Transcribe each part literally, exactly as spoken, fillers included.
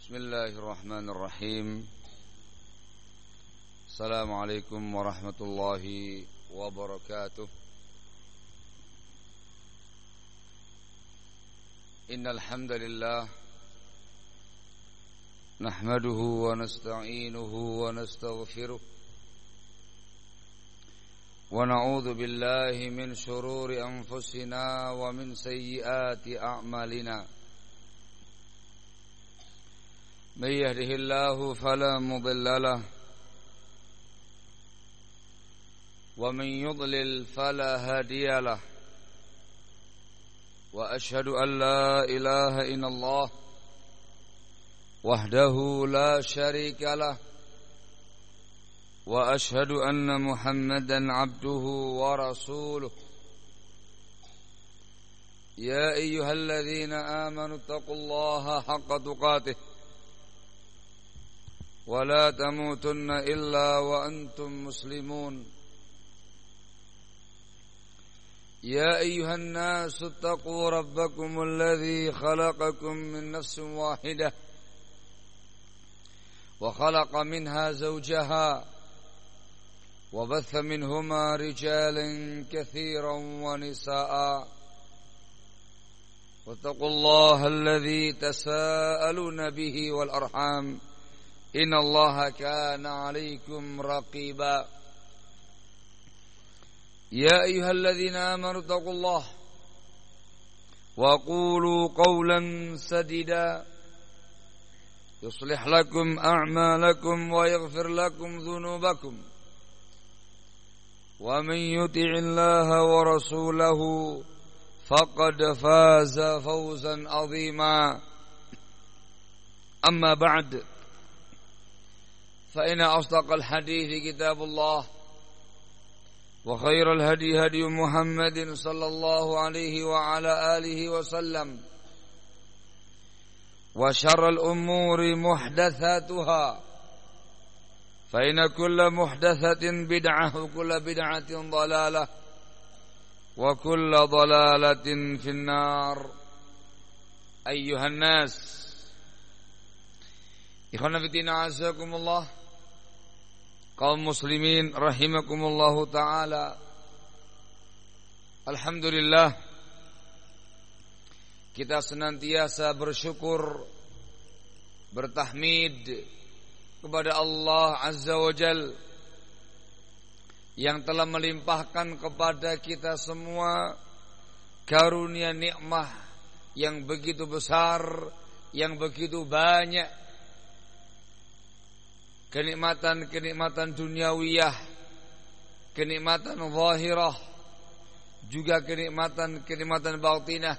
Bismillahirrahmanirrahim. Assalamualaikum warahmatullahi wabarakatuh. Innal hamdalillah nahmaduhu wa nasta'inuhu wa nastaghfiruh wa na'udzu billahi min shururi anfusina wa min sayyiati a'malina. من يهده الله فلا مضل له ومن يضلل فلا هادي له وأشهد أن لا إله إلا الله وحده لا شريك له وأشهد أن محمدا عبده ورسوله يا أيها الذين آمنوا اتقوا الله حق تقاته ولا تموتن إلا وأنتم مسلمون يا أيها الناس اتقوا ربكم الذي خلقكم من نفس واحدة وخلق منها زوجها وبث منهما رجالا كثيرا ونساء واتقوا الله الذي تساءلون به والأرحام إن الله كان عليكم رقيبا يا أيها الذين آمنوا اتقوا الله وقولوا قولا سديدا يصلح لكم أعمالكم ويغفر لكم ذنوبكم ومن يطع الله ورسوله فقد فاز فوزا عظيما أما بعد فإن أصدق الحديث كتاب الله وخير الهدي هدي محمد صلى الله عليه وعلى آله وسلم وشر الأمور محدثاتها فإن كل محدثة بدعة وكل بدعة ضلالة وكل ضلالة في النار أيها الناس إخوانا في الدين أعزكم الله kaum muslimin rahimakumullahu ta'ala. Alhamdulillah, kita senantiasa bersyukur, bertahmid kepada Allah Azza wa Jal yang telah melimpahkan kepada kita semua karunia nikmah yang begitu besar, yang begitu banyak. Kenikmatan-kenikmatan duniawiyah, kenikmatan zahirah, juga kenikmatan-kenikmatan batinah.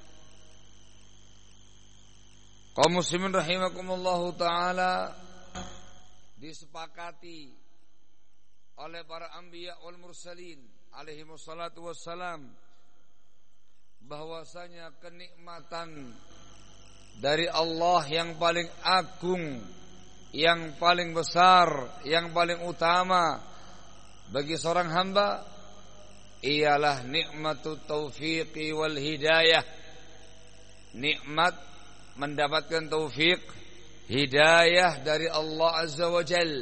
Kaum muslimin rahimakumullahu ta'ala, disepakati oleh para anbiya wal mursalin alaihi wassalatu wassalam bahwasanya kenikmatan dari Allah yang paling agung, yang paling besar, yang paling utama bagi seorang hamba ialah nikmatut taufiqi wal hidayah. Nikmat mendapatkan taufik, hidayah dari Allah Azza wa Jal,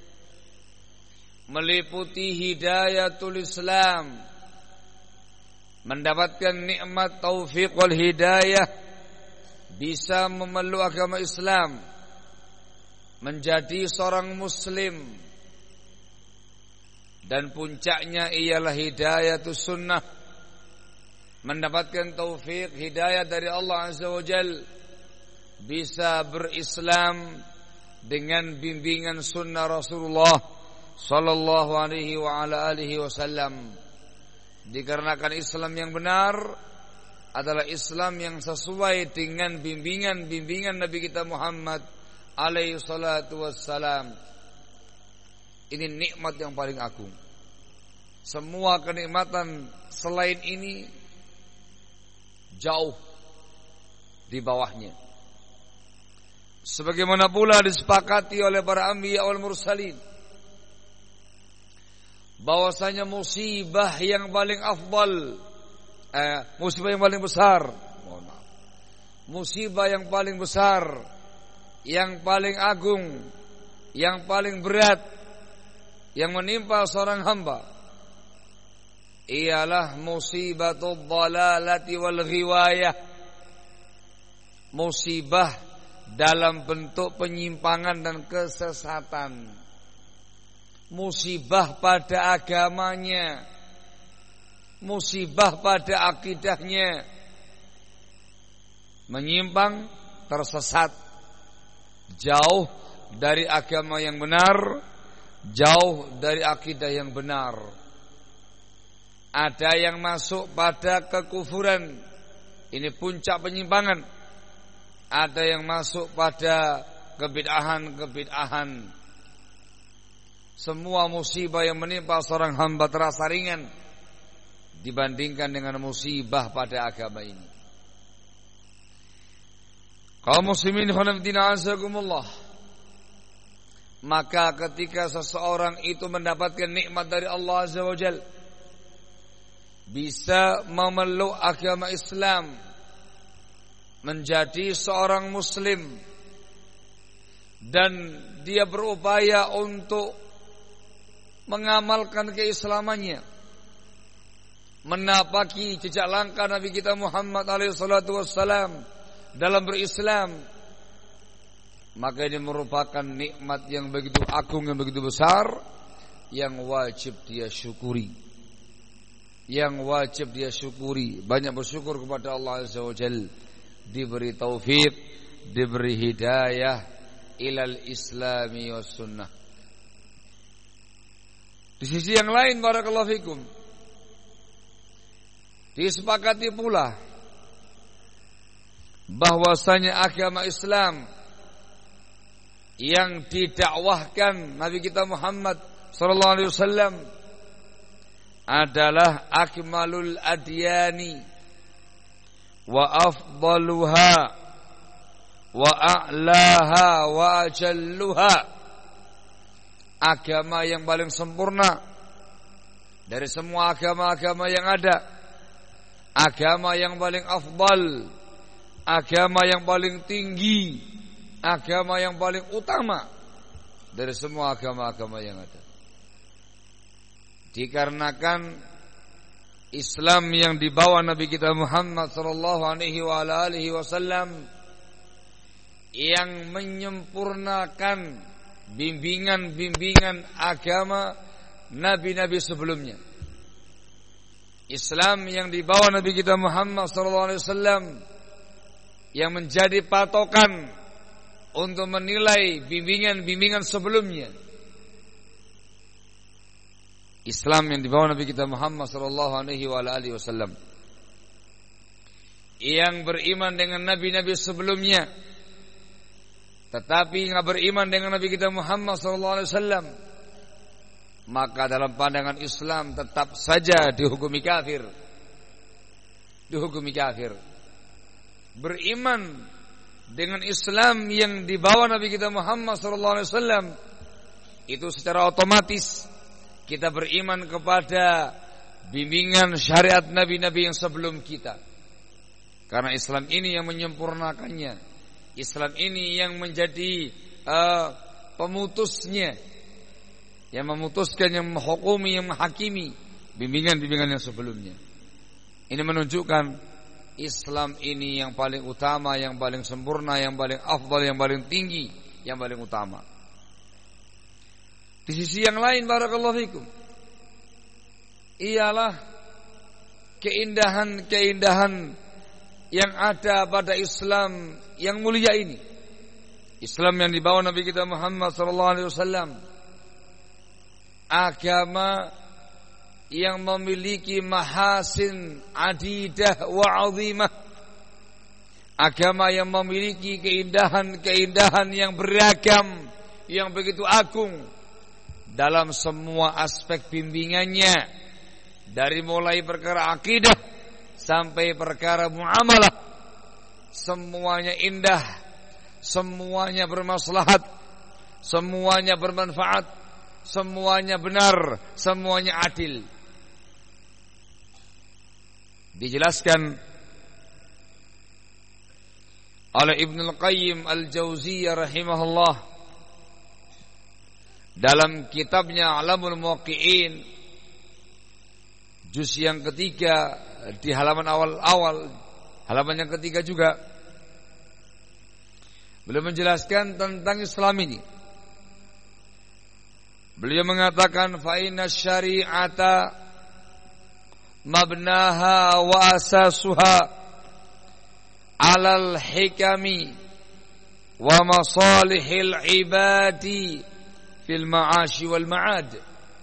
meliputi hidayatul Islam, mendapatkan nikmat taufik wal hidayah, bisa memeluk agama Islam, menjadi seorang muslim, dan puncaknya ialah hidayatus sunnah, mendapatkan taufik hidayah dari Allah Azza wa Jal, bisa berislam dengan bimbingan sunnah Rasulullah sallallahu alaihi wa ala alihi wasallam. Dikarenakan Islam yang benar adalah Islam yang sesuai dengan bimbingan-bimbingan Nabi kita Muhammad alaihi salatu wassalam. Ini nikmat yang paling agung. Semua kenikmatan selain ini jauh di bawahnya. Sebagaimana pula disepakati oleh para anbiya wal mursalin bahwasanya musibah yang paling afdal, eh, musibah yang paling besar, mohon maaf, musibah yang paling besar yang paling agung, yang paling berat yang menimpa seorang hamba ialah musibatul dhalalati wal ghiwayah, musibah dalam bentuk penyimpangan dan kesesatan, musibah pada agamanya, musibah pada akidahnya, menyimpang, tersesat, jauh dari agama yang benar, jauh dari akidah yang benar. Ada yang masuk pada kekufuran, ini puncak penyimpangan. Ada yang masuk pada kebid'ahan-kebid'ahan. Semua musibah yang menimpa seorang hamba terasa ringan dibandingkan dengan musibah pada agama ini. Kaum muslimin khonafidina azakumullah, maka ketika seseorang itu mendapatkan nikmat dari Allah Azza wa Jalla, bisa memeluk agama Islam, menjadi seorang muslim, dan dia berupaya untuk mengamalkan keislamannya, menapaki jejak langkah Nabi kita Muhammad alaihi salatu wassalam dalam berislam, maka ini merupakan nikmat yang begitu agung, yang begitu besar, yang wajib dia syukuri, yang wajib dia syukuri. Banyak bersyukur kepada Allah Azza wa Jalla, diberi taufik, diberi hidayah ilal islami was sunnah. Di sisi yang lain, barakallahu fikum, disepakati pula bahwasanya agama Islam yang didakwahkan Nabi kita Muhammad sallallahu alaihi wasallam adalah akmalul adyani wa afdaluha wa a'laha wa ajalluha, agama yang paling sempurna dari semua agama-agama yang ada, agama yang paling afdal, agama yang paling tinggi, agama yang paling utama dari semua agama-agama yang ada. Dikarenakan Islam yang dibawa Nabi kita Muhammad sallallahu alaihi wa alihi wasallam yang menyempurnakan bimbingan-bimbingan agama nabi-nabi sebelumnya. Islam yang dibawa Nabi kita Muhammad sallallahu alaihi wasallam yang menjadi patokan untuk menilai bimbingan-bimbingan sebelumnya. Islam yang dibawa Nabi kita Muhammad sallallahu alaihi wa alihi wasallam yang beriman dengan nabi-nabi sebelumnya, tetapi enggak beriman dengan Nabi kita Muhammad sallallahu alaihi wasallam, maka dalam pandangan Islam tetap saja dihukumi kafir. Dihukumi kafir. Beriman dengan Islam yang dibawa Nabi kita Muhammad sallallahu alaihi wasallam, itu secara otomatis kita beriman kepada bimbingan syariat nabi-nabi yang sebelum kita. Karena Islam ini yang menyempurnakannya, Islam ini yang menjadi uh, pemutusnya, yang memutuskan, yang menghukumi, yang menghakimi bimbingan-bimbingan yang sebelumnya. Ini menunjukkan Islam ini yang paling utama, yang paling sempurna, yang paling afdal, yang paling tinggi, yang paling utama. Di sisi yang lain, barakallahu fikum, ialah keindahan-keindahan yang ada pada Islam yang mulia ini. Islam yang dibawa Nabi kita Muhammad sallallahu alaihi wasallam, agama yang memiliki mahasin adidah wa azimah, agama yang memiliki keindahan-keindahan yang beragam, yang begitu agung dalam semua aspek bimbingannya, dari mulai perkara akidah sampai perkara muamalah, semuanya indah, semuanya bermaslahat, semuanya bermanfaat, semuanya benar, semuanya adil. Dijelaskan oleh Ibnul Qayyim Al-Jauziyah rahimahullah dalam kitabnya Alamul Muwaqqi'in juz yang ketiga di halaman awal-awal, halaman yang ketiga juga, beliau menjelaskan tentang Islam ini. Beliau mengatakan fa inna syari'ata mabnaha wa asasuha 'alal hikami wa masalihil ibadi fil ma'ashi wal ma'ad.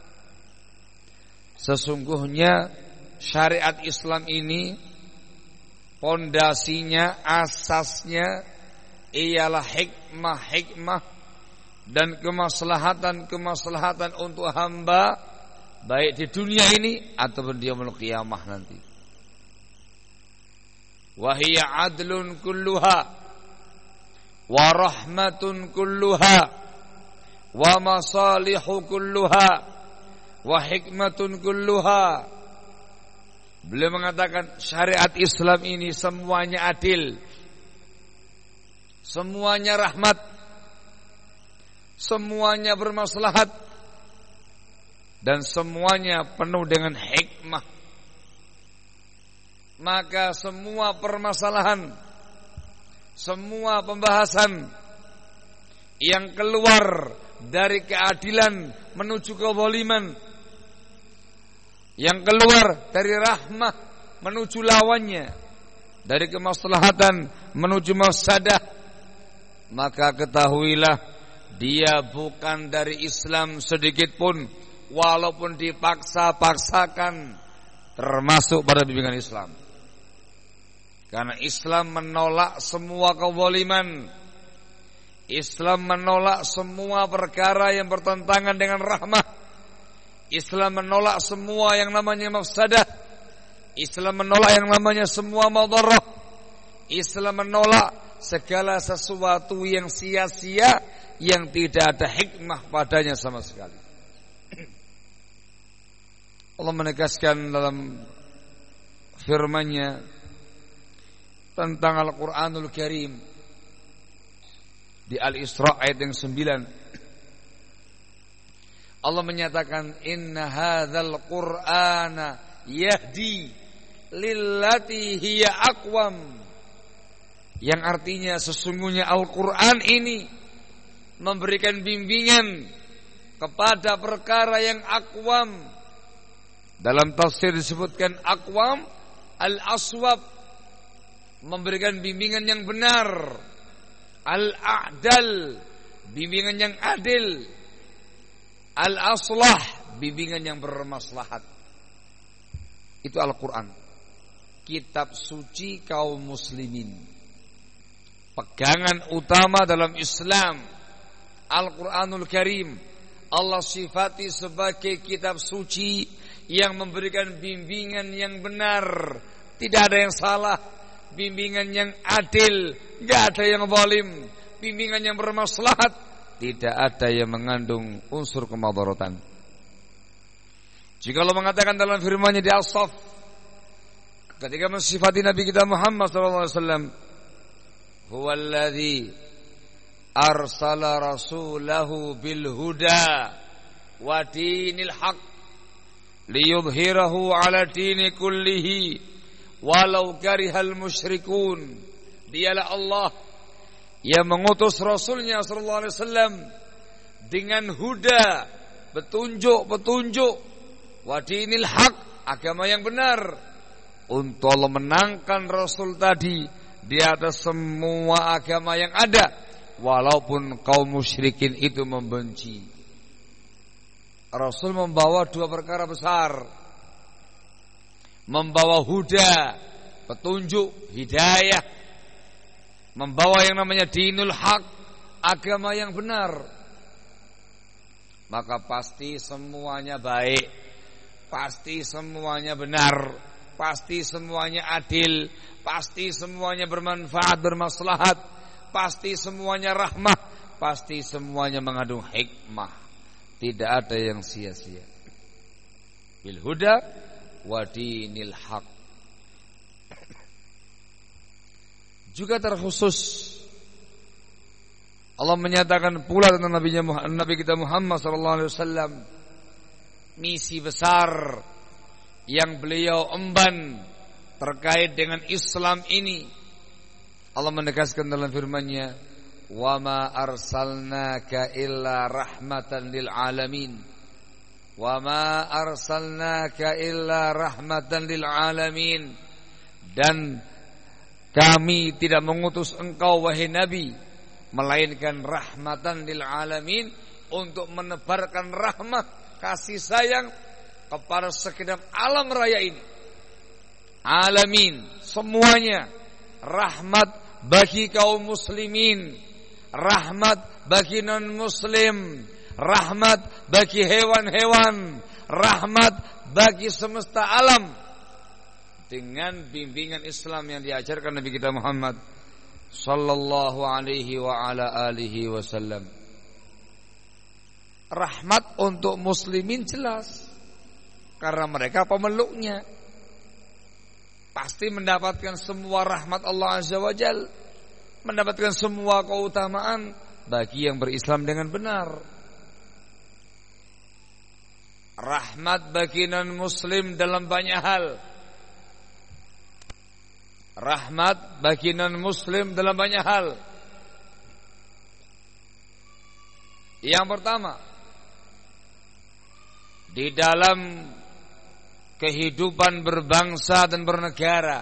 Sesungguhnya syariat Islam ini pondasinya, asasnya ialah hikmah-hikmah dan kemaslahatan-kemaslahatan untuk hamba baik di dunia ini ataupun di yaumul qiyamah nanti. Wa hiya adlun kulluha wa rahmatun kulluha wa masalihu kulluha wa hikmatun kulluha. Beliau mengatakan syariat Islam ini semuanya adil, semuanya rahmat, semuanya bermaslahat, dan semuanya penuh dengan hikmah. Maka semua permasalahan, semua pembahasan yang keluar dari keadilan menuju kezaliman, yang keluar dari rahmah menuju lawannya, dari kemaslahatan menuju mafsadah, maka ketahuilah dia bukan dari Islam sedikit pun, walaupun dipaksa-paksakan termasuk pada bimbingan Islam. Karena Islam menolak semua kezaliman, Islam menolak semua perkara yang bertentangan dengan rahmah, Islam menolak semua yang namanya mafsadah, Islam menolak yang namanya semua madarah, Islam menolak segala sesuatu yang sia-sia, yang tidak ada hikmah padanya sama sekali. Allah menegaskan dalam firman-Nya tentang Al-Qur'anul Karim di Al-Isra ayat yang sembilan. Allah menyatakan inna hadzal qur'ana yahdi lillati hiya aqwam, yang artinya sesungguhnya Al-Qur'an ini memberikan bimbingan kepada perkara yang aqwam. Dalam tafsir disebutkan aqwam al-aswab, memberikan bimbingan yang benar, al-a'dal, bimbingan yang adil, al-aslah, bimbingan yang bermaslahat. Itu Al-Quran, kitab suci kaum muslimin, pegangan utama dalam Islam. Al-Quranul Karim Allah sifati sebagai kitab suci yang memberikan bimbingan yang benar, tidak ada yang salah, bimbingan yang adil, tidak ada yang zalim, bimbingan yang bermaslahat, tidak ada yang mengandung unsur kemadaratan. Jika Allah mengatakan dalam firman-Nya di As-Saff ketika mensifati Nabi kita Muhammad sallallahu alaihi wasallam, huwallazi arsala rasulahu bil huda wa dinil haq liyudhhirahu ala dini kullihi walau karihal musyrikun. Dialah Allah yang mengutus Rasulnya sallallahu alaihi wasallam dengan huda, petunjuk-petunjuk, wa dinil haq, agama yang benar, untuk Allah menangkan Rasul tadi di atas semua agama yang ada, walaupun kaum musyrikin itu membenci. Rasul membawa dua perkara besar, membawa huda, petunjuk, hidayah, membawa yang namanya dinul haq, agama yang benar. Maka pasti semuanya baik, pasti semuanya benar, pasti semuanya adil, pasti semuanya bermanfaat, bermaslahat, pasti semuanya rahmah, pasti semuanya mengandung hikmah. Tidak ada yang sia-sia. Bil huda wa dinil haq. juga terkhusus. Allah menyatakan pula tentang Nabi Nabi kita Muhammad sallallahu alaihi wasallam, misi besar yang beliau emban terkait dengan Islam ini. Allah menegaskan dalam firman-Nya, "Wa ma arsalnaka illa rahmatan lil alamin." Wa ma arsalnaka illa rahmatan lil alamin. Dan kami tidak mengutus engkau wahai Nabi melainkan rahmatan lil alamin, untuk menebarkan rahmat kasih sayang kepada segenap alam raya ini. Alamin semuanya, rahmat bagi kaum muslimin, rahmat bagi non muslim, rahmat bagi hewan-hewan, rahmat bagi semesta alam, dengan bimbingan Islam yang diajarkan Nabi kita Muhammad sallallahu alaihi wa ala alihi wasallam. Rahmat untuk muslimin jelas, karena mereka pemeluknya, pasti mendapatkan semua rahmat Allah Azza wa Jal, mendapatkan semua keutamaan bagi yang berislam dengan benar. Rahmat bagi non muslim dalam banyak hal. Rahmat bagi non muslim dalam banyak hal. Yang pertama, di dalam kehidupan berbangsa dan bernegara,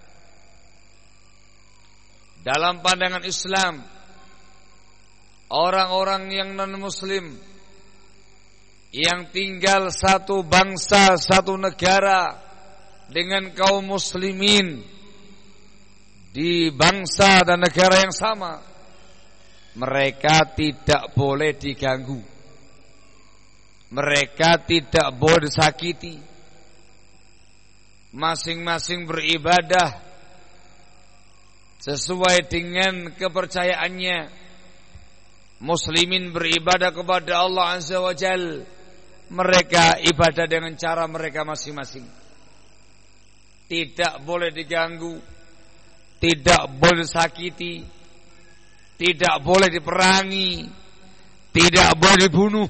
dalam pandangan Islam, orang-orang yang non muslim yang tinggal satu bangsa, satu negara dengan kaum muslimin di bangsa dan negara yang sama, mereka tidak boleh diganggu, mereka tidak boleh disakiti. Masing-masing beribadah sesuai dengan kepercayaannya. Muslimin beribadah kepada Allah Azza wa Jal, mereka ibadah dengan cara mereka masing-masing. Tidak boleh diganggu, tidak boleh disakiti, tidak boleh diperangi, tidak boleh dibunuh,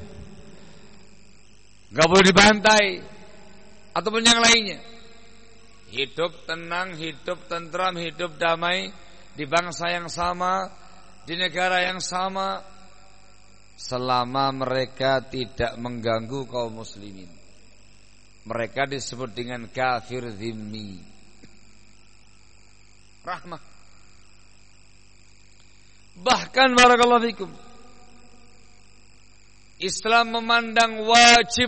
gak boleh dibantai, ataupun yang lainnya. Hidup tenang, hidup tentram, hidup damai di bangsa yang sama, di negara yang sama, selama mereka tidak mengganggu kaum muslimin. Mereka disebut dengan kafir zimmi. Rahmah. Bahkan barakallahu fikum, Islam memandang wajib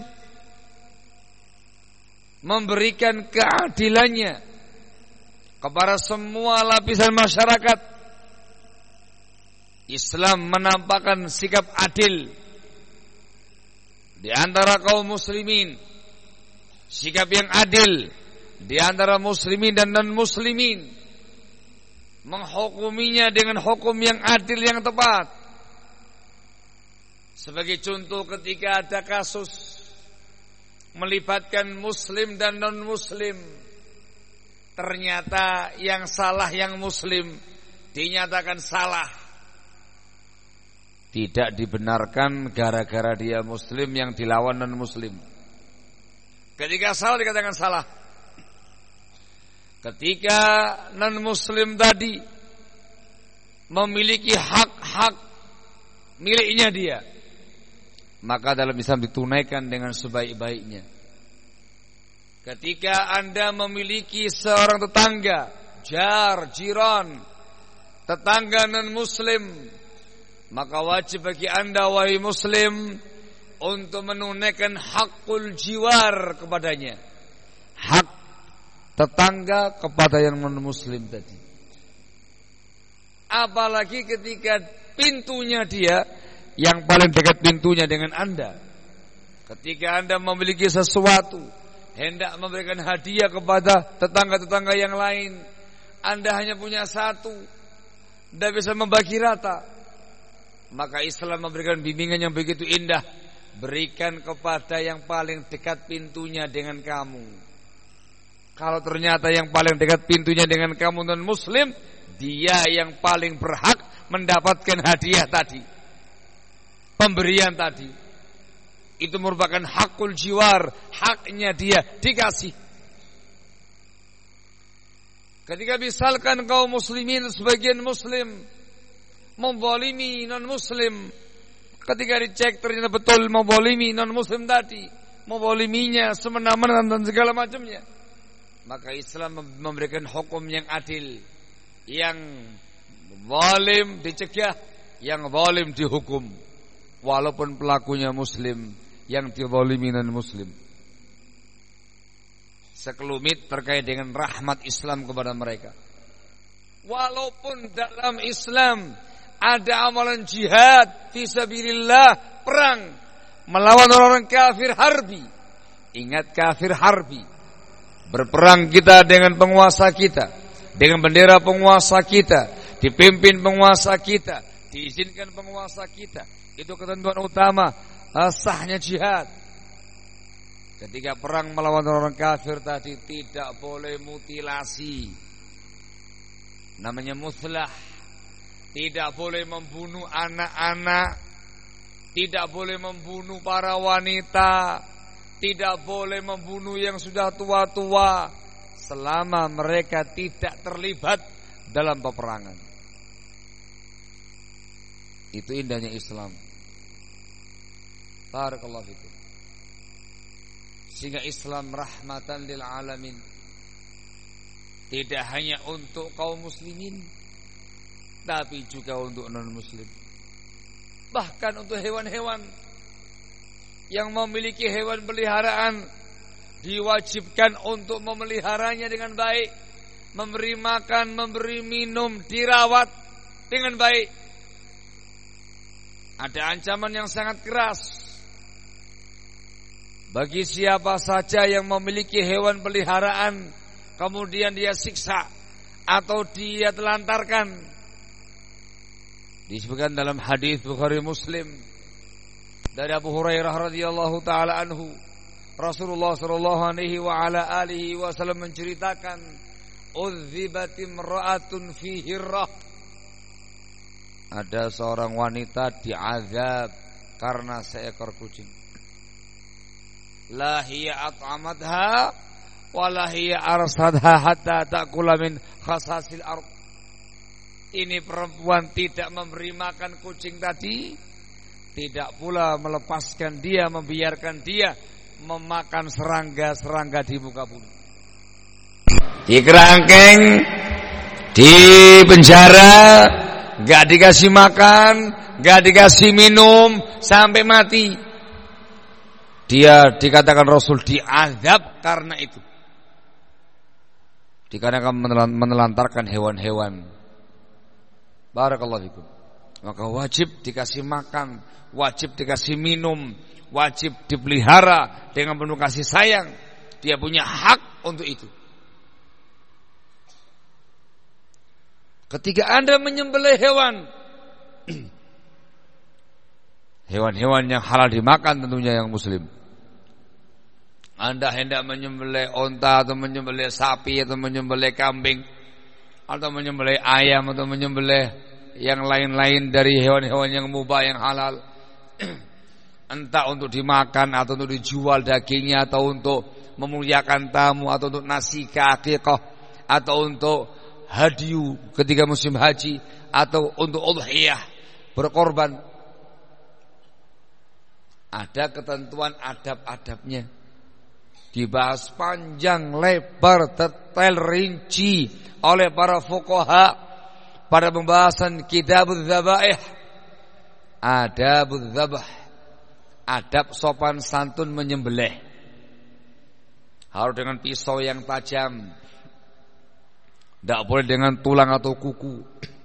memberikan keadilannya kepada semua lapisan masyarakat. Islam menampakkan sikap adil di antara kaum muslimin, sikap yang adil di antara muslimin dan non-muslimin, menghukuminya dengan hukum yang adil yang tepat. Sebagai contoh, ketika ada kasus melibatkan muslim dan non-muslim, ternyata yang salah yang muslim dinyatakan salah, tidak dibenarkan gara-gara dia muslim yang dilawan non-muslim. Ketika salah dikatakan salah. Ketika non-muslim tadi memiliki hak-hak miliknya dia, maka dalam Islam ditunaikan dengan sebaik-baiknya. Ketika Anda memiliki seorang tetangga, jar, jiran, tetangga non-muslim, maka wajib bagi Anda wahai muslim untuk menunaikan hakul jiwar kepadanya, hak tetangga kepada yang non-muslim tadi. Apalagi ketika pintunya dia yang paling dekat pintunya dengan Anda. Ketika Anda memiliki sesuatu, hendak memberikan hadiah kepada tetangga-tetangga yang lain, Anda hanya punya satu, tidak bisa membagi rata, maka Islam memberikan bimbingan yang begitu indah. Berikan kepada yang paling dekat pintunya dengan kamu. Kalau ternyata yang paling dekat pintunya dengan kamu non muslim, dia yang paling berhak mendapatkan hadiah tadi, pemberian tadi. Itu merupakan hakul jiwar, haknya dia dikasih. Ketika misalkan kaum muslimin sebagian muslim menzalimi non muslim, ketika dicek ternyata betul menzalimi non muslim tadi, menzaliminya semena-mena dan segala macamnya, maka Islam memberikan hukum yang adil. Yang zalim dicegah, yang zalim dihukum, walaupun pelakunya muslim, yang dizalimi non muslim. Sekelumit terkait dengan rahmat Islam kepada mereka. Walaupun dalam Islam ada amalan jihad fisabilillah, perang melawan orang kafir harbi. Ingat, kafir harbi. Berperang kita dengan penguasa kita, dengan bendera penguasa kita, dipimpin penguasa kita, diizinkan penguasa kita. Itu ketentuan utama sahnya jihad. Ketika perang melawan orang kafir tadi, tidak boleh mutilasi, namanya muslah. Tidak boleh membunuh anak-anak, tidak boleh membunuh para wanita, tidak boleh membunuh yang sudah tua-tua, selama mereka tidak terlibat dalam peperangan. Itu indahnya Islam. Barakallahu fikum. Sehingga Islam rahmatan lil alamin, tidak hanya untuk kaum muslimin, tapi juga untuk non muslim. Bahkan untuk hewan-hewan yang memiliki hewan peliharaan, diwajibkan untuk memeliharanya dengan baik, memberi makan, memberi minum, dirawat dengan baik. Ada ancaman yang sangat keras bagi siapa saja yang memiliki hewan peliharaan kemudian dia siksa atau dia telantarkan. Disebutkan dalam hadis Bukhari Muslim dari Abu Hurairah radhiyallahu taala anhu, Rasulullah sallallahu alaihi wa ala alihi wasallam menceritakan, "Udzibat imra'atun fi hirrah." Ada seorang wanita diazab karena seekor kucing. La hiya at'amatha wa la hiya arsadha hatta ta'kula min khasasil ardh. Ini perempuan tidak memberi makan kucing tadi, tidak pula melepaskan dia, membiarkan dia memakan serangga-serangga di muka bumi. Di kerangkeng, di penjara, gak dikasih makan, gak dikasih minum sampai mati. Dia dikatakan Rasul diazab karena itu, dikarenakan menelantarkan hewan-hewan. Barakallahu fikum. Maka wajib dikasih makan, wajib dikasih minum, wajib dipelihara dengan penuh kasih sayang. Dia punya hak untuk itu. Ketika Anda menyembelih hewan, hewan-hewan yang halal dimakan tentunya yang muslim. Anda hendak menyembelih onta atau menyembelih sapi atau menyembelih kambing atau menyembelih ayam atau menyembelih yang lain-lain dari hewan-hewan yang mubah yang halal, entah untuk dimakan atau untuk dijual dagingnya, atau untuk memuliakan tamu, atau untuk nasi akikah, atau untuk hadiyu ketika musim haji, atau untuk udhiyah berkorban, ada ketentuan adab-adabnya, dibahas panjang lebar detail rinci oleh para fuqaha pada pembahasan Kitabuz Dzabaih, Adabuz Dzabh, adab sopan santun menyembelih. Harus dengan pisau yang tajam, tidak boleh dengan tulang atau kuku.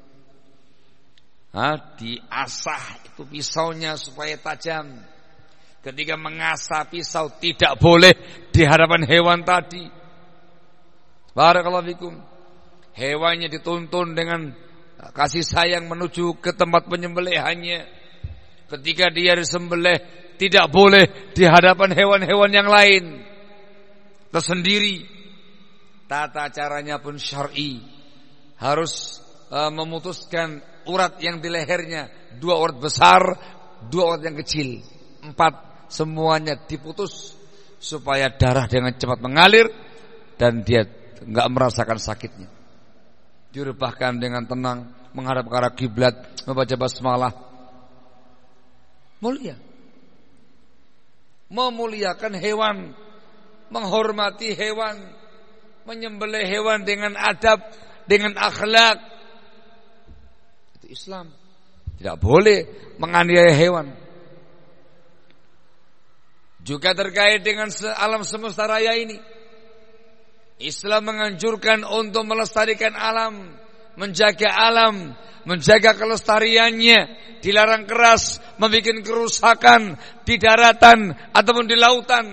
Hah, diasah itu pisaunya supaya tajam. Ketika mengasah pisau tidak boleh di hadapan hewan tadi. Barakallahu fikum. Hewannya dituntun dengan kasih sayang menuju ke tempat penyembelihannya. Ketika dia disembelih tidak boleh di hadapan hewan-hewan yang lain, tersendiri. Tata caranya pun syar'i, harus uh, memutuskan urat yang di lehernya, dua urat besar, dua urat yang kecil, empat, semuanya diputus supaya darah dengan cepat mengalir dan dia enggak merasakan sakitnya. Direbahkan dengan tenang, menghadap ke arah kiblat, membaca basmalah. Mulia. Memuliakan hewan, menghormati hewan, menyembelih hewan dengan adab, dengan akhlak. Itu Islam. Tidak boleh menganiaya hewan. Juga terkait dengan alam semesta raya ini, Islam menganjurkan untuk melestarikan alam, menjaga alam, menjaga kelestariannya, dilarang keras, membuat kerusakan di daratan ataupun di lautan.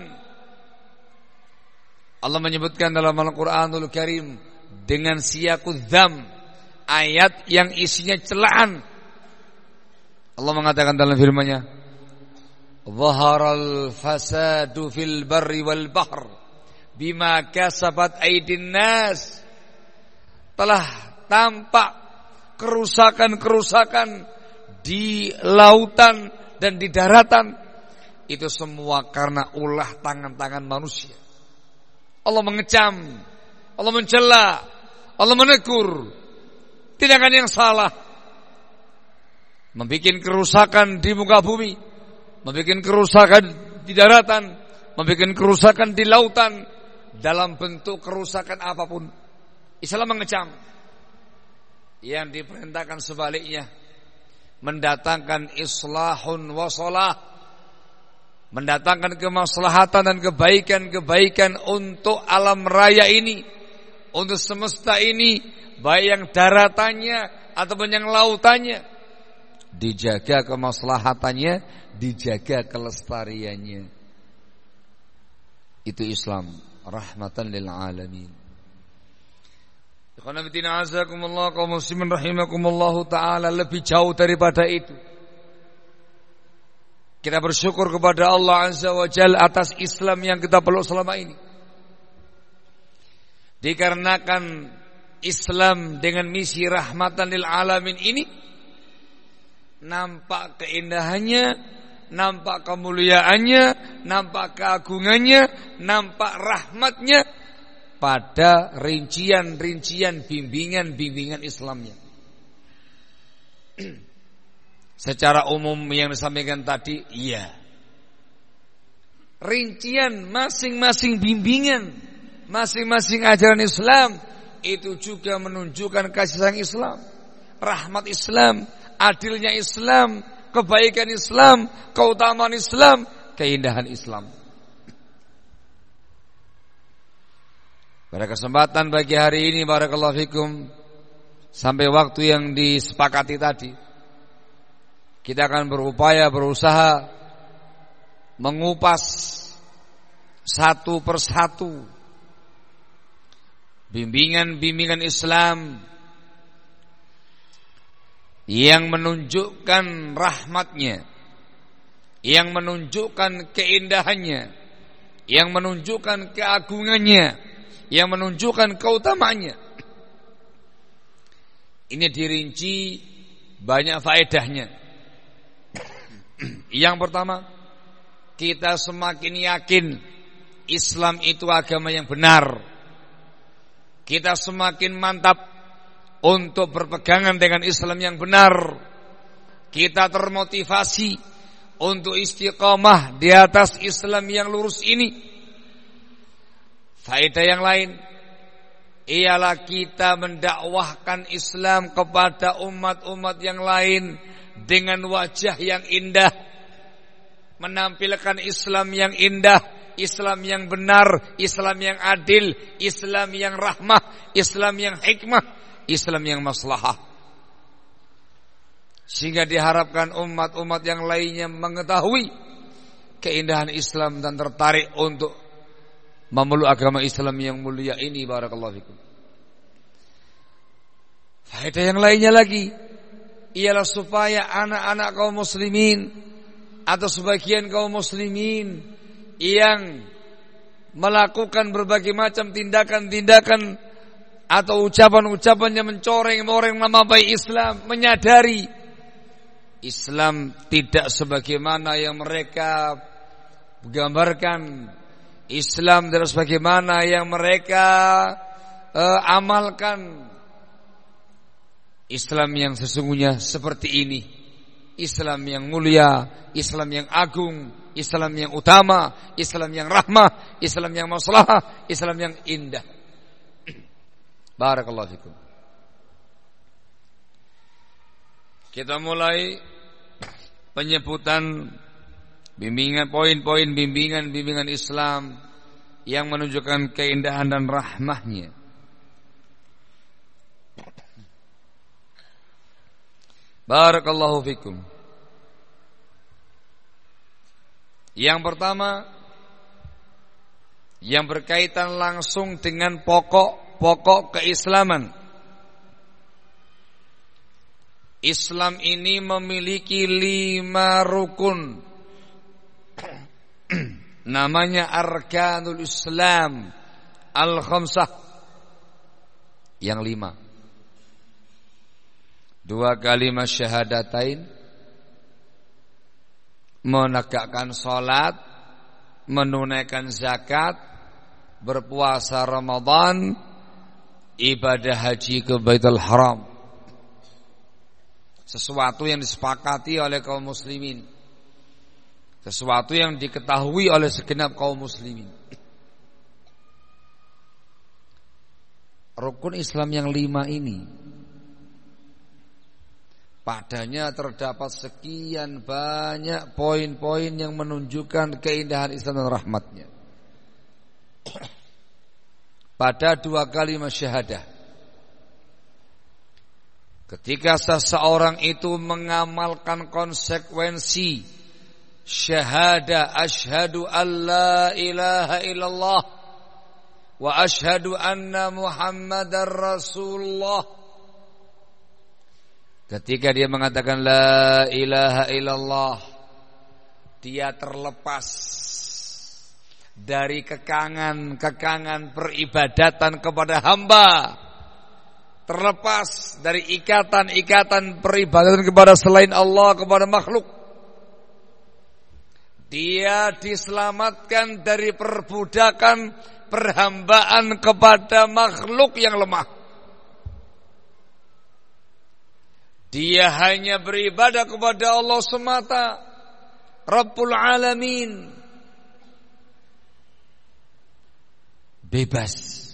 Allah menyebutkan dalam Al-Quranul Karim dengan siyaqud dzam, ayat yang isinya celaan. Allah mengatakan dalam firman-Nya, "Zaharal fasadu fil barri wal bahr bima kasabat aydin nas." Telah tampak kerusakan-kerusakan di lautan dan di daratan. Itu semua karena ulah tangan-tangan manusia. Allah mengecam, Allah mencela, Allah menegur tindakan yang salah, membuat kerusakan di muka bumi, membuat kerusakan di daratan, membuat kerusakan di lautan, dalam bentuk kerusakan apapun. Islam mengecam. Yang diperintahkan sebaliknya, mendatangkan islahun wa shalah, mendatangkan kemaslahatan dan kebaikan-kebaikan untuk alam raya ini, untuk semesta ini, baik yang daratannya ataupun yang lautannya. Dijaga kemaslahatannya, dijaga kelestariannya. Itu Islam, rahmatan lil alamin. Ikhwan fillah azakumullah, kaum muslimin rahimakumullah taala, lebih jauh daripada itu. Kita bersyukur kepada Allah Azza wa Jalla atas Islam yang kita peluk selama ini. Dikarenakan Islam dengan misi rahmatan lil alamin ini, nampak keindahannya, nampak kemuliaannya, nampak keagungannya, nampak rahmatnya pada rincian-rincian bimbingan-bimbingan Islamnya. Secara umum yang disampaikan tadi, iya. Rincian masing-masing bimbingan, masing-masing ajaran Islam itu juga menunjukkan kasih sayang Islam, rahmat Islam, adilnya Islam, kebaikan Islam, keutamaan Islam, keindahan Islam. Pada kesempatan bagi hari ini, barakallahu fikum, sampai waktu yang disepakati tadi, kita akan berupaya, berusaha mengupas satu persatu bimbingan-bimbingan Islam yang menunjukkan rahmatnya, yang menunjukkan keindahannya, yang menunjukkan keagungannya, yang menunjukkan keutamaannya. Ini dirinci banyak faedahnya. Yang pertama, kita semakin yakin Islam itu agama yang benar. Kita semakin mantap untuk berpegangan dengan Islam yang benar. Kita termotivasi untuk istiqamah di atas Islam yang lurus ini. Faedah yang lain ialah kita mendakwahkan Islam kepada umat-umat yang lain dengan wajah yang indah, menampilkan Islam yang indah, Islam yang benar, Islam yang adil, Islam yang rahmah, Islam yang hikmah, Islam yang maslahah. Sehingga diharapkan umat-umat yang lainnya mengetahui keindahan Islam dan tertarik untuk memeluk agama Islam yang mulia ini. Barakallahu fikum. Faedah yang lainnya lagi ialah supaya anak-anak kaum muslimin atau sebagian kaum muslimin yang melakukan berbagai macam tindakan-tindakan atau ucapan-ucapan yang mencoreng-moreng nama baik Islam, menyadari Islam tidak sebagaimana yang mereka gambarkan, Islam tidak sebagaimana yang mereka uh, amalkan. Islam yang sesungguhnya seperti ini, Islam yang mulia, Islam yang agung, Islam yang utama, Islam yang rahmah, Islam yang maslahah, Islam yang indah. Barakallahu fikum. Kita mulai penyebutan bimbingan, poin-poin bimbingan-bimbingan Islam yang menunjukkan keindahan dan rahmahnya. Barakallahu fikum. Yang pertama, yang berkaitan langsung dengan pokok-pokok keislaman. Islam ini memiliki lima rukun. Namanya Arkanul Islam Al-Khamsah. Yang lima. Dua kalimat syahadatain, menegakkan salat, menunaikan zakat, berpuasa Ramadan, ibadah haji ke Baitul Haram. Sesuatu yang disepakati oleh kaum muslimin, sesuatu yang diketahui oleh segenap kaum muslimin. Rukun Islam yang lima ini, padanya terdapat sekian banyak poin-poin yang menunjukkan keindahan Islam dan rahmatnya. Pada dua kalimat syahadah, ketika seseorang itu mengamalkan konsekuensi syahadah, asyhadu an la ilaha illallah wa asyhadu anna Muhammadar Rasulullah. Ketika dia mengatakan la ilaha illallah, dia terlepas dari kekangan-kekangan peribadatan kepada hamba, terlepas dari ikatan-ikatan peribadatan kepada selain Allah, kepada makhluk. Dia diselamatkan dari perbudakan, perhambaan kepada makhluk yang lemah. Dia hanya beribadah kepada Allah semata, Rabbul Alamin. Bebas,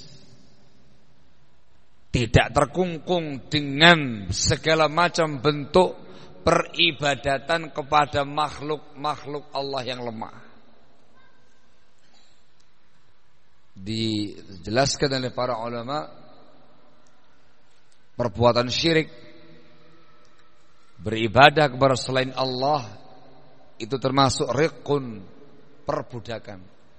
tidak terkungkung dengan segala macam bentuk peribadatan kepada makhluk-makhluk Allah yang lemah. Dijelaskan oleh para ulama, perbuatan syirik, beribadah kepada selain Allah, itu termasuk riqun, perbudakan.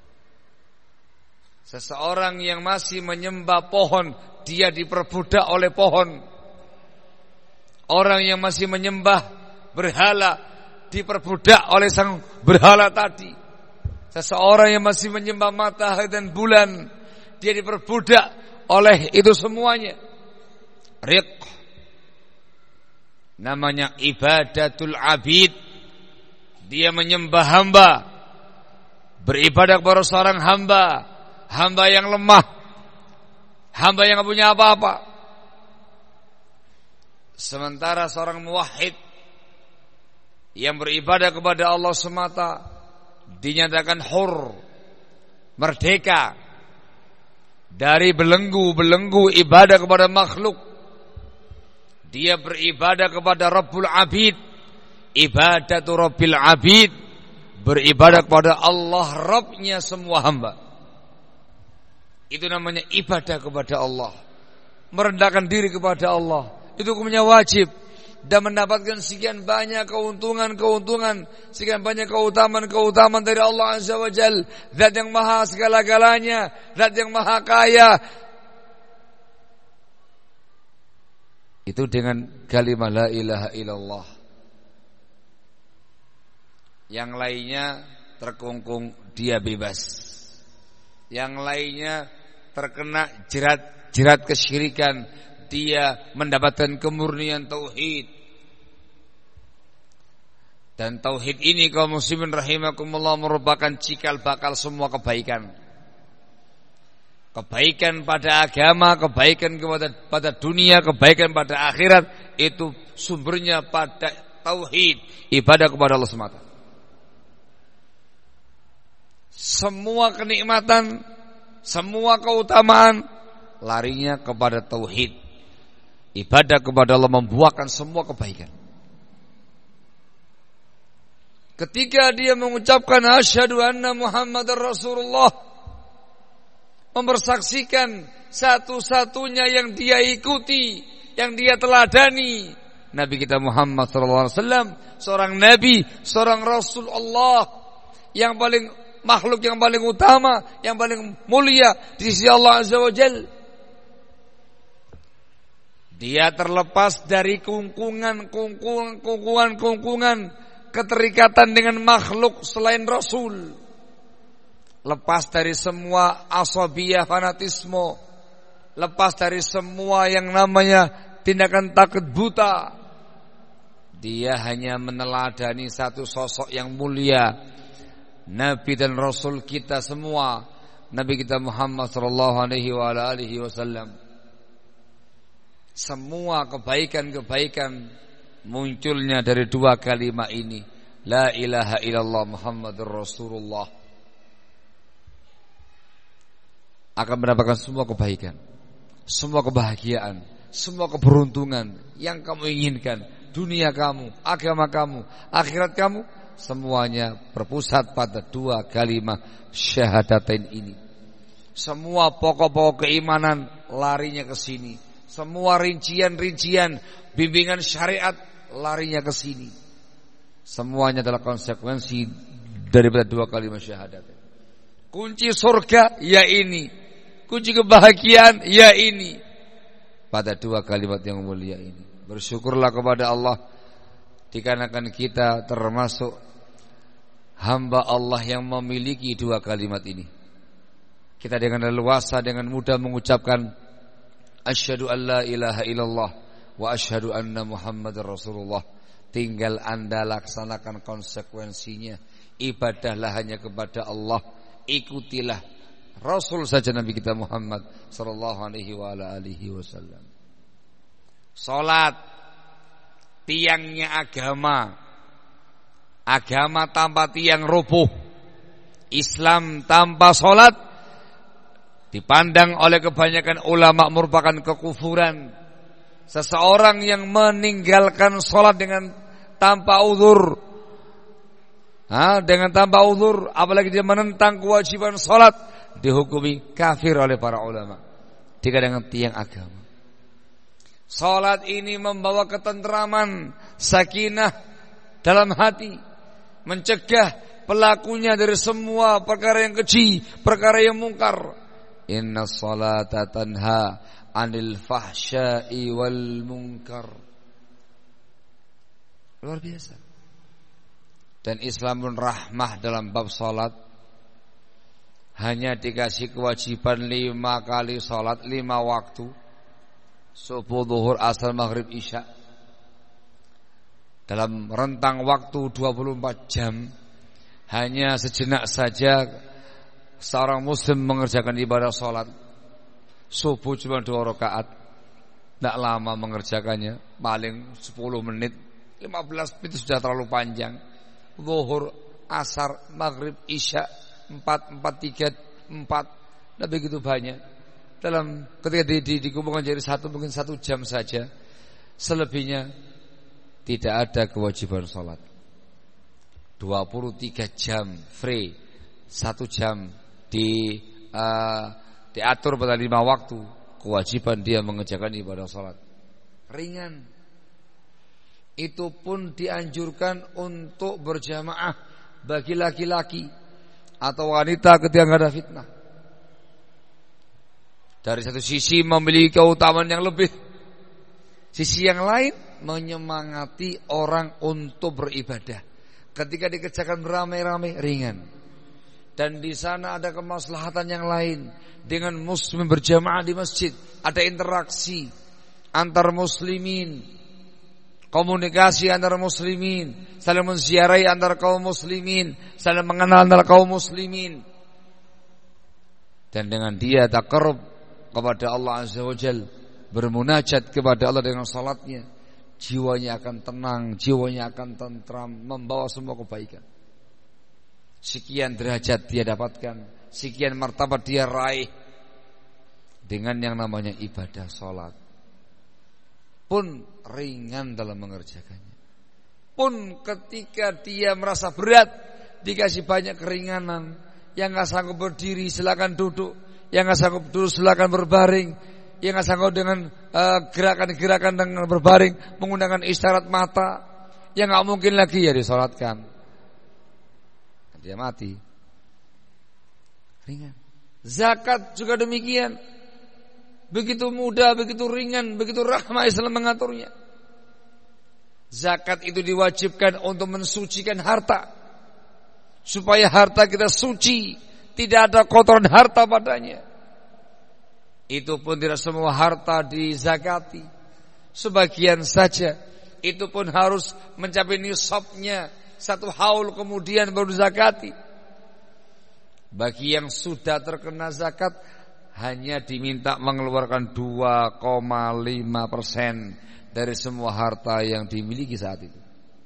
Seseorang yang masih menyembah pohon, dia diperbudak oleh pohon. Orang yang masih menyembah berhala, diperbudak oleh sang berhala tadi. Seseorang yang masih menyembah matahari dan bulan, dia diperbudak oleh itu semuanya. Riq, namanya ibadatul abid. Dia menyembah hamba, beribadah kepada seorang hamba, hamba yang lemah, hamba yang tidak punya apa-apa. Sementara seorang muwahhid yang beribadah kepada Allah semata dinyatakan hur, merdeka dari belenggu-belenggu ibadah kepada makhluk. Dia beribadah kepada Rabbul Abid, ibadatu Rabbil Abid, beribadah kepada Allah Rabbnya semua hamba. Itu namanya ibadah kepada Allah, merendahkan diri kepada Allah. Itu hukumnya wajib dan mendapatkan sekian banyak keuntungan-keuntungan, sekian banyak keutamaan-keutamaan dari Allah Azza wa Jalla, Zat yang maha segala-galanya, Zat yang maha kaya. Itu dengan kalimat la ilaha illallah. Yang lainnya terkungkung, dia bebas. Yang lainnya terkena jerat terjerat kesyirikan, dia mendapatkan kemurnian tauhid. Dan tauhid ini kaum muslimin rahimakumullah merupakan cikal bakal semua kebaikan. Kebaikan pada agama, kebaikan kepada pada dunia, kebaikan pada akhirat itu sumbernya pada tauhid, ibadah kepada Allah semata. Semua kenikmatan, semua keutamaan larinya kepada tauhid. Ibadah kepada Allah membuahkan semua kebaikan. Ketika dia mengucapkan asyhadu anna Muhammadar Rasulullah, mempersaksikan satu-satunya yang dia ikuti, yang dia teladani, Nabi kita Muhammad sallallahu alaihi wasallam, seorang nabi, seorang rasul Allah yang paling makhluk yang paling utama, yang paling mulia di sisi Allah Azza wa Jalla. Dia terlepas dari kungkungan, kungkungan, kungkungan, kungkungan keterikatan dengan makhluk selain Rasul. Lepas dari semua asabiyah fanatisme, lepas dari semua yang namanya tindakan takut buta. Dia hanya meneladani satu sosok yang mulia, Nabi dan Rasul kita semua, Nabi kita Muhammad sallallahu alaihi wa alihi wasallam. Semua kebaikan-kebaikan munculnya dari dua kalimat ini, la ilaha illallah Muhammadur Rasulullah. Akan mendapatkan semua kebaikan, semua kebahagiaan, semua keberuntungan yang kamu inginkan. Dunia kamu, agama kamu, akhirat kamu, semuanya berpusat pada dua kalimat syahadatain ini. Semua pokok-pokok keimanan larinya ke sini. Semua rincian-rincian bimbingan syariat larinya ke sini. Semuanya adalah konsekuensi daripada dua kalimat syahadatain. Kunci surga ya ini. Kunci kebahagiaan ya ini, pada dua kalimat yang mulia ini. Bersyukurlah kepada Allah dikarenakan kita termasuk hamba Allah yang memiliki dua kalimat ini. Kita dengan leluasa, dengan mudah mengucapkan asyhadu an la ilaha illallah wa asyhadu anna Muhammadar Rasulullah. Tinggal Anda laksanakan konsekuensinya. Ibadahlah hanya kepada Allah. Ikutilah Rasul saja Nabi kita Muhammad sallallahu alaihi wa alihi wasallam. Salat tiangnya agama. Agama tanpa tiang roboh. Islam tanpa salat dipandang oleh kebanyakan ulama merupakan kekufuran. Seseorang yang meninggalkan salat dengan tanpa uzur, ha, dengan tanpa uzur, apalagi dia menentang kewajiban salat, dihukumi kafir oleh para ulama. Dikarenakan tiang agama. Salat ini membawa ketentraman, sakinah dalam hati, mencegah pelakunya dari semua perkara yang keji, perkara yang mungkar. Inna salata tanha 'anil fahsya'i wal munkar. Luar biasa. Dan Islam pun rahmah dalam bab salat. Hanya dikasih kewajiban lima kali salat, lima waktu, subuh, zuhur, asar, maghrib, isya, dalam rentang waktu dua puluh empat jam. Hanya sejenak saja seorang muslim mengerjakan ibadah salat. Subuh cuma dua rakaat, tidak lama mengerjakannya, paling sepuluh menit, lima belas menit sudah terlalu panjang. Zuhur, asar, maghrib, isya, empat, empat, tiga, empat, tidak begitu banyak. Dalam ketika di, di, dikumpulkan jadi satu, mungkin satu jam saja. Selebihnya tidak ada kewajiban sholat. Dua puluh tiga jam free, satu jam di uh, diatur pada lima waktu. Kewajiban dia mengerjakan ibadah sholat ringan. Itu pun dianjurkan untuk berjamaah bagi laki-laki atau wanita ketika ada fitnah. Dari satu sisi memiliki keutamaan yang lebih, sisi yang lain menyemangati orang untuk beribadah. Ketika dikerjakan beramai-ramai ringan. dan di sana ada kemaslahatan yang lain dengan muslim berjamaah di masjid, ada interaksi antar muslimin, komunikasi antar muslimin, saling menziarahi antar kaum muslimin, saling mengenal antar kaum muslimin. Dan dengan dia taqarrub kepada Allah Azza wa Jalla, bermunajat kepada Allah dengan salatnya, jiwanya akan tenang, jiwanya akan tentram, membawa semua kebaikan. Sekian derajat dia dapatkan, sekian martabat dia raih dengan yang namanya ibadah salat. Pun ringan dalam mengerjakannya. Pun ketika dia merasa berat, dikasih banyak keringanan. Yang gak sanggup berdiri silakan duduk, yang gak sanggup duduk silakan berbaring, yang gak sanggup dengan uh, gerakan-gerakan dengan berbaring menggunakan isyarat mata, yang gak mungkin lagi ya disolatkan. Dia mati. Ringan. Zakat juga demikian. Begitu mudah, begitu ringan, begitu rahmah Islam mengaturnya. Zakat itu diwajibkan untuk mensucikan harta, supaya harta kita suci, tidak ada kotoran harta padanya. Itu pun tidak semua harta dizakati, sebagian saja. Itu pun harus mencapai nisabnya, satu haul kemudian baru zakati. Bagi yang sudah terkena zakat, hanya diminta mengeluarkan dua koma lima persen dari semua harta yang dimiliki saat itu.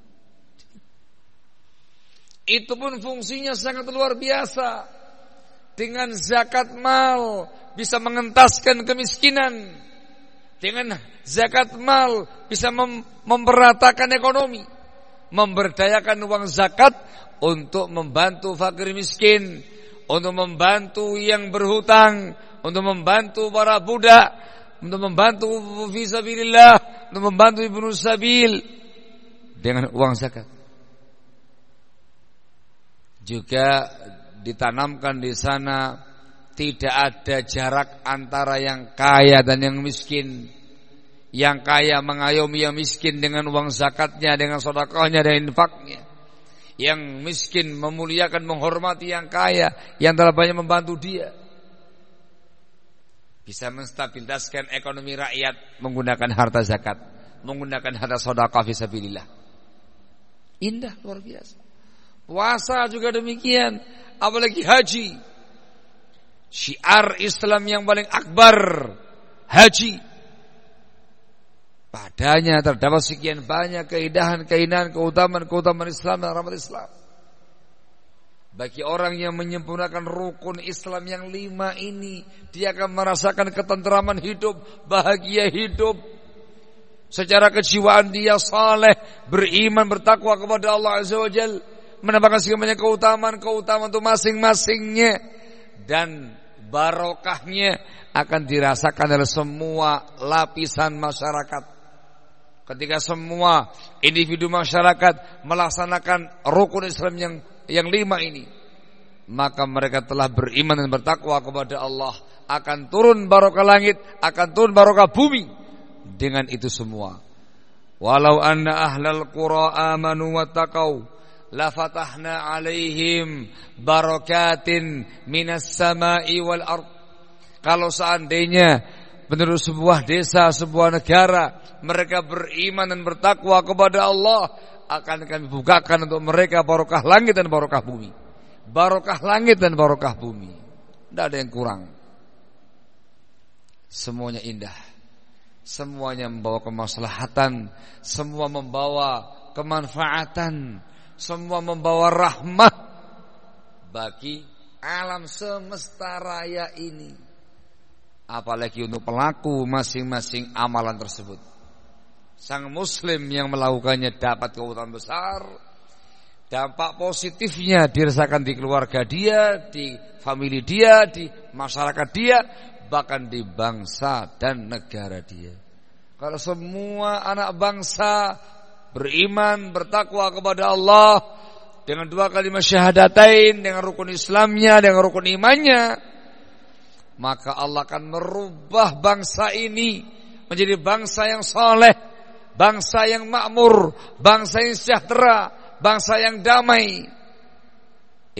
Itu pun fungsinya sangat luar biasa. Dengan zakat mal bisa mengentaskan kemiskinan. Dengan zakat mal bisa mem- memperatakan ekonomi, memberdayakan uang zakat untuk membantu fakir miskin, untuk membantu yang berhutang, untuk membantu para budak, untuk membantu fisabilillah, untuk membantu ibnu sabil dengan uang zakat. Juga ditanamkan di sana tidak ada jarak antara yang kaya dan yang miskin. Yang kaya mengayomi yang miskin dengan uang zakatnya, dengan sedekahnya dan infaknya. Yang miskin memuliakan, menghormati yang kaya yang telah banyak membantu dia. Bisa menstabilisasi ekonomi rakyat menggunakan harta zakat, menggunakan harta sedekah fisabilillah. Indah, luar biasa. Puasa juga demikian, apalagi haji. Syiar Islam yang paling akbar, haji. Padanya terdapat sekian banyak keindahan, keindahan, keutamaan, keutamaan Islam dan rahmat Islam. Bagi orang yang menyempurnakan rukun Islam yang lima ini, dia akan merasakan ketentraman hidup, bahagia hidup. Secara kejiwaan dia saleh, beriman, bertakwa kepada Allah Azza wa Jalla, menambahkan sekian banyak keutamaan-keutamaan untuk masing-masingnya, dan barokahnya akan dirasakan oleh semua lapisan masyarakat. Ketika semua individu masyarakat melaksanakan rukun Islam yang yang lima ini, maka mereka telah beriman dan bertakwa kepada Allah. Akan turun barokah langit, akan turun barokah bumi dengan itu semua. Walau anna ahlal qura amanu wattaqau la fatahna alaihim barakatin minas sama'i wal ard. Kalau seandainya menurut sebuah desa, sebuah negara, mereka beriman dan bertakwa kepada Allah, akan kami bukakan untuk mereka barokah langit dan barokah bumi. Barokah langit dan barokah bumi. Tidak ada yang kurang. Semuanya indah. Semuanya membawa kemaslahatan, semua membawa kemanfaatan, semua membawa rahmah bagi alam semesta raya ini. Apalagi untuk pelaku masing-masing amalan tersebut. Sang muslim yang melakukannya dapat keutamaan besar. Dampak positifnya dirasakan di keluarga dia, di famili dia, di masyarakat dia, bahkan di bangsa dan negara dia. Kalau semua anak bangsa beriman, bertakwa kepada Allah dengan dua kalimat syahadatain, dengan rukun Islamnya, dengan rukun imannya, maka Allah akan merubah bangsa ini menjadi bangsa yang saleh, bangsa yang makmur, bangsa yang sejahtera, bangsa yang damai.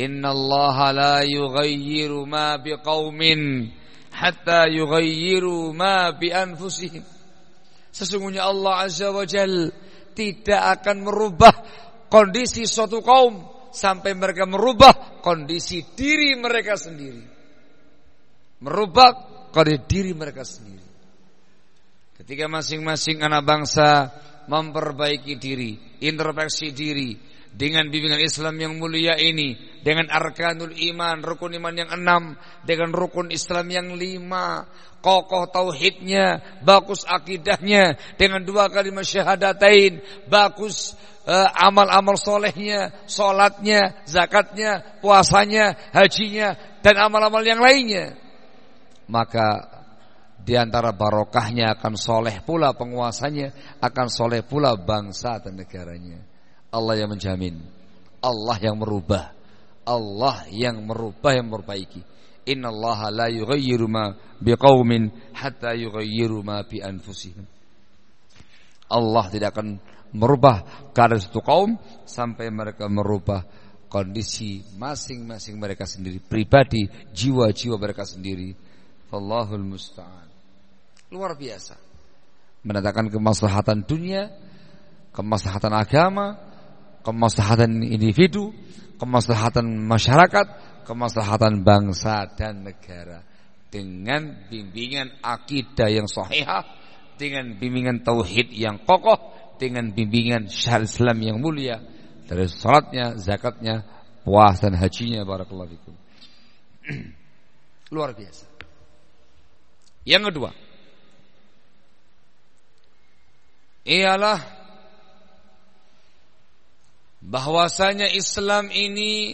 Innallaha la yughayyiru ma biqaumin hatta yughayyiru ma bi anfusihim. Sesungguhnya Allah Azza wa Jalla tidak akan merubah kondisi suatu kaum sampai mereka merubah kondisi diri mereka sendiri. Merubah kondisi diri mereka sendiri. Ketika masing-masing anak bangsa memperbaiki diri, introspeksi diri dengan bimbingan Islam yang mulia ini, dengan arkanul iman, rukun iman yang enam, dengan rukun Islam yang lima, kokoh tauhidnya, bagus akidahnya, dengan dua kalimat syahadatain, bagus uh, amal-amal solehnya, solatnya, zakatnya, puasanya, hajinya, dan amal-amal yang lainnya. Maka di antara barokahnya akan soleh pula penguasanya, akan soleh pula bangsa dan negaranya. Allah yang menjamin, Allah yang merubah, Allah yang merubah, yang memperbaiki. Innallaha la yughayyiru ma biqaumin hatta yughayyiru ma bi anfusihim. Allah tidak akan merubah keadaan suatu kaum sampai mereka merubah kondisi masing-masing mereka sendiri, pribadi, jiwa-jiwa mereka sendiri. Wallahul musta'an. Luar biasa. Mendatangkan kemaslahatan dunia, kemaslahatan agama, kemaslahatan individu, kemaslahatan masyarakat, kemaslahatan bangsa dan negara dengan bimbingan akidah yang sahihah, dengan bimbingan tauhid yang kokoh, dengan bimbingan syariat Islam yang mulia, dari salatnya, zakatnya, puasa dan hajinya. Barakallahu fikum. Luar biasa. Yang kedua ialah bahwasanya Islam ini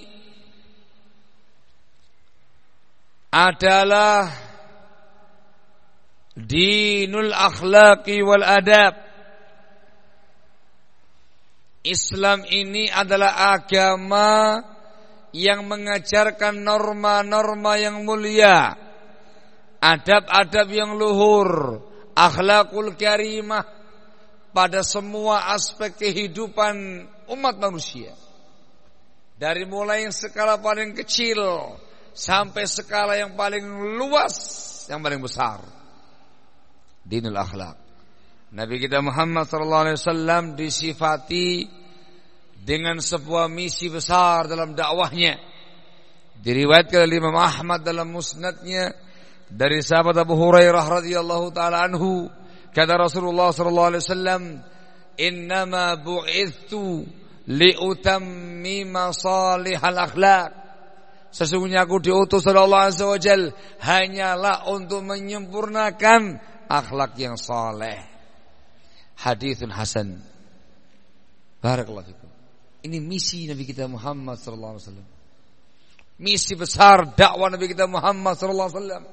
adalah dinul akhlaqi wal adab. Islam ini adalah agama yang mengajarkan norma-norma yang mulia, adab-adab yang luhur, akhlakul karimah pada semua aspek kehidupan umat manusia. Dari mulai yang skala paling kecil sampai skala yang paling luas, yang paling besar. Dinul akhlak. Nabi kita Muhammad sallallahu alaihi wasallam disifati dengan sebuah misi besar dalam dakwahnya. Diriwayatkan oleh Imam Ahmad dalam musnadnya dari sahabat Abu Hurairah radhiyallahu taala anhu, kata Rasulullah sallallahu alaihi wasallam, innama bu'ithu liutammima salihal akhlak. Sesungguhnya aku diutus oleh Allah Azza wa Jalla hanyalah untuk menyempurnakan akhlak yang saleh. Haditsun hasan. Barakallahu fikum. Ini misi Nabi kita Muhammad sallallahu alaihi wasallam. Misi besar dakwah Nabi kita Muhammad sallallahu alaihi wasallam.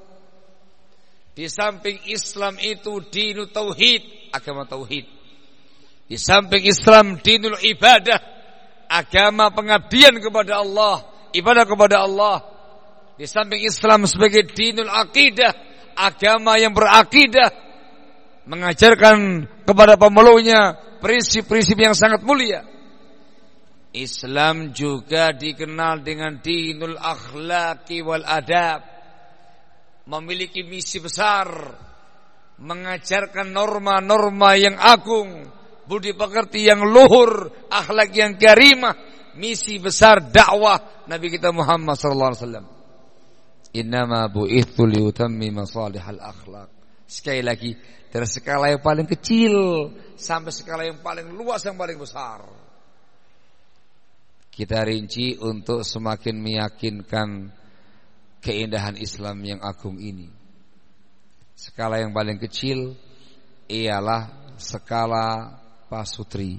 Di samping Islam itu dinul tauhid, agama tauhid. Di samping Islam dinul ibadah, agama pengabdian kepada Allah, ibadah kepada Allah. Di samping Islam sebagai dinul aqidah, agama yang berakidah, mengajarkan kepada pemeluknya prinsip-prinsip yang sangat mulia. Islam juga dikenal dengan dinul akhlaqi wal adab, memiliki misi besar, mengajarkan norma-norma yang agung, budi pekerti yang luhur, akhlak yang karimah. Misi besar dakwah Nabi kita Muhammad sallallahu alaihi wasallam. Innama bu'ithu liutammima salihal akhlak. Sekali lagi, dari skala yang paling kecil sampai skala yang paling luas, yang paling besar. Kita rinci untuk semakin meyakinkan keindahan Islam yang agung ini. Skala yang paling kecil ialah skala pasutri,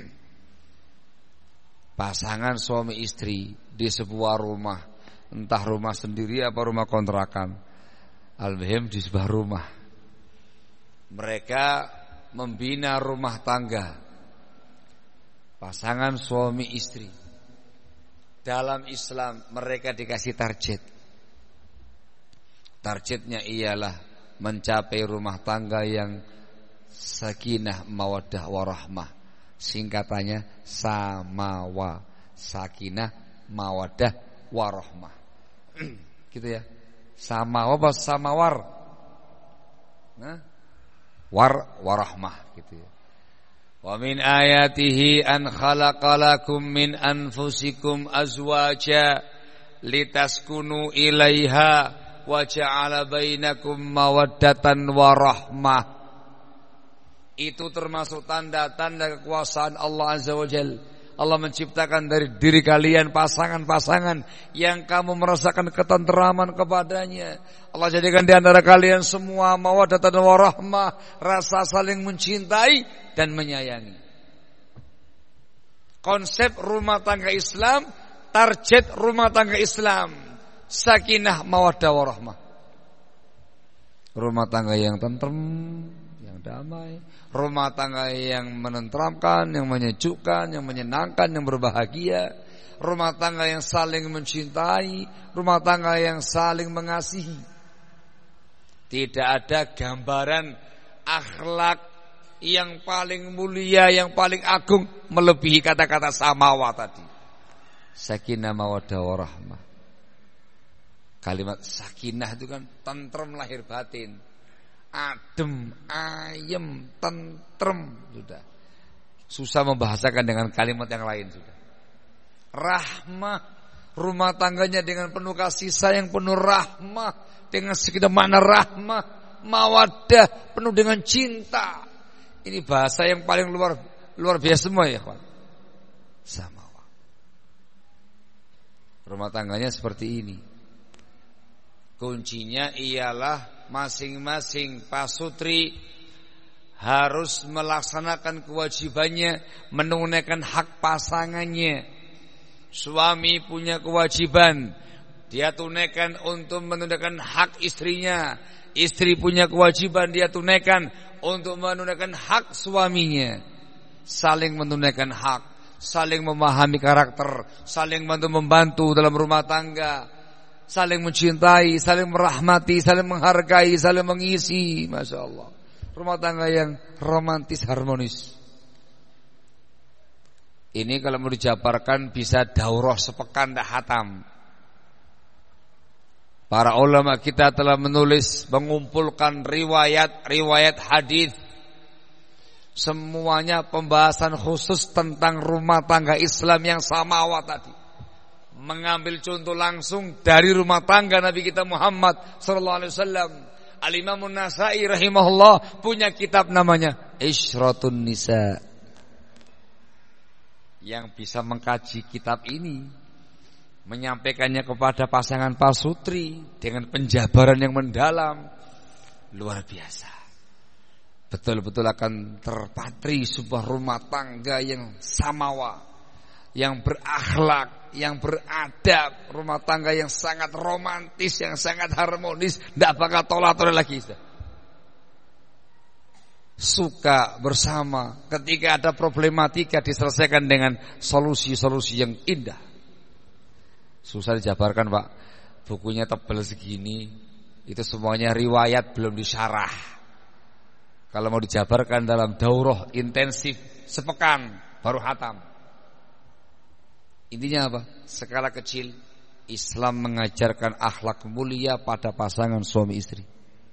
pasangan suami istri di sebuah rumah, entah rumah sendiri apa rumah kontrakan, al-muhim di sebuah rumah. Mereka membina rumah tangga, pasangan suami istri. Dalam Islam mereka dikasih target. Targetnya ialah mencapai rumah tangga yang sakinah mawaddah warahmah. Singkatannya SAMAWA, sakinah mawaddah warahmah. Gitu ya. Sama apa samawar? Nah, war warahmah gitu ya. Wa min ayatihi an khalaqalakum min anfusikum azwaja litaskunu ilaiha wa ja'ala bainakum mawaddatan warahmah. Itu termasuk tanda-tanda kekuasaan Allah Azza wa Jalla. Allah menciptakan dari diri kalian pasangan-pasangan yang kamu merasakan ketenteraman kepadanya. Allah jadikan di antara kalian semua mawaddatan warahmah, rasa saling mencintai dan menyayangi. Konsep rumah tangga Islam, target rumah tangga Islam, sakinah mawaddah warahmah. Rumah tangga yang tentrem, yang damai, rumah tangga yang menenteramkan, yang menyejukkan, yang menyenangkan, yang berbahagia, rumah tangga yang saling mencintai, rumah tangga yang saling mengasihi. Tidak ada gambaran akhlak yang paling mulia, yang paling agung melebihi kata-kata samawa tadi. Sakinah mawaddah warahmah. Kalimat sakinah itu kan tentrem lahir batin, adem, ayem, tentrem, sudah. Susah membahasakan dengan kalimat yang lain sudah. Rahmah, rumah tangganya dengan penuh kasih sayang, penuh rahmah, dengan sekedar makna rahmah, mawaddah, penuh dengan cinta. Ini bahasa yang paling luar luar biasa semua ya, kawan. Samawa. Rumah tangganya seperti ini. Kuncinya ialah masing-masing pasutri harus melaksanakan kewajibannya, menunaikan hak pasangannya. Suami punya kewajiban, dia tunaikan untuk menunaikan hak istrinya. Istri punya kewajiban, dia tunaikan untuk menunaikan hak suaminya. Saling menunaikan hak, saling memahami karakter, saling membantu dalam rumah tangga, saling mencintai, saling merahmati, saling menghargai, saling mengisi. Masya Allah, rumah tangga yang romantis, harmonis. Ini kalau mau dijabarkan bisa daurah sepekan dah hatam. Para ulama kita telah menulis, mengumpulkan riwayat-riwayat hadis. Semuanya pembahasan khusus tentang rumah tangga Islam yang samawa tadi. Mengambil contoh langsung dari rumah tangga Nabi kita Muhammad sallallahu alaihi wasallam. Al-Imam An-Nasa'i rahimahullah punya kitab namanya Isyratun Nisa. Yang bisa mengkaji kitab ini, menyampaikannya kepada pasangan pasutri dengan penjabaran yang mendalam, luar biasa. Betul-betul akan terpatri sebuah rumah tangga yang samawa, yang berakhlak, yang beradab, rumah tangga yang sangat romantis, yang sangat harmonis, tidak bakal tolak-tolak lagi. Suka bersama, ketika ada problematika diselesaikan dengan solusi-solusi yang indah. Susah dijabarkan, Pak. Bukunya tebal segini, itu semuanya riwayat, belum disyarah. Kalau mau dijabarkan dalam daurah intensif sepekan baru hatam. Intinya apa? Skala kecil, Islam mengajarkan akhlak mulia pada pasangan suami istri.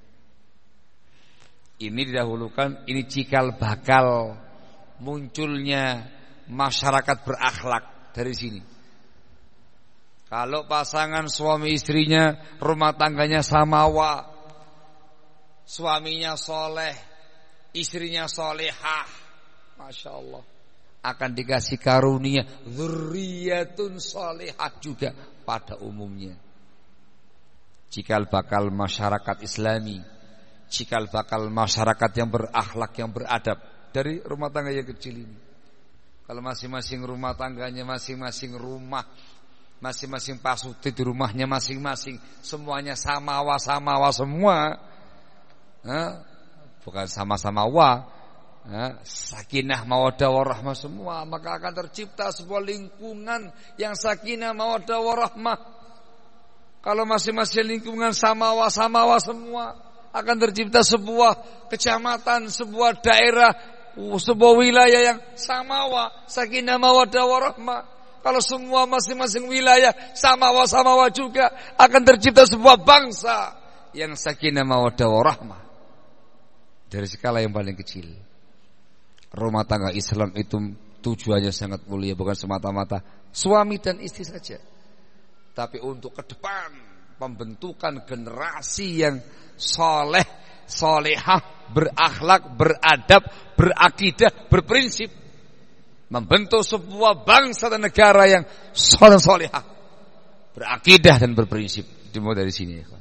Ini didahulukan, ini cikal bakal munculnya masyarakat berakhlak dari sini. Kalau pasangan suami istrinya rumah tangganya samawa, suaminya soleh, istrinya solehah, Masya Allah, akan dikasih karunia dzurriyyatun solehah juga pada umumnya. Cikal bakal masyarakat Islami, cikal bakal masyarakat yang berakhlak, yang beradab dari rumah tangga yang kecil ini. Kalau masing-masing rumah tangganya, masing-masing rumah, masing-masing pasutri di rumahnya masing-masing, semuanya samawa-samawa semua, nah, bukan sama-sama wa, nah, sakinah mawaddah warahmah semua, maka akan tercipta sebuah lingkungan yang sakinah mawaddah warahmah. Kalau masing-masing lingkungan samawa-samawa semua, akan tercipta sebuah kecamatan, sebuah daerah, sebuah wilayah yang samawa, sakinah mawaddah warahmah. Kalau semua masing-masing wilayah samawa-samawa juga, akan tercipta sebuah bangsa yang sakinah mawaddah warahmah. Dari skala yang paling kecil, rumah tangga Islam itu tujuannya sangat mulia, bukan semata-mata suami dan istri saja, tapi untuk ke depan pembentukan generasi yang soleh, solehah, berakhlak, beradab, berakidah, berprinsip, membentuk sebuah bangsa dan negara yang soleh, solehah, berakidah dan berprinsip. Dimulai dari sini, ya.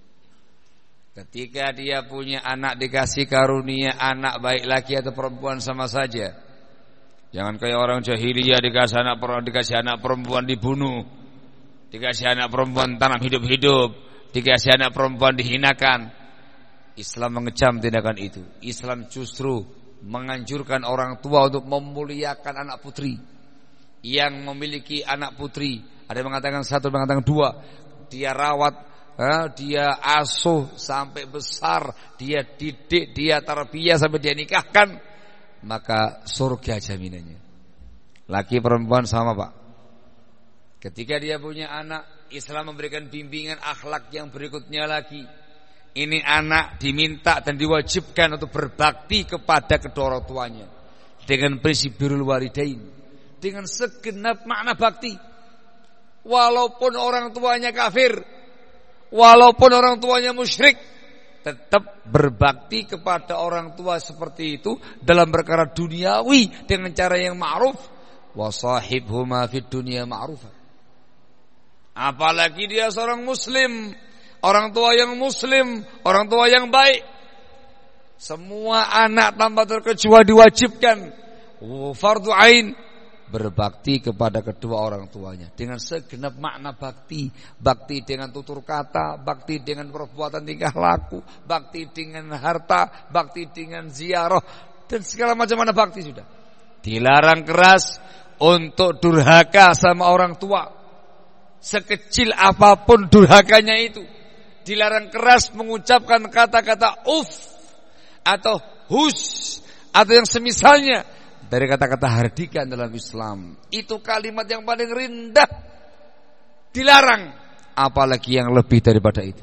Ketika dia punya anak, dikasih karunia anak baik laki atau perempuan sama saja. Jangan kayak orang jahiliyah, dikasih anak perempuan, dikasih anak perempuan dibunuh, dikasih anak perempuan tanam hidup-hidup, dikasih anak perempuan dihinakan. Islam mengecam tindakan itu. Islam justru menganjurkan orang tua untuk memuliakan anak putri. Yang memiliki anak putri, ada yang mengatakan satu, ada yang mengatakan dua, dia rawat, dia asuh sampai besar, dia didik, dia tarbiyah sampai dia nikahkan, maka surga jaminannya. Laki perempuan sama, Pak. Ketika dia punya anak, Islam memberikan bimbingan akhlak yang berikutnya lagi. Ini anak diminta dan diwajibkan untuk berbakti kepada kedua orang tuanya dengan prinsip birrul walidain, dengan segenap makna bakti. Walaupun orang tuanya kafir, walaupun orang tuanya musyrik, tetap berbakti kepada orang tua seperti itu dalam perkara duniawi dengan cara yang ma'ruf. Wa sahibhuma fid dunya ma'rufan. Apalagi dia seorang muslim, orang tua yang muslim, orang tua yang baik. Semua anak tanpa terkecuali diwajibkan fardhu ain berbakti kepada kedua orang tuanya dengan segenap makna bakti. Bakti dengan tutur kata, bakti dengan perbuatan tingkah laku, bakti dengan harta, bakti dengan ziarah, dan segala macam mana bakti sudah. Dilarang keras untuk durhaka sama orang tua, sekecil apapun durhakanya itu. Dilarang keras mengucapkan kata-kata uf atau hus atau yang semisalnya dari kata-kata hardikan dalam Islam. Itu kalimat yang paling rendah, dilarang. Apalagi yang lebih daripada itu.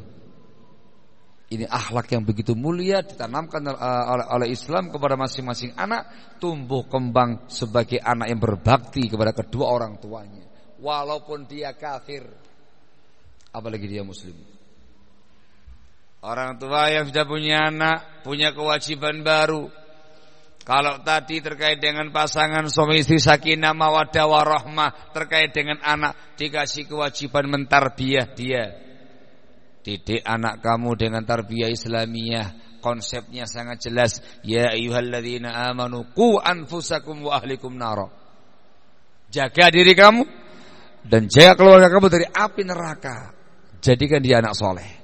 Ini akhlak yang begitu mulia ditanamkan oleh Islam kepada masing-masing anak, tumbuh kembang sebagai anak yang berbakti kepada kedua orang tuanya, walaupun dia kafir, apalagi dia muslim. Orang tua yang sudah punya anak punya kewajiban baru. Kalau tadi terkait dengan pasangan suami istri sakinah mawaddah warahmah, terkait dengan anak dikasih kewajiban mentarbiyah dia. Didik anak kamu dengan tarbiyah Islamiyah. Konsepnya sangat jelas. Ya ayyuhalladzina amanu qu anfusakum wa ahlikum nara. Jaga diri kamu dan jaga keluarga kamu dari api neraka. Jadikan dia anak soleh.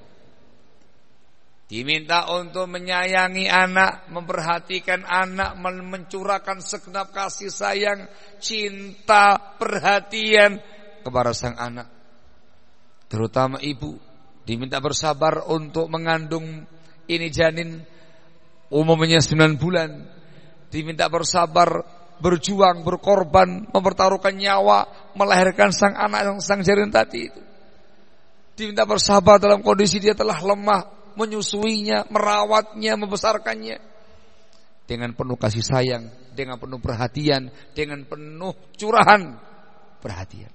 Diminta untuk menyayangi anak, memperhatikan anak, mencurahkan segenap kasih sayang, cinta, perhatian kepada sang anak. Terutama ibu diminta bersabar untuk mengandung ini janin umumnya sembilan bulan. Diminta bersabar, berjuang, berkorban, mempertaruhkan nyawa, melahirkan sang anak yang sang janin tadi itu. Diminta bersabar dalam kondisi dia telah lemah, menyusuinya, merawatnya, membesarkannya dengan penuh kasih sayang, dengan penuh perhatian, dengan penuh curahan perhatian.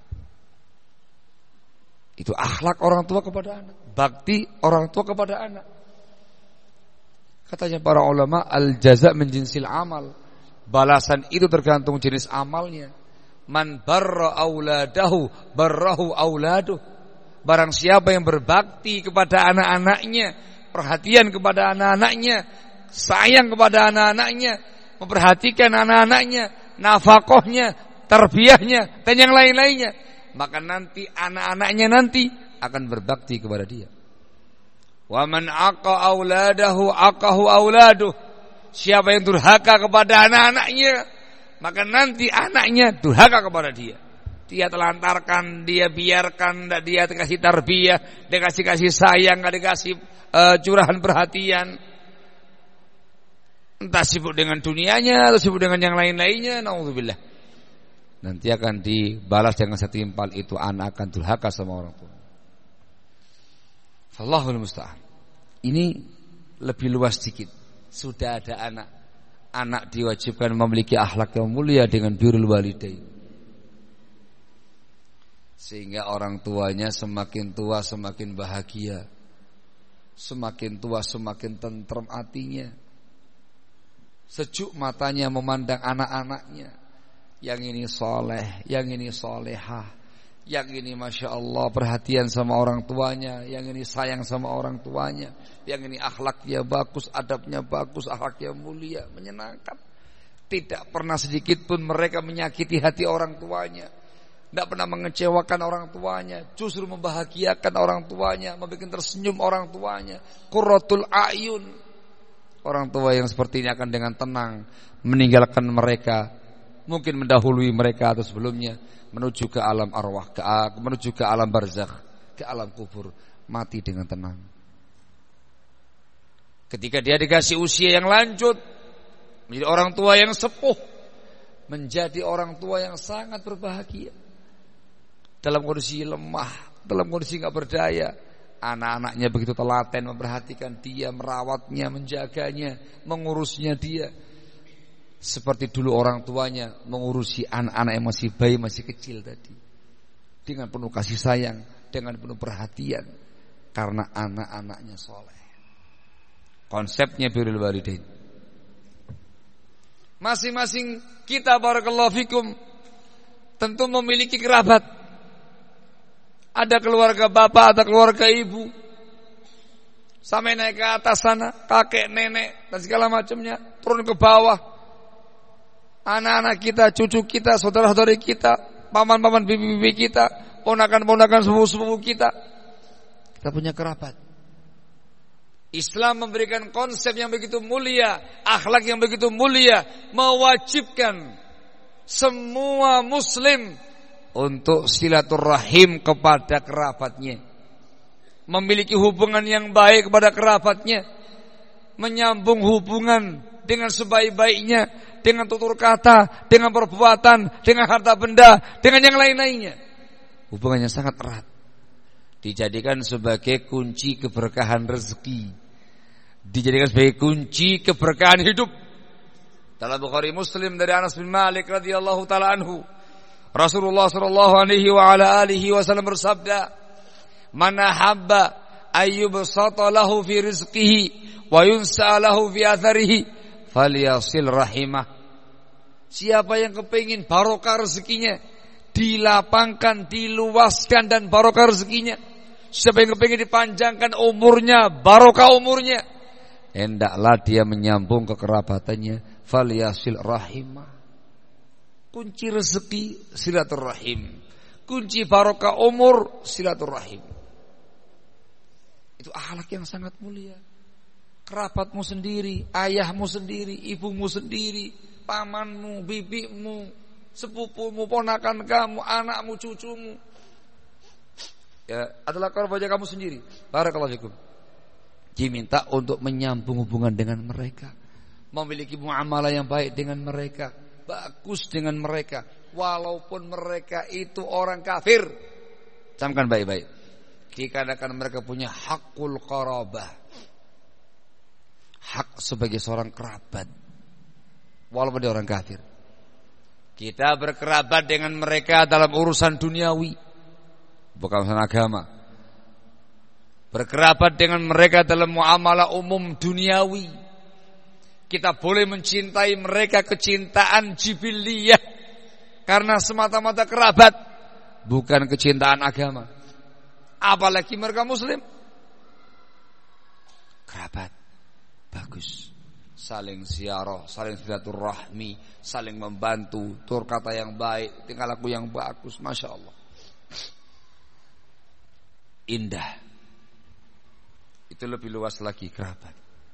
Itu akhlak orang tua kepada anak, bakti orang tua kepada anak. Katanya para ulama, al jaza min jinsil amal. Balasan itu tergantung jenis amalnya. Man barra auladahu barrahu auladuh. Barang siapa yang berbakti kepada anak-anaknya, perhatian kepada anak-anaknya, sayang kepada anak-anaknya, memperhatikan anak-anaknya, nafkahnya, tarbiyahnya, dan yang lain-lainnya, maka nanti anak-anaknya nanti akan berbakti kepada dia. Wa man aqa auladahu aqahu auladuh. Siapa yang durhaka kepada anak-anaknya, maka nanti anaknya durhaka kepada dia. Dia telantarkan, dia biarkan, dia dikasih tarbiyah, dia kasih kasih sayang, dia dikasih uh, curahan perhatian. Entah sibuk dengan dunianya atau sibuk dengan yang lain-lainnya, naudzubillah. nanti akan dibalas dengan setimpal itu, anak akan durhaka sama orang tua. Wallahul musta'an. Ini lebih luas sedikit. Sudah ada anak, anak diwajibkan memiliki akhlak yang mulia dengan birrul walidain, sehingga orang tuanya semakin tua semakin bahagia, semakin tua semakin tentrem hatinya, sejuk matanya memandang anak-anaknya. Yang ini soleh, yang ini solehah, yang ini masya Allah perhatian sama orang tuanya, yang ini sayang sama orang tuanya, yang ini akhlaknya bagus, adabnya bagus, akhlaknya mulia, menyenangkan. Tidak pernah sedikit pun mereka menyakiti hati orang tuanya, tidak pernah mengecewakan orang tuanya, justru membahagiakan orang tuanya, membuat tersenyum orang tuanya. Qurratul a'yun. Orang tua yang seperti ini akan dengan tenang meninggalkan mereka, mungkin mendahului mereka atau sebelumnya, menuju ke alam arwah, ke, menuju ke alam barzakh, ke alam kubur, mati dengan tenang. Ketika dia dikasih usia yang lanjut, menjadi orang tua yang sepuh, menjadi orang tua yang sangat berbahagia, dalam kondisi lemah, dalam kondisi enggak berdaya, anak-anaknya begitu telaten memperhatikan dia, merawatnya, menjaganya, mengurusnya dia, seperti dulu orang tuanya mengurusi anak-anak yang masih bayi, masih kecil tadi, dengan penuh kasih sayang, dengan penuh perhatian, karena anak-anaknya soleh. Konsepnya birrul walidain. Masing-masing kita barakallahu fikum tentu memiliki kerabat. Ada keluarga bapak, ada keluarga ibu, sampai naik ke atas sana, kakek, nenek dan segala macamnya, turun ke bawah. Anak-anak kita, cucu kita, saudara-saudari kita, paman-paman, bibi-bibi kita, ponakan-ponakan, sepupu-sepupu kita, kita punya kerabat. Islam memberikan konsep yang begitu mulia, akhlak yang begitu mulia, mewajibkan semua muslim untuk silaturahim kepada kerabatnya, memiliki hubungan yang baik kepada kerabatnya, menyambung hubungan dengan sebaik-baiknya, dengan tutur kata, dengan perbuatan, dengan harta benda, dengan yang lain-lainnya. Hubungannya sangat erat. Dijadikan sebagai kunci keberkahan rezeki, dijadikan sebagai kunci keberkahan hidup. Dalam Bukhari Muslim dari Anas bin Malik radhiyallahu taala anhu, Rasulullah sallallahu alaihi wa ala alihi wasallam bersabda, "Man ahabba ayyubsata lahu fi rizqihi wa yunsa lahu fi atharihi falyasil rahimah." Siapa yang kepingin barokah rezekinya, dilapangkan, diluaskan dan barokah rezekinya, siapa yang kepingin dipanjangkan umurnya, barokah umurnya, hendaklah dia menyambung kekerabatannya, falyasil rahimah. Kunci rezeki silaturahim, kunci barokah umur silaturahim. Itu akhlak yang sangat mulia. Kerabatmu sendiri, ayahmu sendiri, ibumu sendiri, pamanmu, bibimu, sepupumu, ponakan kamu, anakmu, cucumu, ya, adalah kerabat kamu sendiri. Barakallahu fikum. Diminta untuk menyambung hubungan dengan mereka, memiliki muamalah yang baik dengan mereka, bagus dengan mereka, walaupun mereka itu orang kafir. Camkan baik-baik. Dikarenakan mereka punya hakul qarabah, hak sebagai seorang kerabat, walaupun dia orang kafir. Kita berkerabat dengan mereka dalam urusan duniawi, bukan urusan agama. Berkerabat dengan mereka dalam muamalah umum duniawi. Kita boleh mencintai mereka kecintaan jibiliyah, karena semata-mata kerabat, bukan kecintaan agama. Apalagi mereka muslim. Kerabat bagus, saling ziarah, saling silaturahmi, saling membantu, tutur kata yang baik, tingkah laku yang bagus, masya Allah, indah. Itu lebih luas lagi kerabat.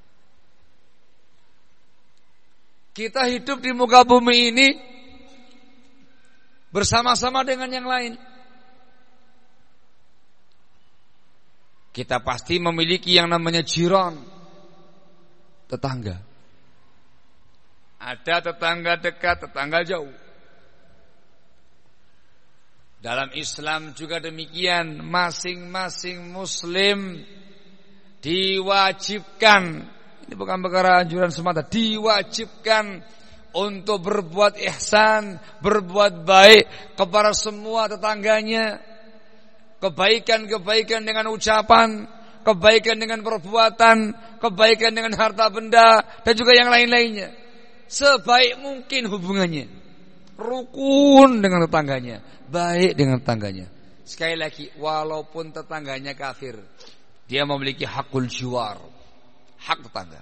Kita hidup di muka bumi ini bersama-sama dengan yang lain. Kita pasti memiliki yang namanya jiran, tetangga. Ada tetangga dekat, tetangga jauh. Dalam Islam juga demikian, masing-masing muslim diwajibkan, ini bukan perkara anjuran semata, diwajibkan untuk berbuat ihsan, berbuat baik kepada semua tetangganya. Kebaikan-kebaikan dengan ucapan, kebaikan dengan perbuatan, kebaikan dengan harta benda, dan juga yang lain-lainnya. Sebaik mungkin hubungannya. Rukun dengan tetangganya, baik dengan tetangganya. Sekali lagi, walaupun tetangganya kafir, dia memiliki hakul jiwar, hak tetangga.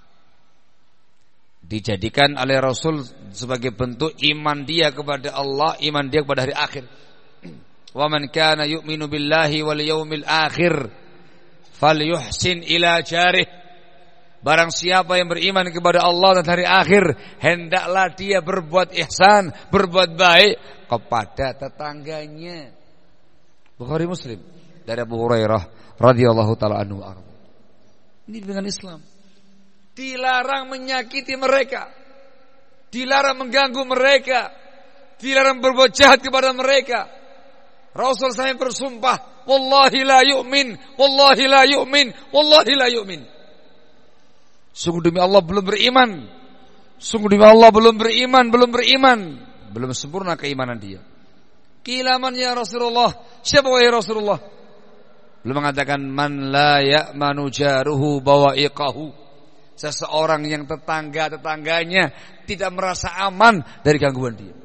Dijadikan oleh Rasul sebagai bentuk iman dia kepada Allah, iman dia kepada hari akhir. Wa man kana yu'minu billahi wal yaumil akhir falyuhsin ila jarih. Barang siapa yang beriman kepada Allah dan hari akhir, hendaklah dia berbuat ihsan, berbuat baik kepada tetangganya. Bukhari Muslim dari Abu Hurairah radhiyallahu taala anhu. Ini dengan Islam. Dilarang menyakiti mereka, dilarang mengganggu mereka, dilarang berbuat jahat kepada mereka. Rasul saya bersumpah, wallahi la yu'min, wallahi la yu'min, wallahi la yu'min. Sungguh demi Allah belum beriman. Sungguh demi Allah belum beriman, belum beriman. Belum sempurna keimanan dia. Qila man ya Rasulullah? Siapa wahai Rasulullah? Belum mengatakan man la ya'manu jaruhu bawa'iqahu. Seseorang yang tetangga-tetangganya tidak merasa aman dari gangguan dia.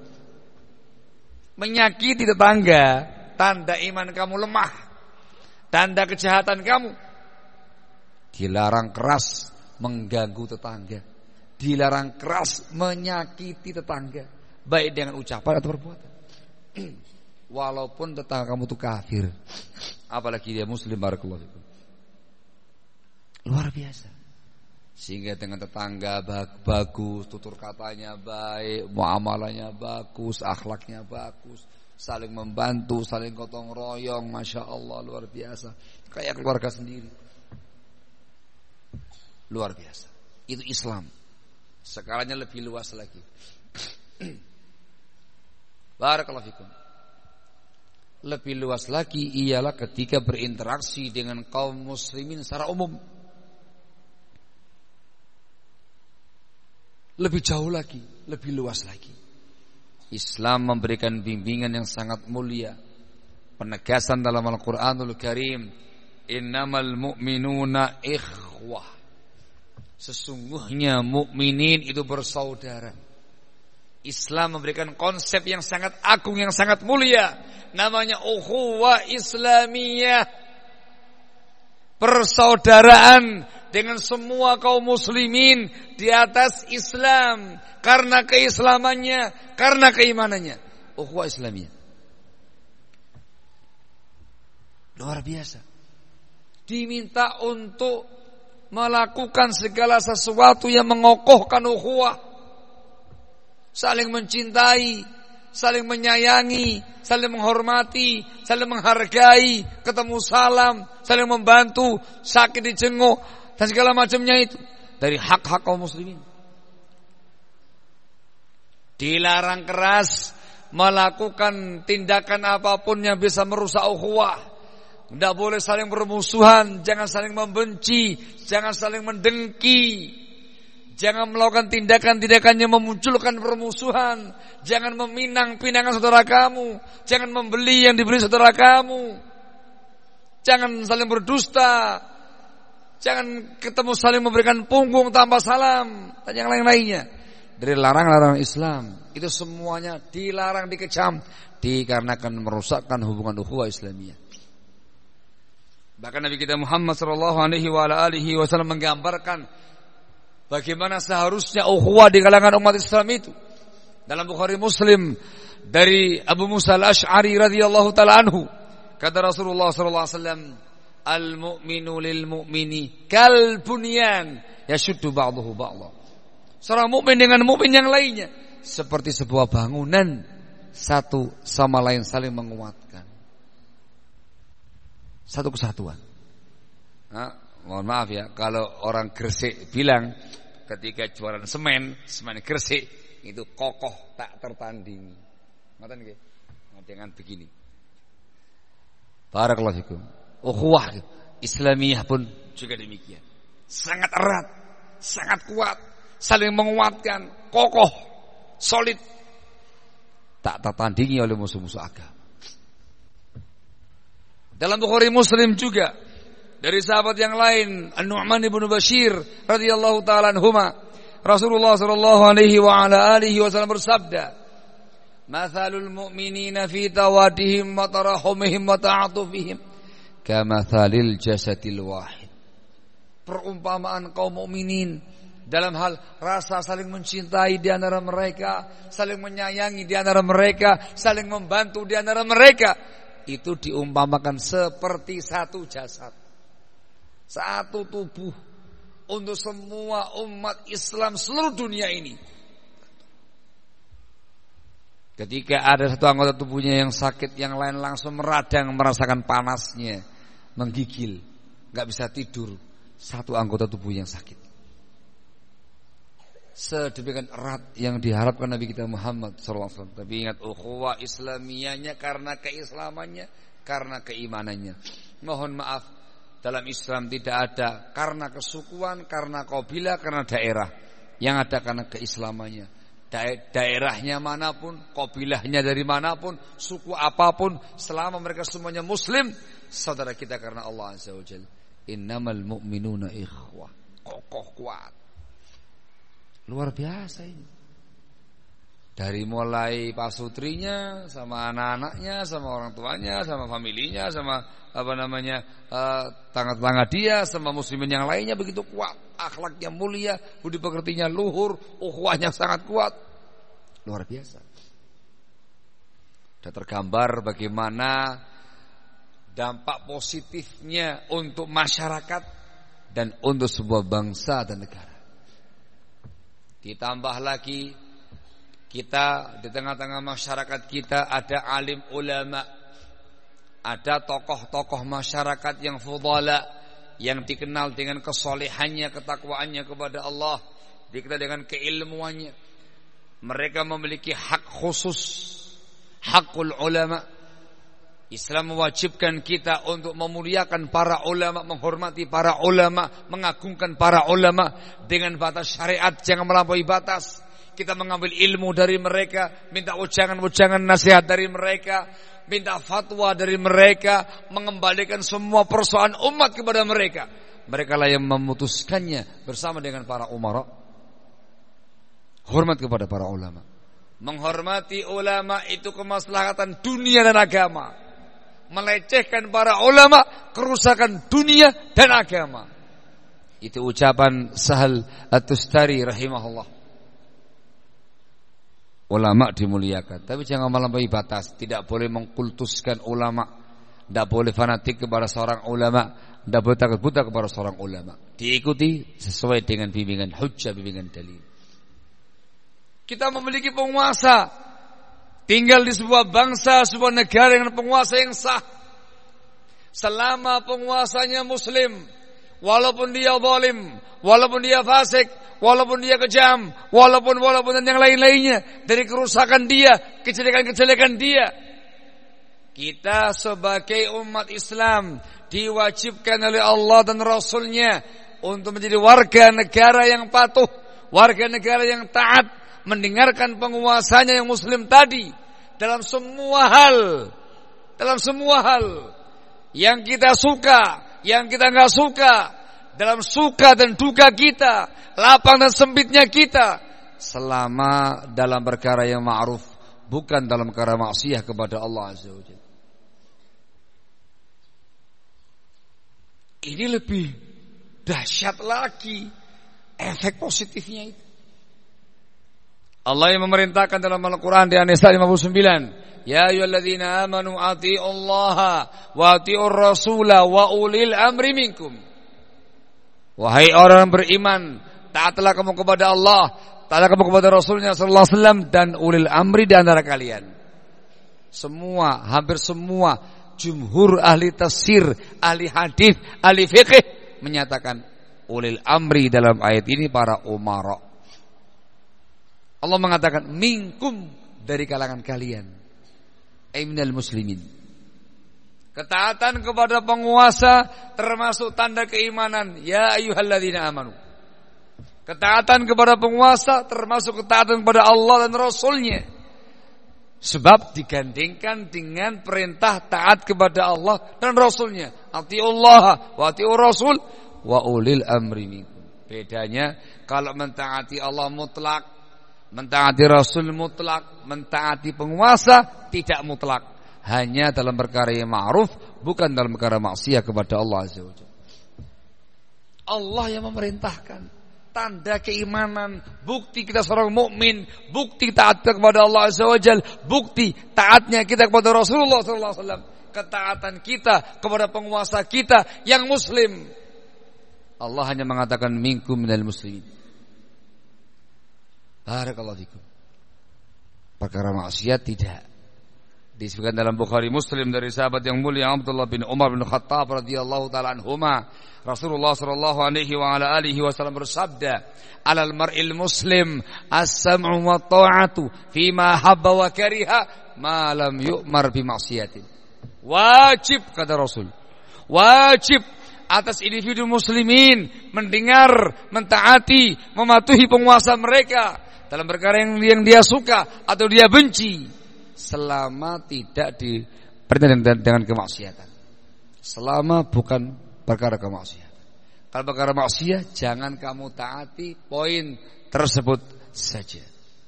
Menyakiti tetangga, tanda iman kamu lemah, tanda kejahatan kamu. Dilarang keras mengganggu tetangga, dilarang keras menyakiti tetangga, baik dengan ucapan atau perbuatan. Walaupun tetangga kamu itu kafir, apalagi dia muslim, barakallahu fikum. Luar biasa. Sehingga dengan tetangga bagus, tutur katanya baik, muamalahnya bagus, akhlaknya bagus, saling membantu, saling gotong royong, masya Allah, luar biasa. Kayak keluarga sendiri. Luar biasa. Itu Islam. Skalanya lebih luas lagi. Barakallahu fikum. Lebih luas lagi ialah ketika berinteraksi dengan kaum muslimin secara umum. Lebih jauh lagi, lebih luas lagi. Islam memberikan bimbingan yang sangat mulia. Penegasan dalam Al-Quranul Karim, innamal mu'minuna ikhwah. Sesungguhnya mukminin itu bersaudara. Islam memberikan konsep yang sangat agung, yang sangat mulia, namanya ukhuwah Islamiyah. Persaudaraan dengan semua kaum muslimin di atas Islam, karena keislamannya, karena keimanannya. Ukhuwah Islamiyah luar biasa. Diminta untuk melakukan segala sesuatu yang mengokohkan ukhuwah, saling mencintai, saling menyayangi, saling menghormati, saling menghargai, ketemu salam, saling membantu, sakit dijenguk, dan segala macamnya itu dari hak-hak kaum muslimin. Dilarang keras melakukan tindakan apapun yang bisa merusak ukhuwah. Tidak boleh saling bermusuhan, jangan saling membenci, jangan saling mendengki, jangan melakukan tindakan-tindakan yang memunculkan permusuhan, jangan meminang pinangan saudara kamu, jangan membeli yang dibeli saudara kamu, jangan saling berdusta, jangan ketemu saling memberikan punggung tanpa salam, dan yang lain-lainnya. Dari larangan-larangan Islam itu semuanya dilarang, dikecam, dikarenakan merusakkan hubungan ukhuwah Islamiyah. Bahkan Nabi kita Muhammad sallallahu alaihi wasallam menggambarkan bagaimana seharusnya ukhuwah di kalangan umat Islam itu. Dalam Bukhari Muslim dari Abu Musa al-Ash'ari radhiyallahu taala anhu, kata Rasulullah sallallahu alaihi wasallam, al-mu'minu lil mu'mini kal bunyan yashuddu ba'dahu ba'dha. Seorang mukmin dengan mukmin yang lainnya seperti sebuah bangunan, satu sama lain saling menguatkan. Satu kesatuan. Nah, mohon maaf ya, kalau orang Gresik bilang ketika jualan semen, semen Gresik itu kokoh tak tertandingi. Ngoten nggih? Dengan begini. Barakallahu fikum. Ukhuwah Islamiyah pun juga demikian. Sangat erat, sangat kuat, saling menguatkan, kokoh, solid. Tak tertandingi oleh musuh-musuh agama. Dalam Bukhari Muslim juga dari sahabat yang lain, An-Nu'man ibn Bashir radhiyallahu taala anhuma, Rasulullah sallallahu alaihi wa ala alihi wasallam bersabda, "Mathalul mu'minina fi tawadihim wa tarahumihim wa ta'atufihim kamathalil jasadil wahid." Perumpamaan kaum mukminin dalam hal rasa saling mencintai di antara mereka, saling menyayangi di antara mereka, saling membantu di antara mereka, itu diumpamakan seperti satu jasad, satu tubuh untuk semua umat Islam seluruh dunia ini. Ketika ada satu anggota tubuhnya yang sakit, yang lain langsung meradang, merasakan panasnya, menggigil, gak bisa tidur. Satu anggota tubuh yang sakit. Sedemikian erat yang diharapkan Nabi kita Muhammad shallallahu alaihi wasallam. Tapi ingat, ukhuwah Islamiyahnya karena keislamannya, karena keimanannya. Mohon maaf, dalam Islam tidak ada karena kesukuan, karena kabilah, karena daerah. Yang ada karena keislamannya. Daerahnya manapun, kabilahnya dari manapun, suku apapun, selama mereka semuanya muslim, saudara kita karena Allah Azza wa Jalla. Innamal mu'minuna ikhwah. Kokoh kuat. Luar biasa ini. Dari mulai pasutrinya, sama anak-anaknya, sama orang tuanya, sama familinya, sama apa namanya uh, tangga-tangga dia, sama muslimin yang lainnya begitu kuat. Akhlaknya mulia, budi pekertinya luhur, ukhuwahnya sangat kuat. Luar biasa. Sudah tergambar bagaimana dampak positifnya untuk masyarakat dan untuk sebuah bangsa dan negara. Ditambah lagi, kita di tengah-tengah masyarakat kita ada alim ulama, ada tokoh-tokoh masyarakat yang fudhala, yang dikenal dengan kesolehannya, ketakwaannya kepada Allah, dikenal dengan keilmuannya. Mereka memiliki hak khusus, hakul ulama. Islam mewajibkan kita untuk memuliakan para ulama, menghormati para ulama, mengagungkan para ulama dengan batas syariat, jangan melampaui batas. Kita mengambil ilmu dari mereka, minta ujangan-ujangan nasihat dari mereka, minta fatwa dari mereka, mengembalikan semua persoalan umat kepada mereka. Mereka lah yang memutuskannya bersama dengan para umara. Hormat kepada para ulama. Menghormati ulama itu kemaslahatan dunia dan agama. Melecehkan para ulama, kerusakan dunia dan agama. Itu ucapan Sahal At-Tustari rahimahullah. Ulama dimuliakan, tapi jangan melampaui batas. Tidak boleh mengkultuskan ulama, tidak boleh fanatik kepada seorang ulama, tidak boleh takut buta kepada seorang ulama. Diikuti sesuai dengan bimbingan hujjah, bimbingan dalil. Kita memiliki penguasa, tinggal di sebuah bangsa, sebuah negara dengan penguasa yang sah. Selama penguasanya muslim, walaupun dia zalim, walaupun dia fasik, walaupun dia kejam, walaupun walaupun dan yang lain-lainnya, dari kerusakan dia, kejelekan-kejelekan dia, kita sebagai umat Islam diwajibkan oleh Allah dan Rasulnya untuk menjadi warga negara yang patuh, warga negara yang taat, mendengarkan penguasanya yang muslim tadi dalam semua hal, dalam semua hal yang kita suka, yang kita nggak suka, dalam suka dan duka kita, lapang dan sempitnya kita, selama dalam perkara yang ma'ruf, bukan dalam perkara maksiat kepada Allah Azza wa Jalla. Ini lebih dahsyat lagi efek positifnya itu. Allah yang memerintahkan dalam Al-Quran di An-Nisa lima puluh sembilan, ya ayyuhalladzina amanu atiiullaha wa atiiur rasula wa ulil amri minkum. Wahai orang beriman, taatlah kamu kepada Allah, taatlah kamu kepada Rasulnya sallallahu alaihi wasallam dan ulil amri di antara kalian. Semua, hampir semua jumhur ahli tafsir, ahli hadis, ahli fikih menyatakan ulil amri dalam ayat ini para umara. Allah mengatakan minkum, dari kalangan kalian, ay minal muslimin. Ketaatan kepada penguasa termasuk tanda keimanan. Ya ayyuhalladzina amanu. Ketaatan kepada penguasa termasuk ketaatan kepada Allah dan Rasulnya. Sebab digandingkan dengan perintah taat kepada Allah dan Rasulnya. Atiullah wa atiur Rasul wa ulil amri minkum. Bedanya kalau mentaati Allah mutlak, mentaati Rasul mutlak, mentaati penguasa tidak mutlak. Hanya dalam perkara yang ma'ruf, bukan dalam perkara maksiat kepada Allah Azza wa Jalla. Allah yang memerintahkan. Tanda keimanan, bukti kita seorang mukmin, bukti taat kepada Allah Azza wa Jalla, bukti taatnya kita kepada Rasulullah sallallahu alaihi wasallam, ketaatan kita kepada penguasa kita yang muslim. Allah hanya mengatakan minkum minal muslimin. Barakallahu fikum. Perkara maksiat tidak. Disebutkan dalam Bukhari Muslim dari sahabat yang mulia Abdullah bin Umar bin Khattab radhiyallahu taala anhuma, Rasulullah sallallahu alaihi wa ala alihi wasallam bersabda, "Alal mar'il muslim as-sam'u wa ta'atu fima habba wa kariha ma lam yu'mar bi ma'siyatin." Wajib kata Rasul. Wajib atas individu muslimin mendengar, mentaati, mematuhi penguasa mereka dalam perkara yang, yang dia suka atau dia benci, selama tidak diperintah dengan, dengan kemaksiatan. Selama bukan perkara kemaksiatan. Kalau perkara maksiat jangan kamu taati, poin tersebut saja.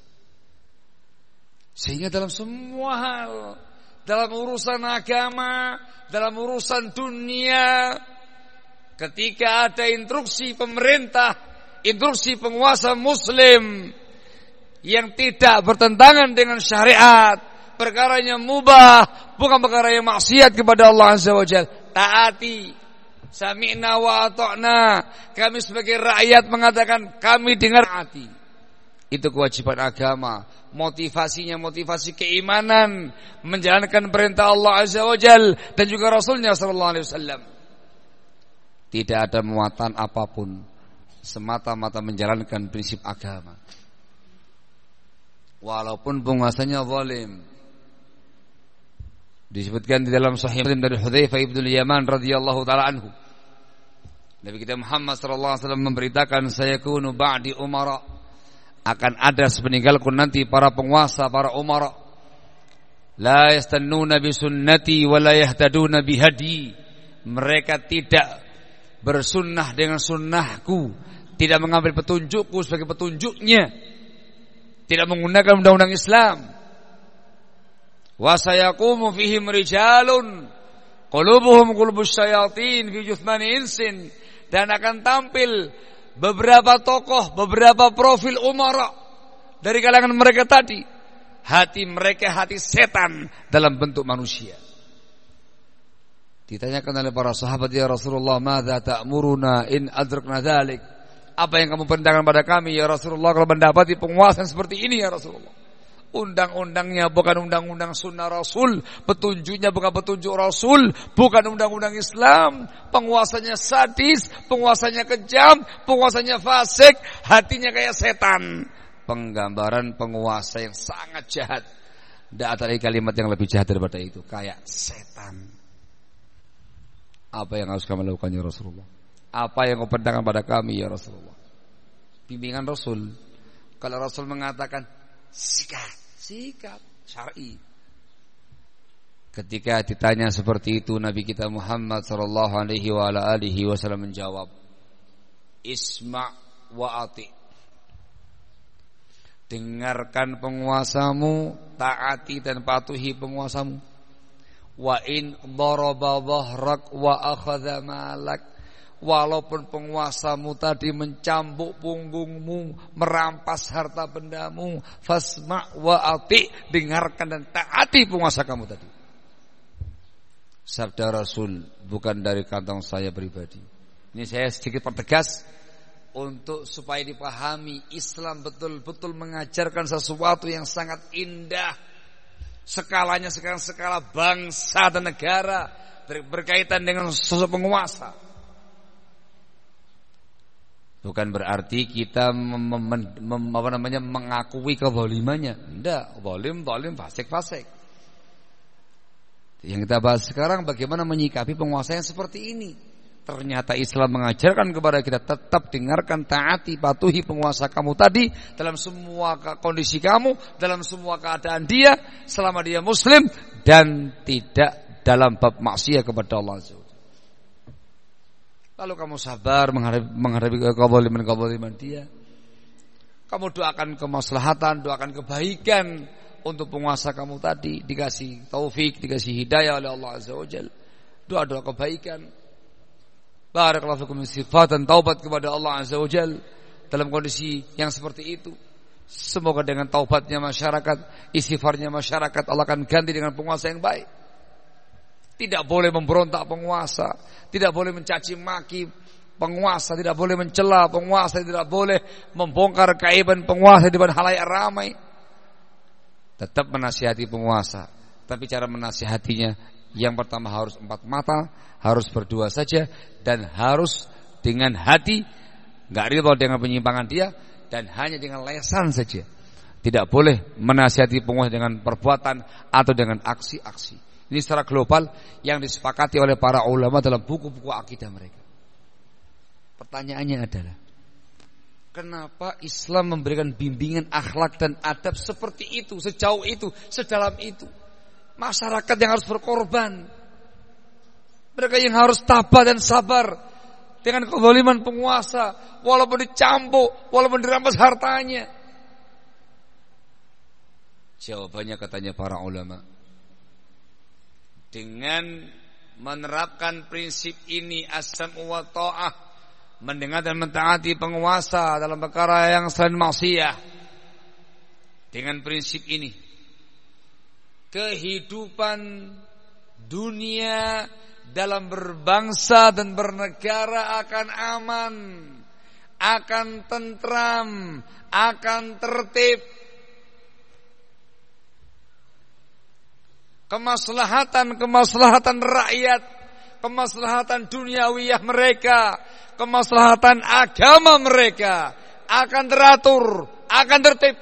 Sehingga dalam semua hal, dalam urusan agama, dalam urusan dunia, ketika ada instruksi pemerintah, instruksi penguasa muslim yang tidak bertentangan dengan syariat, perkaranya mubah, bukan perkara yang maksiat kepada Allah Azza wa Jalla, taati. Sami'na wa ata'na. Kami sebagai rakyat mengatakan kami dengar, taati. Itu kewajiban agama. Motivasinya motivasi keimanan, menjalankan perintah Allah Azza wa Jalla dan juga Rasulnya sallallahu alaihi wasallam. Tidak ada muatan apapun, semata-mata menjalankan prinsip agama. Walaupun penguasanya zalim. Disebutkan di dalam Sahih Muslim dari Hudzaifah ibn Yaman radhiyallahu taala anhu, Nabi kita Muhammad sallallahu alaihi wasallam memberitakan, sayakunu ba'di umara, akan ada sepeninggalku nanti para penguasa, para umara, la yastannuna bi sunnati wa la yahtaduna bi hadi. Mereka tidak bersunnah dengan sunnahku, tidak mengambil petunjukku sebagai petunjuknya, tidak menggunakan undang-undang Islam. Wa sayaqumu fihim rijalun qulubuhum qulubus syayatin fi juthmani insin, dan akan tampil beberapa tokoh, beberapa profil umara dari kalangan mereka tadi, hati mereka hati setan dalam bentuk manusia. Ditanyakan oleh para sahabat, ya Rasulullah, madza ta'muruna in adrakna dzalik? Apa yang kamu perintahkan pada kami ya Rasulullah kalau mendapati penguasa seperti ini ya Rasulullah? Undang-undangnya bukan undang-undang sunnah Rasul, petunjuknya bukan petunjuk Rasul, bukan undang-undang Islam. Penguasanya sadis, penguasanya kejam, penguasanya fasik, hatinya kayak setan. Penggambaran penguasa yang sangat jahat. Tidak ada lagi kalimat yang lebih jahat daripada itu, kayak setan. Apa yang harus kami lakukan ya Rasulullah? Apa yang kau perintahkan pada kami ya Rasulullah? Bimbingan Rasul. Kalau Rasul mengatakan sikap, sikap syar'i. Ketika ditanya seperti itu, Nabi kita Muhammad sallallahu alaihi wa ala alihi wasallam menjawab, isma' wa ati'. Dengarkan penguasamu, taati dan patuhi penguasamu. Wa in daraba dhahrak wa akhadha malak. Walaupun penguasamu tadi mencambuk punggungmu, merampas harta bendamu, fasma' wa ati', dengarkan dan taati penguasa kamu tadi. Sabda Rasul, bukan dari kantong saya pribadi. Ini saya sedikit pertegas untuk supaya dipahami, Islam betul-betul mengajarkan sesuatu yang sangat indah. Skalanya sekarang skala bangsa dan negara, berkaitan dengan sosok penguasa. Bukan berarti kita mem, mem, mem, apa namanya, mengakui kezalimannya. Tidak, zalim, zalim, fasik, fasik. Yang kita bahas sekarang bagaimana menyikapi penguasa yang seperti ini. Ternyata Islam mengajarkan kepada kita tetap dengarkan, taati, patuhi penguasa kamu tadi dalam semua kondisi kamu, dalam semua keadaan dia, selama dia muslim dan tidak dalam bab maksiat kepada Allah Azza wa Jalla. Lalu kamu sabar menghadapi, menghadapi kezaliman-kezaliman dia. Kamu doakan kemaslahatan, doakan kebaikan untuk penguasa kamu tadi, dikasih taufik, dikasih hidayah oleh Allah Azza wa Jalla. Doa-doa kebaikan. Barakallahu fikum, istighfar dan taubat kepada Allah Azza wa Jalla dalam kondisi yang seperti itu. Semoga dengan taubatnya masyarakat, istighfarnya masyarakat, Allah akan ganti dengan penguasa yang baik. Tidak boleh memberontak penguasa, tidak boleh mencaci maki penguasa, tidak boleh mencela penguasa, tidak boleh membongkar keaiban penguasa di depan halayak ramai. Tetap menasihati penguasa, tapi cara menasihatinya yang pertama harus empat mata, harus berdua saja, dan harus dengan hati, enggak ridho dengan penyimpangan dia, dan hanya dengan lesan saja. Tidak boleh menasihati penguasa dengan perbuatan atau dengan aksi-aksi. Ini secara global yang disepakati oleh para ulama dalam buku-buku akidah mereka. Pertanyaannya adalah, kenapa Islam memberikan bimbingan akhlak dan adab seperti itu, sejauh itu, sedalam itu? Masyarakat yang harus berkorban, mereka yang harus tabah dan sabar dengan kezaliman penguasa, walaupun dicambuk, walaupun dirampas hartanya. Jawabannya katanya para ulama, dengan menerapkan prinsip ini, as-sam'u wa ta'ah, mendengar dan mentaati penguasa dalam perkara yang selain maksiyah. Dengan prinsip ini, kehidupan dunia dalam berbangsa dan bernegara akan aman, akan tentram, akan tertib. Kemaslahatan-kemaslahatan rakyat, kemaslahatan duniawiyah mereka, kemaslahatan agama mereka akan teratur, akan tertib.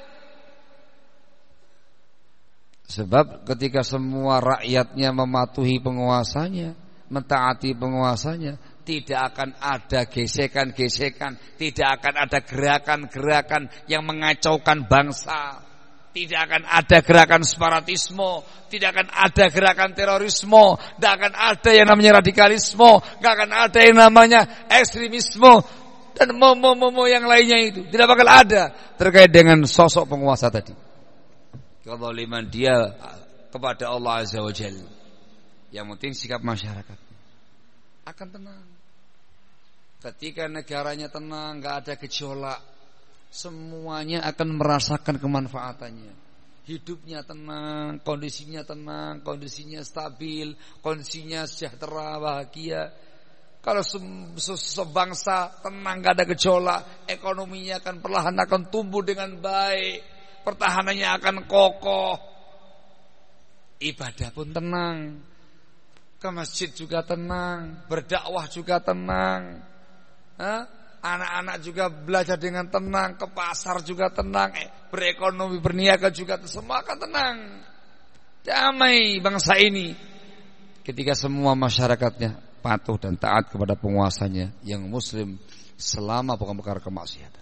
Sebab ketika semua rakyatnya mematuhi penguasanya, mentaati penguasanya, tidak akan ada gesekan-gesekan, tidak akan ada gerakan-gerakan yang mengacaukan bangsa. Tidak akan ada gerakan separatisme, tidak akan ada gerakan terorisme, tidak akan ada yang namanya radikalisme, tidak akan ada yang namanya ekstremisme dan momo-momo yang lainnya itu. Tidak bakal ada terkait dengan sosok penguasa tadi. Kezaliman dia kepada Allah Azza wa Jalla. Yang penting sikap masyarakat akan tenang. Ketika negaranya tenang, enggak ada gejolak, semuanya akan merasakan kemanfaatannya. Hidupnya tenang, kondisinya tenang, kondisinya stabil, kondisinya sejahtera, bahagia. Kalau sebangsa tenang, gak ada gejolak, ekonominya akan perlahan akan tumbuh dengan baik, pertahanannya akan kokoh, ibadah pun tenang, ke masjid juga tenang, berdakwah juga tenang, Hah? Anak-anak juga belajar dengan tenang, ke pasar juga tenang, eh, berekonomi, berniaga juga, semua akan tenang. Damai bangsa ini ketika semua masyarakatnya patuh dan taat kepada penguasanya yang muslim selama bukan perkara kemaksiatan.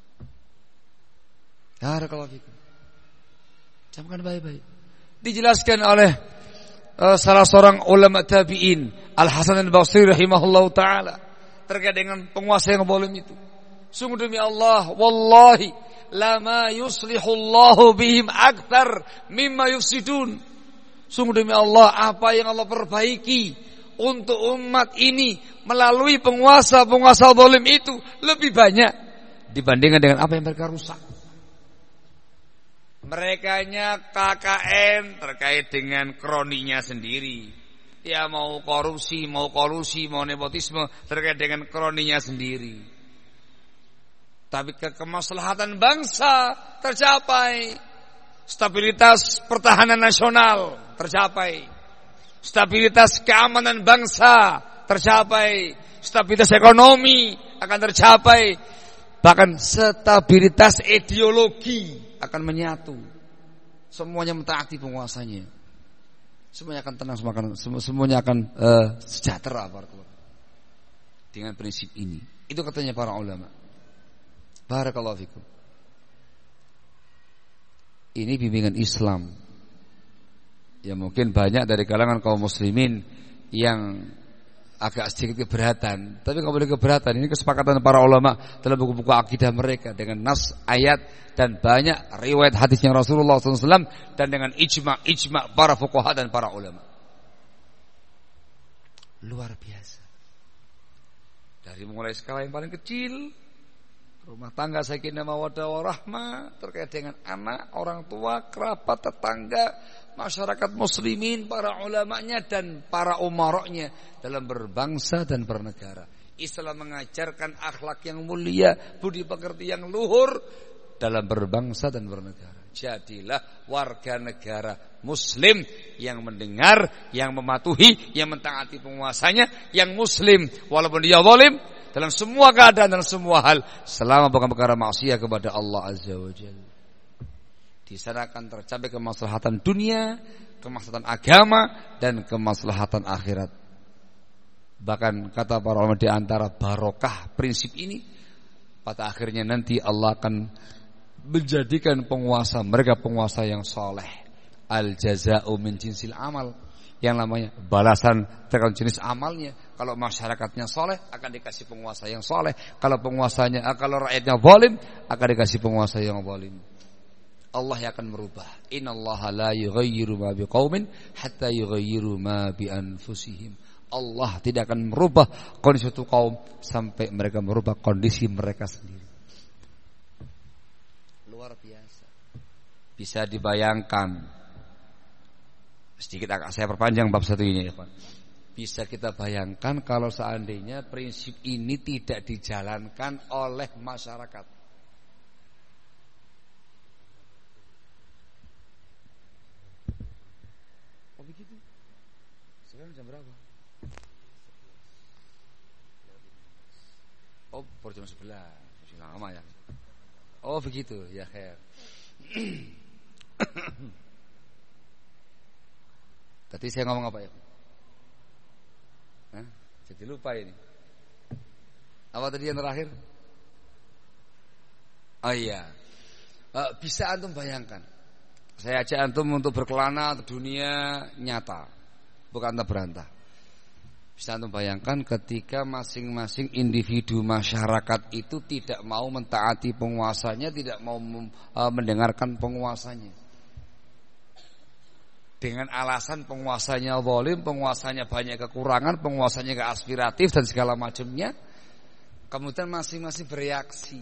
Barakallahu fikum. Camkan baik-baik. Dijelaskan oleh uh, salah seorang ulama tabi'in, Al-Hasan Al-Basri rahimahullahu ta'ala, terkait dengan penguasa yang zalim itu. Sungguh demi Allah, wallahi lama yuslihullahu bihim akthar mimma yufsidun. Sungguh demi Allah, apa yang Allah perbaiki untuk umat ini melalui penguasa-penguasa zalim itu lebih banyak dibandingkan dengan apa yang mereka rusak. Merekanya K K N terkait dengan kroninya sendiri. Ya mau korupsi, mau kolusi, mau nepotisme terkait dengan kroninya sendiri. Tapi ke kemaslahatan bangsa tercapai. Stabilitas pertahanan nasional tercapai. Stabilitas keamanan bangsa tercapai. Stabilitas ekonomi akan tercapai. Bahkan stabilitas ideologi akan menyatu. Semuanya mentaati penguasanya. semuanya akan tenang, semuanya akan, semuanya akan uh, sejahtera dengan prinsip ini. Itu katanya para ulama. Barakallahu fikum. Ini bimbingan Islam. Ya mungkin banyak dari kalangan kaum muslimin yang agak sedikit keberatan, tapi nggak boleh keberatan. Ini kesepakatan para ulama dalam buku-buku akidah mereka dengan nas ayat dan banyak riwayat hadisnya Rasulullah shallallahu alaihi wasallam dan dengan ijma ijma para fuqaha dan para ulama. Luar biasa. Dari mulai skala yang paling kecil, rumah tangga sakinah mawaddah warahmah terkait dengan anak, orang tua, kerabat, tetangga, masyarakat muslimin, para ulamanya dan para umaroknya dalam berbangsa dan bernegara. Islam mengajarkan akhlak yang mulia, budi pekerti yang luhur dalam berbangsa dan bernegara. Jadilah warga negara muslim yang mendengar, yang mematuhi, yang mentaati penguasanya, yang muslim walaupun dia zalim dalam semua keadaan dan semua hal selama bukan perkara maksiat kepada Allah Azza wa Jalla. Di sana akan tercapai kemaslahatan dunia, kemaslahatan agama dan kemaslahatan akhirat. Bahkan kata para ulama di antara barokah prinsip ini, pada akhirnya nanti Allah akan menjadikan penguasa mereka penguasa yang soleh. Al jaza'u min jinsil amal, yang namanya balasan tergantung jenis amalnya. Kalau masyarakatnya soleh akan dikasih penguasa yang soleh. Kalau penguasanya, kalau rakyatnya zalim akan dikasih penguasa yang zalim. Allah yang akan merubah. Innallaha la yughayyiru ma biqaumin hatta yughayyiru ma bi anfusihim. Allah tidak akan merubah kondisi suatu kaum sampai mereka merubah kondisi mereka sendiri. Luar biasa. Bisa dibayangkan. Sedikit agak saya perpanjang bab satu ini, ya, Pak. Bisa kita bayangkan kalau seandainya prinsip ini tidak dijalankan oleh masyarakat. Oh begitu? Sekarang jam berapa? Oh, baru jam sebelas. Lama ya. Oh begitu, ya khair. Tadi saya ngomong apa ya? Hah? Jadi lupa ini. Apa tadi yang terakhir? Oh iya, uh, bisa antum bayangkan. Saya ajak antum untuk berkelana ke dunia nyata, bukan antah berantah. Bisa antum bayangkan ketika masing-masing individu masyarakat itu tidak mau mentaati penguasanya, tidak mau uh, mendengarkan penguasanya. Dengan alasan penguasanya zalim, penguasanya banyak kekurangan, penguasanya gak aspiratif dan segala macamnya. Kemudian masing-masing bereaksi.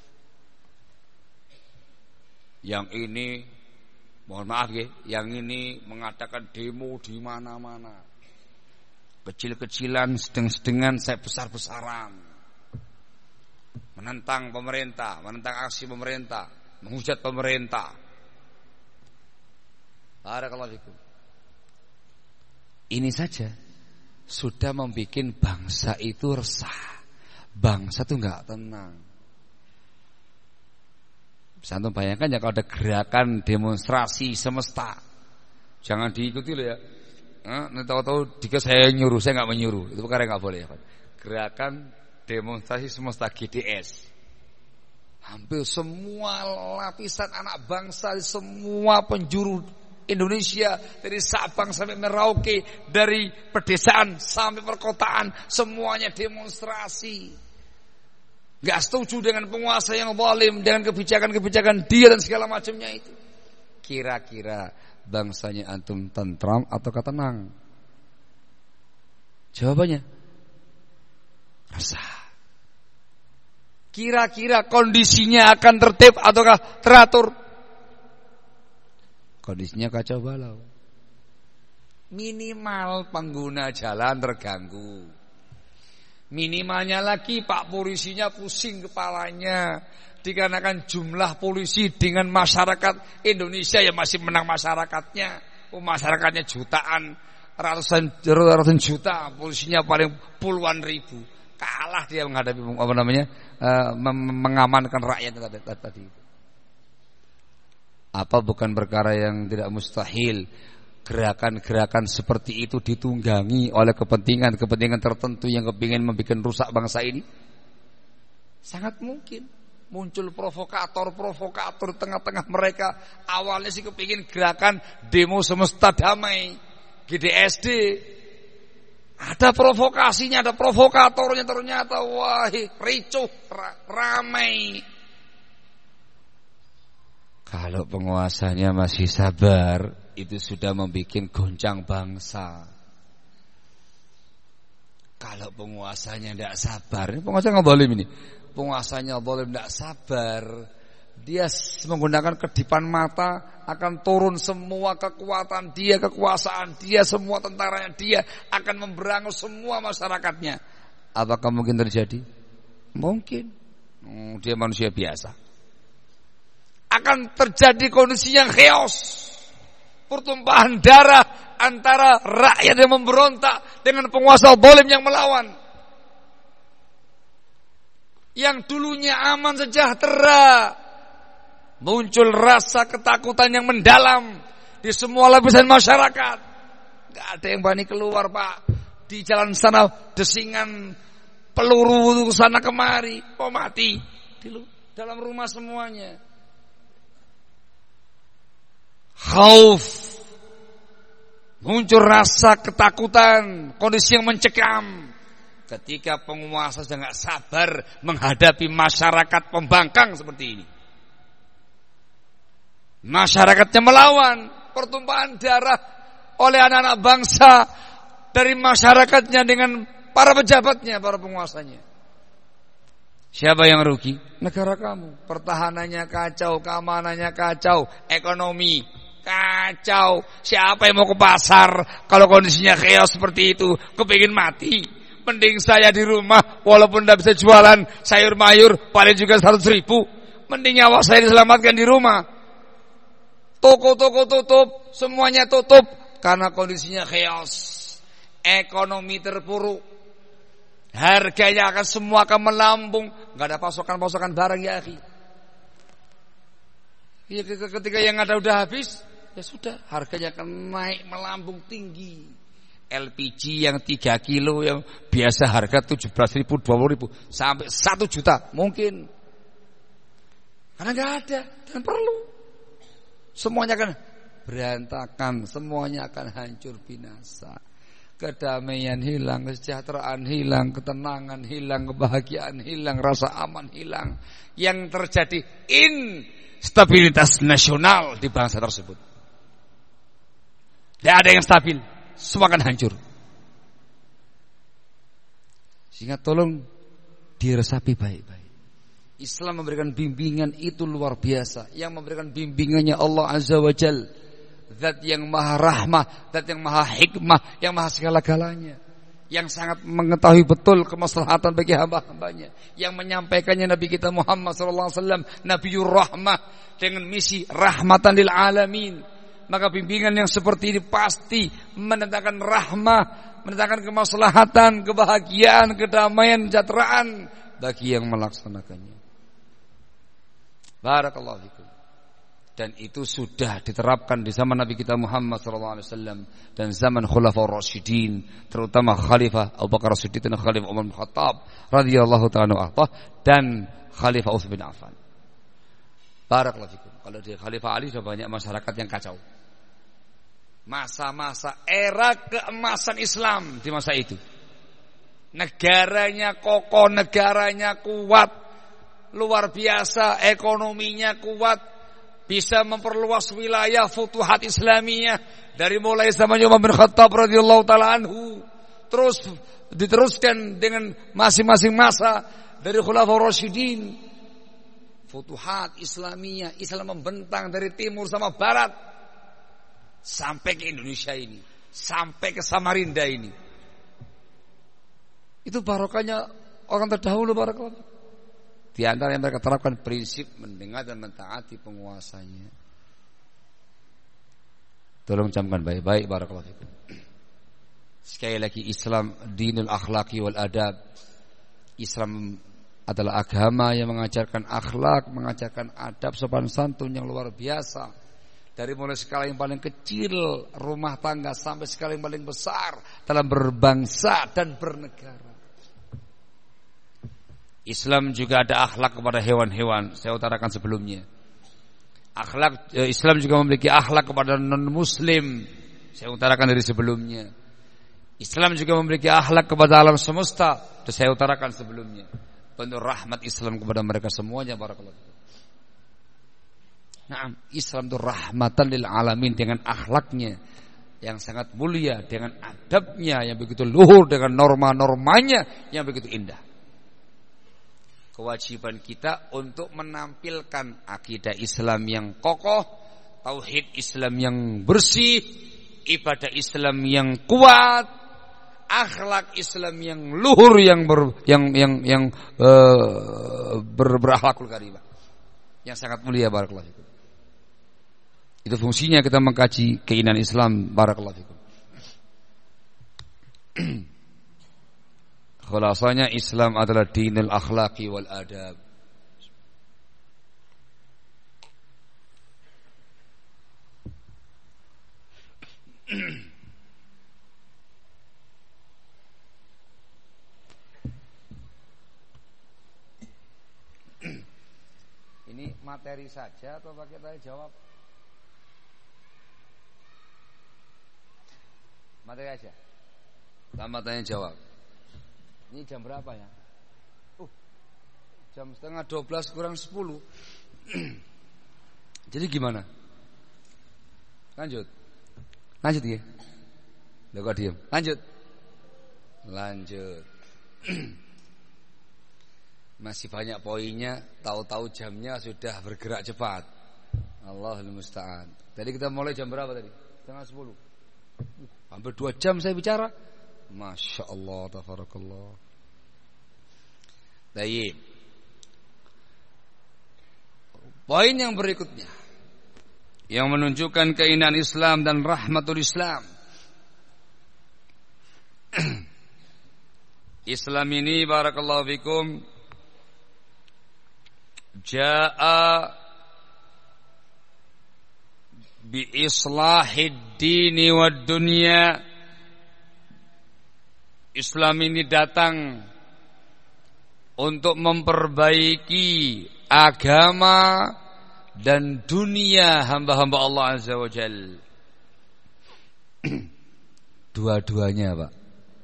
Yang ini, mohon maaf ya, yang ini mengadakan demo di mana-mana. Kecil-kecilan, sedang-sedengan, saya besar-besaran. Menentang pemerintah, menentang aksi pemerintah, menghujat pemerintah. Barakallahu fikum. Ini saja sudah membuat bangsa itu resah. Bangsa itu enggak tenang. Bisa antum bayangkan ya kalau ada gerakan demonstrasi semesta, jangan diikuti loh ya. Nanti tahu-tahu jika saya nyuruh, saya enggak menyuruh. Itu perkara enggak boleh ya. Gerakan demonstrasi semesta G D S. Hampir semua lapisan anak bangsa, semua penjuru Indonesia, dari Sabang sampai Merauke, dari pedesaan sampai perkotaan, semuanya demonstrasi. Gak setuju dengan penguasa yang zalim, dengan kebijakan-kebijakan dia dan segala macamnya itu. Kira-kira bangsanya antum tentram atau tenang? Jawabannya resah. Kira-kira kondisinya akan tertib ataukah teratur? Kondisinya kacau balau. Minimal pengguna jalan terganggu. Minimalnya lagi Pak polisinya pusing kepalanya, dikarenakan jumlah polisi dengan masyarakat Indonesia yang masih menang masyarakatnya. Oh, masyarakatnya jutaan, ratusan ratusan juta, polisinya paling puluhan ribu. Kalah dia menghadapi apa namanya? Uh, mengamankan rakyat tadi. Apa bukan perkara yang tidak mustahil gerakan-gerakan seperti itu ditunggangi oleh kepentingan-kepentingan tertentu yang kepingin membuat rusak bangsa ini? Sangat mungkin muncul provokator-provokator tengah-tengah mereka. Awalnya sih kepingin gerakan demo semesta damai G D S D. Ada provokasinya, ada provokatornya, ternyata wah ricuh, ramai. Kalau penguasanya masih sabar, itu sudah membuat goncang bangsa. Kalau penguasanya tidak sabar, ini penguasa nggak zalim ini. Penguasanya zalim tidak sabar, dia menggunakan kedipan mata, akan turun semua kekuatan dia, kekuasaan dia, semua tentaranya dia, akan memberangus semua masyarakatnya. Apakah mungkin terjadi? Mungkin. Hmm, dia manusia biasa. Akan terjadi kondisi yang chaos, pertumpahan darah antara rakyat yang memberontak dengan penguasa zalim yang melawan. Yang dulunya aman sejahtera, muncul rasa ketakutan yang mendalam di semua lapisan masyarakat. Gak ada yang berani keluar, Pak. Di jalan sana desingan peluru sana kemari, kok mati di dalam rumah semuanya. Khauf, muncul rasa ketakutan, kondisi yang mencekam ketika penguasa sudah tidak sabar menghadapi masyarakat pembangkang seperti ini. Masyarakatnya melawan, pertumpahan darah oleh anak-anak bangsa dari masyarakatnya dengan para pejabatnya, para penguasanya. Siapa yang rugi? Negara kamu. Pertahanannya kacau, keamanannya kacau, ekonomi kacau. Siapa yang mau ke pasar kalau kondisinya chaos seperti itu? Kepingin mati. Mending saya di rumah, walaupun tidak bisa jualan sayur mayur, paling juga seratus ribu. Mending nyawa saya diselamatkan di rumah. Toko-toko tutup, semuanya tutup karena kondisinya chaos. Ekonomi terpuruk, harganya akan semua akan melambung, nggak ada pasokan-pasokan barang ya akhi. Ya, ketika yang ada udah habis, ya sudah, harganya akan naik melambung tinggi. L P G yang tiga kilo yang biasa harga tujuh belas ribu, dua puluh ribu sampai satu juta mungkin. Karena nggak ada dan perlu. Semuanya akan berantakan, semuanya akan hancur binasa. Kedamaian hilang, kesejahteraan hilang, ketenangan hilang, kebahagiaan hilang, rasa aman hilang. Yang terjadi instabilitas nasional di bangsa tersebut. Tidak ada yang stabil, semua akan hancur. Sehingga tolong diresapi baik-baik. Islam memberikan bimbingan itu luar biasa. Yang memberikan bimbingannya Allah Azza wa Jal, Zat yang maha rahmah, Zat yang maha hikmah, yang maha segala-galanya, yang sangat mengetahui betul kemaslahatan bagi hamba-hambanya, yang menyampaikannya Nabi kita Muhammad sallallahu alaihi wasallam, Nabiur Rahmah, dengan misi rahmatan lil alamin. Maka bimbingan yang seperti ini pasti mendatangkan rahmah, mendatangkan kemaslahatan, kebahagiaan, kedamaian, kesejahteraan bagi yang melaksanakannya. Barakallahu fikum. Dan itu sudah diterapkan di zaman Nabi kita Muhammad sallallahu alaihi wasallam dan zaman Khulafaur Rasyidin, terutama Khalifah Abu Bakar As-Siddiq dan Khalifah Umar bin Khattab radhiyallahu ta'ala anhu dan Khalifah Utsman bin Affan. Barakallahu fikum. Kalau di Khalifah Ali sudah banyak masyarakat yang kacau. Masa-masa era keemasan Islam di masa itu. Negaranya kokoh, negaranya kuat, luar biasa, ekonominya kuat, bisa memperluas wilayah futuhat Islamiyah dari mulai zaman Umar bin Khattab radhiyallahu taala anhu, terus diteruskan dengan masing-masing masa dari Khulafaur Rasyidin. Futuhat Islamiyah, Islam membentang dari timur sama barat sampai ke Indonesia ini, sampai ke Samarinda ini. Itu barokahnya orang terdahulu, barakallahu. Di antara yang mereka terapkan prinsip mendengar dan mentaati penguasanya. Tolong camkan baik-baik, barakallahu fikum. Sekali lagi, Islam dinul akhlaqi wal adab. Islam adalah agama yang mengajarkan akhlak, mengajarkan adab sopan santun yang luar biasa. Dari mulai skala yang paling kecil rumah tangga sampai skala yang paling besar dalam berbangsa dan bernegara. Islam juga ada akhlak kepada hewan-hewan. Saya utarakan sebelumnya. Akhlak eh, Islam juga memiliki akhlak kepada non-muslim. Saya utarakan dari sebelumnya. Islam juga memiliki akhlak kepada alam semesta. Itu saya utarakan sebelumnya. Bentuk rahmat Islam kepada mereka semuanya. Barakallahu. Nah, Islam itu rahmatan lil alamin dengan akhlaknya yang sangat mulia, dengan adabnya yang begitu luhur, dengan norma-normanya yang begitu indah. Kewajiban kita untuk menampilkan akidah Islam yang kokoh, tauhid Islam yang bersih, ibadah Islam yang kuat, akhlak Islam yang luhur, yang ber, yang yang yang uh, ber, berakhlakul karimah, yang sangat mulia. Barakallahu fikum. Itu fungsinya kita mengkaji keinginan Islam. Barakallahu fikum. Khulasanya Islam adalah dinul akhlaqi wal adab. Ini materi saja atau pakai tanya jawab? Materi aja. Sama tanya jawab. Ini jam berapa ya? Uh, jam setengah dua belas kurang sepuluh. Jadi gimana? Lanjut. Lanjut ya. Loh kok diem? Lanjut. Lanjut. Masih banyak poinnya. Tahu-tahu jamnya sudah bergerak cepat. Allahul musta'an. Tadi kita mulai jam berapa tadi? Setengah sepuluh. Hampir dua jam saya bicara. Masya Allah, tabarakallah. Baik. Poin yang berikutnya yang menunjukkan keindahan Islam dan rahmatul Islam. Islam ini barakallahu fikum jaa bi islahid dini wad dunya. Islam ini datang untuk memperbaiki agama dan dunia hamba-hamba Allah Azza wa Jalla. Dua-duanya, Pak.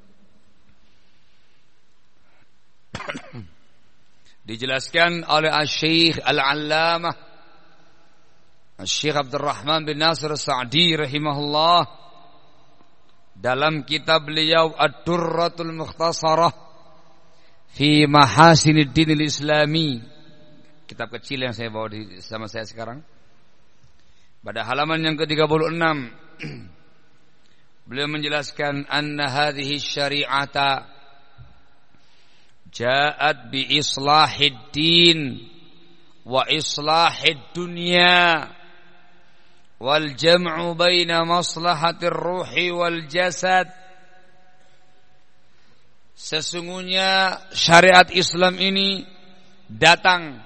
Dijelaskan oleh Asy-Syaikh Al-Allamah Asy-Syaikh Abdurrahman bin Nasir As-Sa'di rahimahullah dalam kitab beliau Ad-Durratul Mukhtasarah fi Mahasinid Dinil Islami, kitab kecil yang saya bawa di sama saya sekarang. Pada halaman yang ke tiga puluh enam beliau menjelaskan anna hadhihi syari'ata ja'at bi islahid din wa islahid dunya wal jam'u baina maslahatir ruhi wal jasad. Sesungguhnya syariat Islam ini datang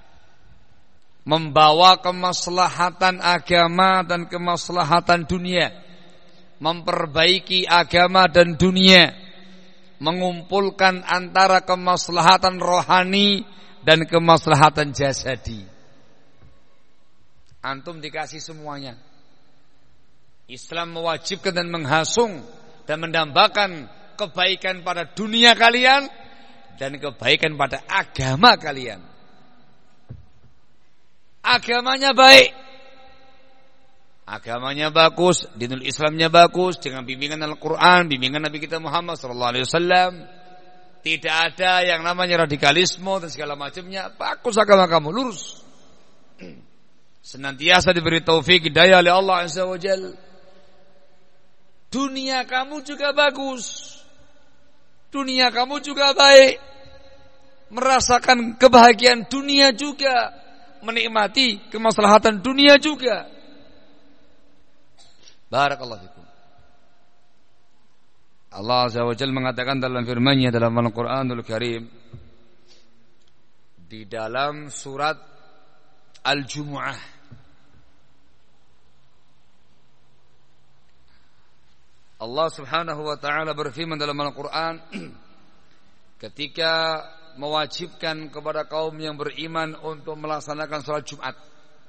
membawa kemaslahatan agama dan kemaslahatan dunia, memperbaiki agama dan dunia, mengumpulkan antara kemaslahatan rohani dan kemaslahatan jasadi. Antum dikasih semuanya. Islam mewajibkan dan menghasung dan mendambakan kebaikan pada dunia kalian dan kebaikan pada agama kalian. Agamanya baik, agamanya bagus, dinul Islamnya bagus dengan bimbingan Al-Quran, bimbingan Nabi kita Muhammad sallallahu alaihi wasallam. Tidak ada yang namanya radikalisme dan segala macamnya. Bagus agama kamu, lurus. Senantiasa diberi taufik hidayah oleh Allah Azza wa Jalla. Dunia kamu juga bagus, dunia kamu juga baik, merasakan kebahagiaan dunia juga, menikmati kemaslahatan dunia juga. Barakallahu fikum. Allah Azza wa Jalla mengatakan dalam firman-Nya dalam Al-Qur'anul Karim di dalam surat Al-Jumu'ah Allah Subhanahu wa taala berfirman dalam Al-Qur'an ketika mewajibkan kepada kaum yang beriman untuk melaksanakan salat Jumat.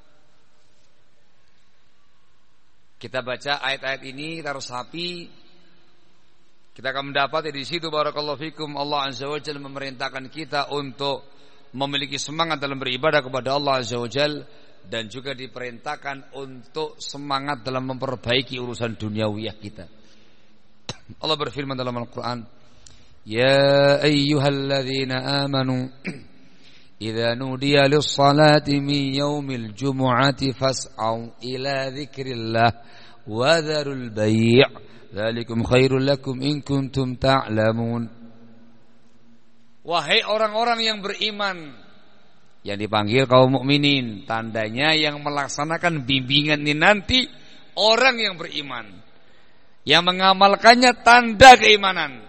Kita baca ayat-ayat ini, kita resapi, kita akan mendapati di situ barakallahu fikum Allah Azza wa Jalla memerintahkan kita untuk memiliki semangat dalam beribadah kepada Allah Azza wa Jalla, dan juga diperintahkan untuk semangat dalam memperbaiki urusan duniawiyah kita. Allah berfirman dalam Al-Qur'an, "Ya ayyuhalladzina amanu idza nudiya lis-salati min yaumil jumu'ati fas'au ila dzikrillah wa dzarul bai', dzalikum khairul lakum in kuntum ta'lamun." Wahai orang-orang yang beriman, yang dipanggil kaum mukminin, tandanya yang melaksanakan bimbingan ini nanti orang yang beriman, yang mengamalkannya tanda keimanan.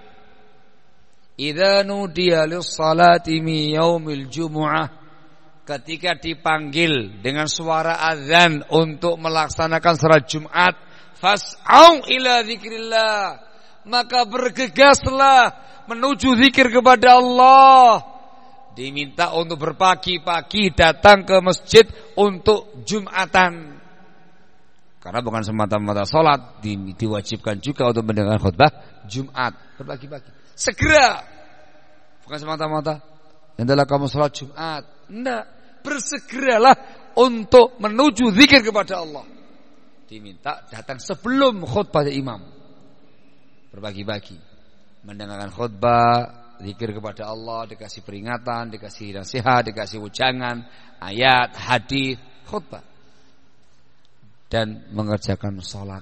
Idza nudiya lis-salati min yaumil jumu'ah, ketika dipanggil dengan suara azan untuk melaksanakan salat Jumat, fas'au ila dzikrillah, maka bergegaslah menuju zikir kepada Allah. Diminta untuk berpagi-pagi datang ke masjid untuk Jumatan. Karena bukan semata-mata sholat, di, diwajibkan juga untuk mendengar khutbah Jumat. Berpagi-pagi, segera. Bukan semata-mata hendaklah kamu sholat Jumat. Tidak, bersegeralah untuk menuju zikir kepada Allah. Diminta datang sebelum khutbah imam. Berpagi-pagi mendengarkan khutbah, zikir kepada Allah, dikasih peringatan, dikasih nasihat, dikasih ujangan, ayat, hadis, khutbah, dan mengerjakan salat.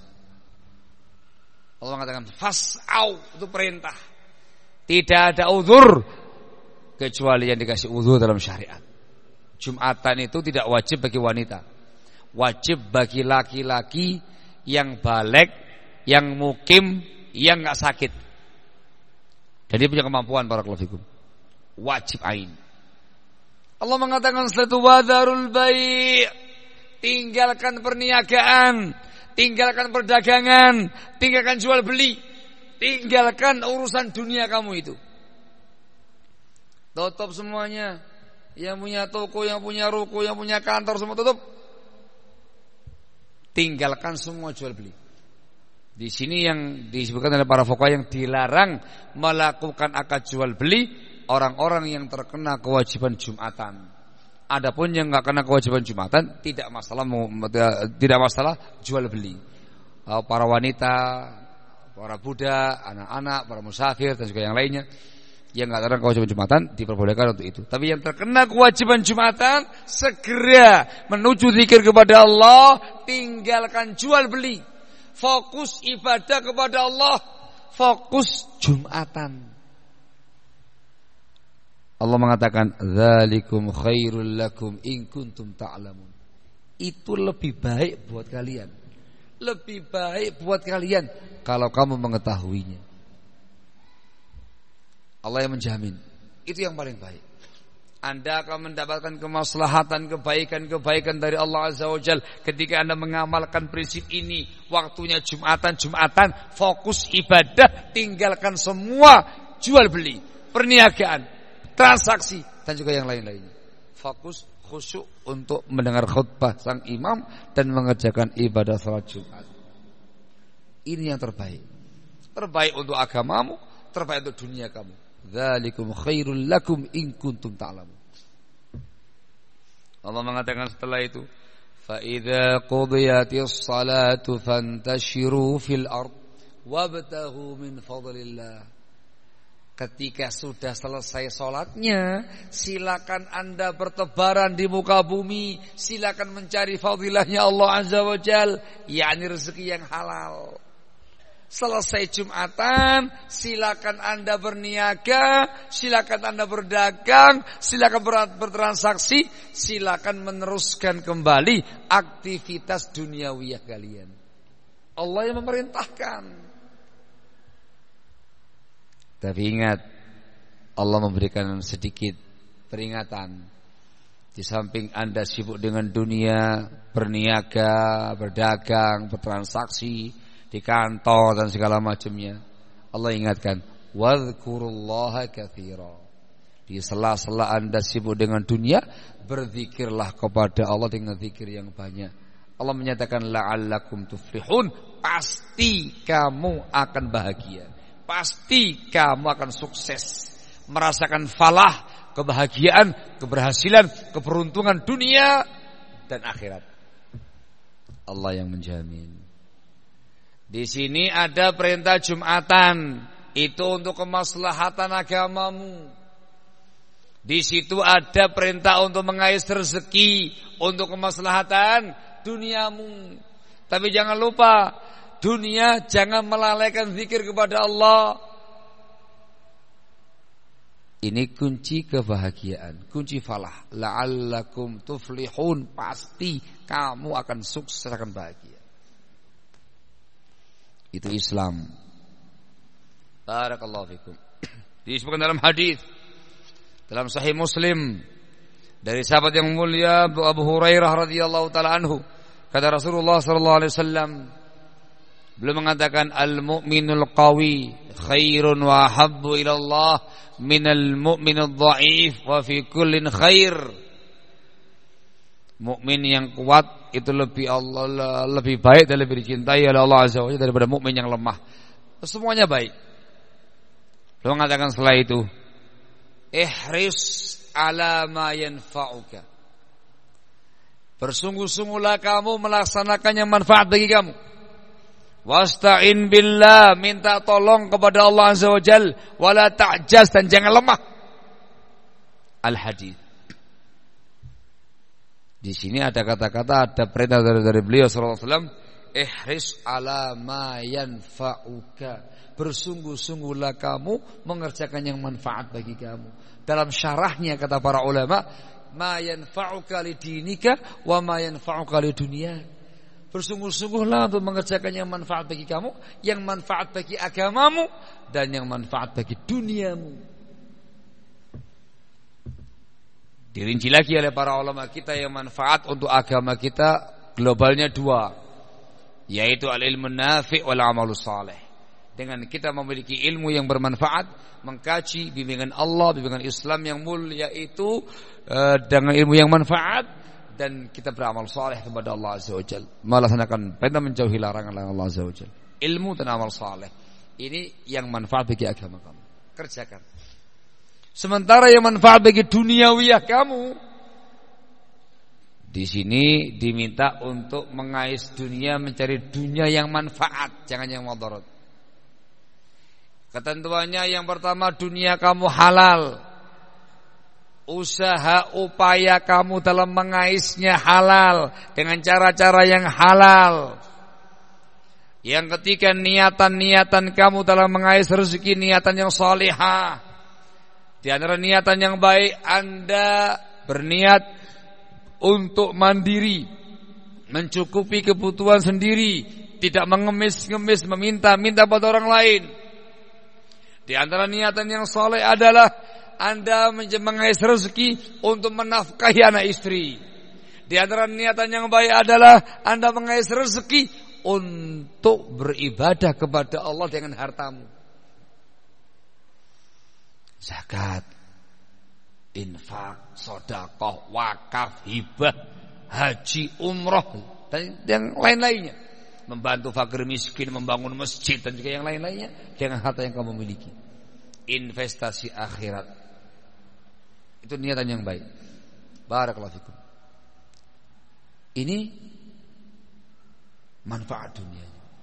Allah mengatakan fas'au, itu perintah. Tidak ada uzur kecuali yang dikasih uzur dalam syariat. Jumatan itu tidak wajib bagi wanita, wajib bagi laki-laki yang baligh, yang mukim, yang enggak sakit. Dan dia punya kemampuan, barakallahu fikum. Wajib ain. Allah mengatakan setelah itu wadharul bai', tinggalkan perniagaan, tinggalkan perdagangan, tinggalkan jual beli, tinggalkan urusan dunia kamu itu. Tutup semuanya. Yang punya toko, yang punya ruko, yang punya kantor, semua tutup. Tinggalkan semua jual beli. Di sini yang disebutkan oleh para fuqaha yang dilarang melakukan akad jual beli orang-orang yang terkena kewajiban Jumatan. Adapun yang enggak kena kewajiban Jumatan tidak masalah, tidak masalah jual beli. Para wanita, para budak, anak-anak, para musafir dan juga yang lainnya yang enggak terkena kewajiban Jumatan diperbolehkan untuk itu. Tapi yang terkena kewajiban Jumatan segera menuju zikir kepada Allah, tinggalkan jual beli. Fokus ibadah kepada Allah, fokus Jumatan. Allah mengatakan, "Dzalikum khairul lakum in kuntum ta'lamun." Itu lebih baik buat kalian. Lebih baik buat kalian kalau kamu mengetahuinya. Allah yang menjamin. Itu yang paling baik. Anda akan mendapatkan kemaslahatan, kebaikan-kebaikan dari Allah Azza wa Jalla ketika Anda mengamalkan prinsip ini. Waktunya Jumatan, Jumatan, fokus ibadah, tinggalkan semua jual beli, perniagaan, transaksi dan juga yang lain-lainnya. Fokus khusyuk untuk mendengar khutbah sang imam dan mengerjakan ibadah salat Jumat. Ini yang terbaik. Terbaik untuk agamamu, terbaik untuk dunia kamu. Dzalikum khairul lakum in kuntum ta'lamun. Allah mengatakan setelah itu, fa idza qudiyatis salatu fantashiru fil ard wabtaghu min fadlillah. Ketika sudah selesai salatnya, silakan Anda bertebaran di muka bumi, silakan mencari fadilahnya Allah Azza wa Jalla, yakni rezeki yang halal. Selesai Jumatan, silakan Anda berniaga, silakan Anda berdagang, silakan bertransaksi, silakan meneruskan kembali aktivitas duniawiyah kalian. Allah yang memerintahkan. Tapi ingat, Allah memberikan sedikit peringatan. Di samping Anda sibuk dengan dunia, berniaga, berdagang, bertransaksi, di kantor dan segala macamnya. Allah ingatkan, wadhkurullaha katsira. Di sela-sela Anda sibuk dengan dunia, berzikirlah kepada Allah dengan zikir yang banyak. Allah menyatakan la'allakum tuflihun, pasti kamu akan bahagia. Pasti kamu akan sukses, merasakan falah, kebahagiaan, keberhasilan, keberuntungan dunia dan akhirat. Allah yang menjamin. Di sini ada perintah Jumatan, itu untuk kemaslahatan agamamu. Di situ ada perintah untuk mengais rezeki untuk kemaslahatan duniamu. Tapi jangan lupa, dunia jangan melalaikan zikir kepada Allah. Ini kunci kebahagiaan, kunci falah. La'allakum tuflihun, pasti kamu akan sukses, akan bahagia. Itu Islam. Barakallahu fikum. Disebutkan dalam hadis dalam Sahih Muslim dari sahabat yang mulia Abu Hurairah radhiyallahu taala anhu, kata Rasulullah sallallahu alaihi wasallam, beliau mengatakan al-mu'minul qawi khairun wa habbu ila Allah minal mu'minid dhaif wa fi kullin khair. Mukmin yang kuat itu lebih Allah lebih baik dan lebih dicintai oleh Allah Azza wa Jalla daripada mukmin yang lemah. Semuanya baik. Beliau mengatakan setelah itu, ihris ala ma yanfa'uka. Bersungguh-sungguhlah kamu melaksanakan yang manfaat bagi kamu. Wasta'in billah, minta tolong kepada Allah Azza wa Jalla, wala ta'jaz, dan jangan lemah. Al-Hadits. Di sini ada kata-kata, ada perintah dari, dari beliau sallallahu alaihi wasallam, ihris ala ma yanfa'uka. Bersungguh-sungguhlah kamu mengerjakan yang manfaat bagi kamu. Dalam syarahnya kata para ulama, ma yanfa'uka lidinika wa ma yanfa'uka lidunya. Bersungguh-sungguhlah untuk mengerjakan yang manfaat bagi kamu, yang manfaat bagi agamamu, dan yang manfaat bagi duniamu. Dirinci lagi oleh para ulama kita, yang manfaat untuk agama kita globalnya dua, yaitu al-ilmu nafi' wal amalus saleh. Dengan kita memiliki ilmu yang bermanfaat, mengkaji bimbingan Allah, bimbingan Islam yang mulia itu uh, dengan ilmu yang manfaat, dan kita beramal saleh kepada Allah Azza wa Jalla, melaksanakan perintah menjauhi larangan Allah Azza wa Jalla. Ilmu dan amal saleh ini yang manfaat bagi agama kamu, kerjakan. Sementara yang manfaat bagi duniawiyah kamu, di sini diminta untuk mengais dunia, mencari dunia yang manfaat, jangan yang mudarat. Ketentuannya yang pertama, dunia kamu halal. Usaha upaya kamu dalam mengaisnya halal, dengan cara-cara yang halal. Yang ketiga, niatan-niatan kamu dalam mengais rezeki, niatan yang salihah. Di antara niatan yang baik, Anda berniat untuk mandiri, mencukupi kebutuhan sendiri, tidak mengemis-ngemis, meminta-minta pada orang lain. Di antara niatan yang saleh adalah Anda mengais rezeki untuk menafkahi anak istri. Di antara niatan yang baik adalah Anda mengais rezeki untuk beribadah kepada Allah dengan hartamu. Zakat, infak, sedekah, wakaf, hibah, haji, umroh, dan yang lain-lainnya. Membantu fakir miskin, membangun masjid, dan juga yang lain-lainnya dengan harta yang kamu miliki. Investasi akhirat, itu niatan yang baik. Barakallahu fikum. Ini manfaat dunia.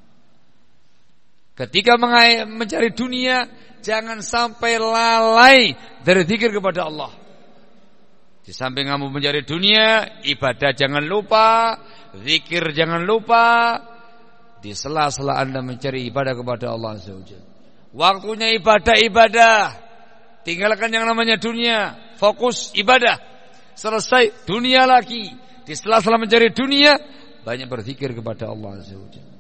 Ketika mencari dunia, jangan sampai lalai dari zikir kepada Allah. Di samping kamu mencari dunia, ibadah jangan lupa, zikir jangan lupa. Di sela-sela Anda mencari ibadah kepada Allah Azza wa Jalla, waktunya ibadah-ibadah. Tinggalkan yang namanya dunia, fokus ibadah. Selesai, dunia lagi. Di sela-sela mencari dunia, banyak berzikir kepada Allah Azza wa Jalla.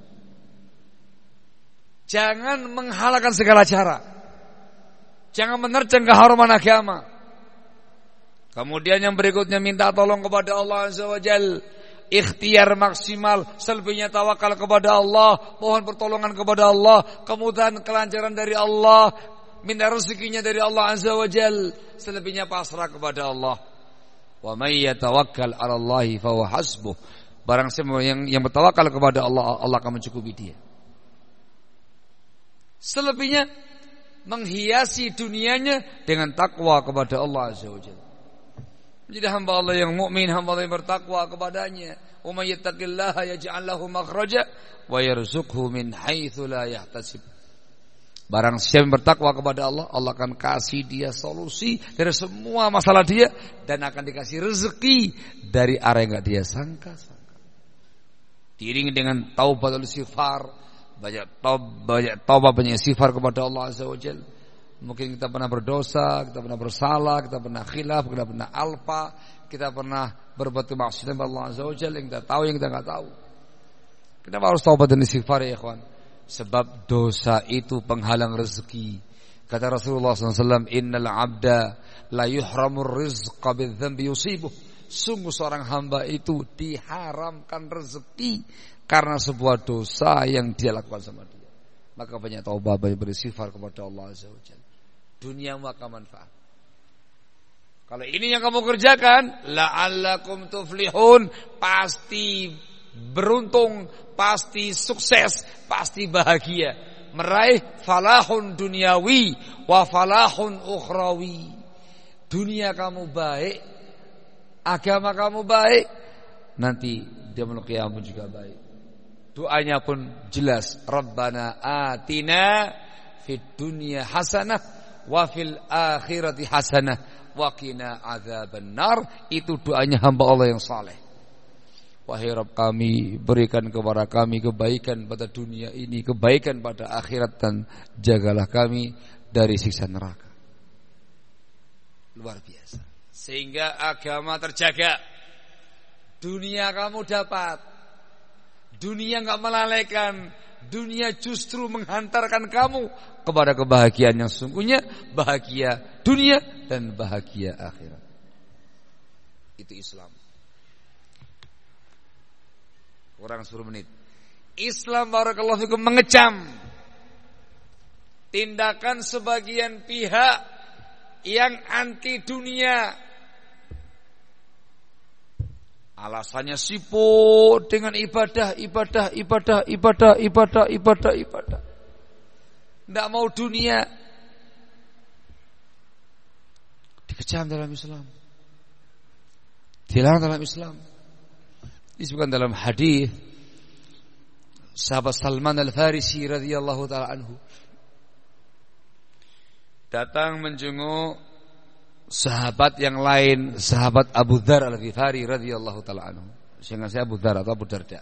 Jangan menghalalkan segala cara. Jangan menerjang keharuman agama. Kemudian yang berikutnya, minta tolong kepada Allah Azza wa Jalla. ikhtiar maksimal, selebihnya tawakal kepada Allah, mohon pertolongan kepada Allah, kemudahan kelancaran dari Allah, minta rezekinya dari Allah Azza wa Jal, selebihnya pasrah kepada Allah. Wa may yatawakkal 'ala Allahi fa huwa hasbuh. Barang siapa yang yang bertawakal kepada Allah, Allah akan mencukupi dia. Selebihnya menghiasi dunianya dengan takwa kepada Allah Azza wa Jalla. Menjadi hamba Allah yang mukmin, hamba Allah yang bertakwa kepadanya. Wa may yattaqillaha yaj'al lahu makhraja wa yarzuqhu min haitsu la yahtasib. Barang siapa yang bertakwa kepada Allah, Allah akan kasih dia solusi dari semua masalah dia dan akan dikasih rezeki dari arah yang enggak dia sangka-sangka. Diiringi dengan taubat dan istighfar, banyak taubat, banyak taubat, banyak istighfar kepada Allah Azza wa Jalla. Mungkin kita pernah berdosa, kita pernah bersalah, kita pernah khilaf, kita pernah alpa, kita pernah berbuat kemaksiatan kepada Allah Azza wa Jalla yang kita tahu, yang kita enggak tahu. Kenapa harus taubat dan istighfar ya ikhwan? Sebab dosa itu penghalang rezeki. Kata Rasulullah sallallahu alaihi wasallam, innal abda la yuhramur rizqa bidzambi yusibuh. Sungguh seorang hamba itu diharamkan rezeki karena sebuah dosa yang dia lakukan sama dia. Maka banyak taubat, banyak beristighfar kepada Allah Azza wa Jalla. Dunia maka manfaat. Kalau ini yang kamu kerjakan, la'allakum tuflihun, pasti beruntung, pasti sukses, pasti bahagia, meraih falahun duniawi wa falahun ukhrawi. Dunia kamu baik, agama kamu baik, nanti dia melukiyahmu juga baik. Doanya pun jelas, Rabbana atina fid dunya hasanah wa fil akhirati hasanah wa qina adzabannar. Itu doanya hamba Allah yang saleh. Wahai Rabb kami, berikan kepada kami kebaikan pada dunia ini, kebaikan pada akhirat, dan jagalah kami dari siksa neraka. Luar biasa. Sehingga agama terjaga, dunia kamu dapat, dunia enggak melalaikan, dunia justru menghantarkan kamu kepada kebahagiaan yang sungguhnya, bahagia dunia dan bahagia akhirat. Itu Islam. Kurang sepuluh menit. Islam barakallahu fikum mengecam tindakan sebagian pihak yang anti dunia. Alasannya sibuk dengan ibadah, ibadah, ibadah, ibadah, ibadah, ibadah, ibadah. Tidak mau dunia. Dikecam dalam Islam, dilarang dalam Islam. Disebutkan dalam hadis sahabat Salman Al-Farisi radhiyallahu taala anhu datang menjenguk sahabat yang lain, sahabat Abu Dzar Al-Ghifari radhiyallahu taala anhu. Sehingga saya Abu Dzar atau Abu Darda.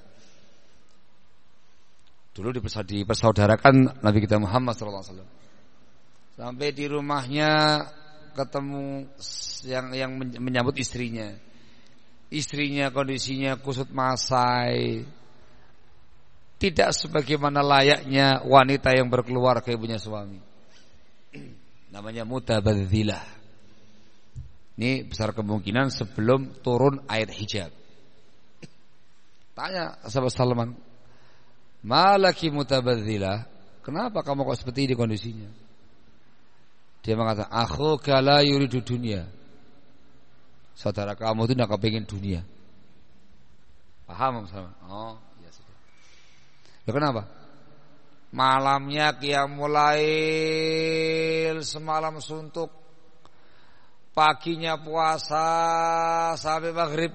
Dulu dipersaudarakan Nabi kita Muhammad sallallahu alaihi wasallam. Sampai di rumahnya ketemu yang yang menyambut istrinya. Istrinya kondisinya kusut masai, tidak sebagaimana layaknya wanita yang berkeluarga ibunya suami. Namanya mutabadzilah. Ini besar kemungkinan sebelum turun ayat hijab. Tanya sahabat Salman, malaki mutabadzilah, kenapa kamu kok seperti ini kondisinya? Dia mengatakan, akhuka la yuridu dunya. Saudara kamu itu tidak kepingin dunia. Paham sama? Oh, ya sudah. Ya kenapa? Malamnya qiyamul lail, semalam suntuk, paginya puasa sampai maghrib.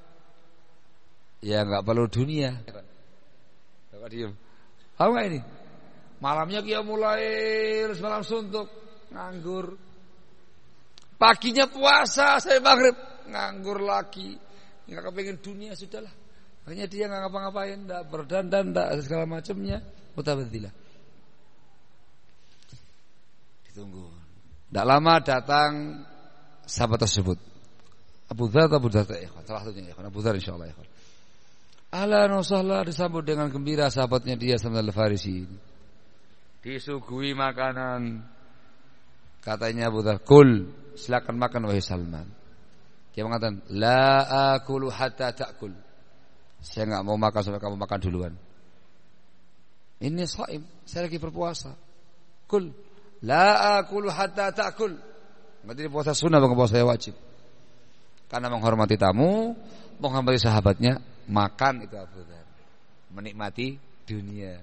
Ya enggak perlu dunia. Enggak diam. Paham enggak ini? Malamnya qiyamul lail, semalam suntuk, nganggur. Paginya puasa sampai maghrib, nganggur lagi. Enggak kepengin dunia, sudahlah. Makanya dia enggak ngapa-ngapain, enggak berdandan, enggak segala macamnya, mutabadzilah. Ditunggu. Enggak lama datang sahabat tersebut. Abu Dzar atau Abu Darda, ikhwan, salah satunya ikhwan, Abu Dzar insyaallah ikhwan. Ahlan wa sahlan, disambut dengan gembira sahabatnya dia Salman Al-Farisi. Disuguhi makanan. Katanya Abu Dzar, "Kul." Silakan makan wahai Salman. Dia mengatakan, la akulu hatta ta'kul. Saya enggak mau makan sampai kamu makan duluan. Ini shaim, saya lagi berpuasa. Kul la akulu hatta ta'kul. Berarti puasa sunnah bukan puasa wajib. Karena menghormati tamu, menghormati sahabatnya, makan itu afdal. Menikmati dunia.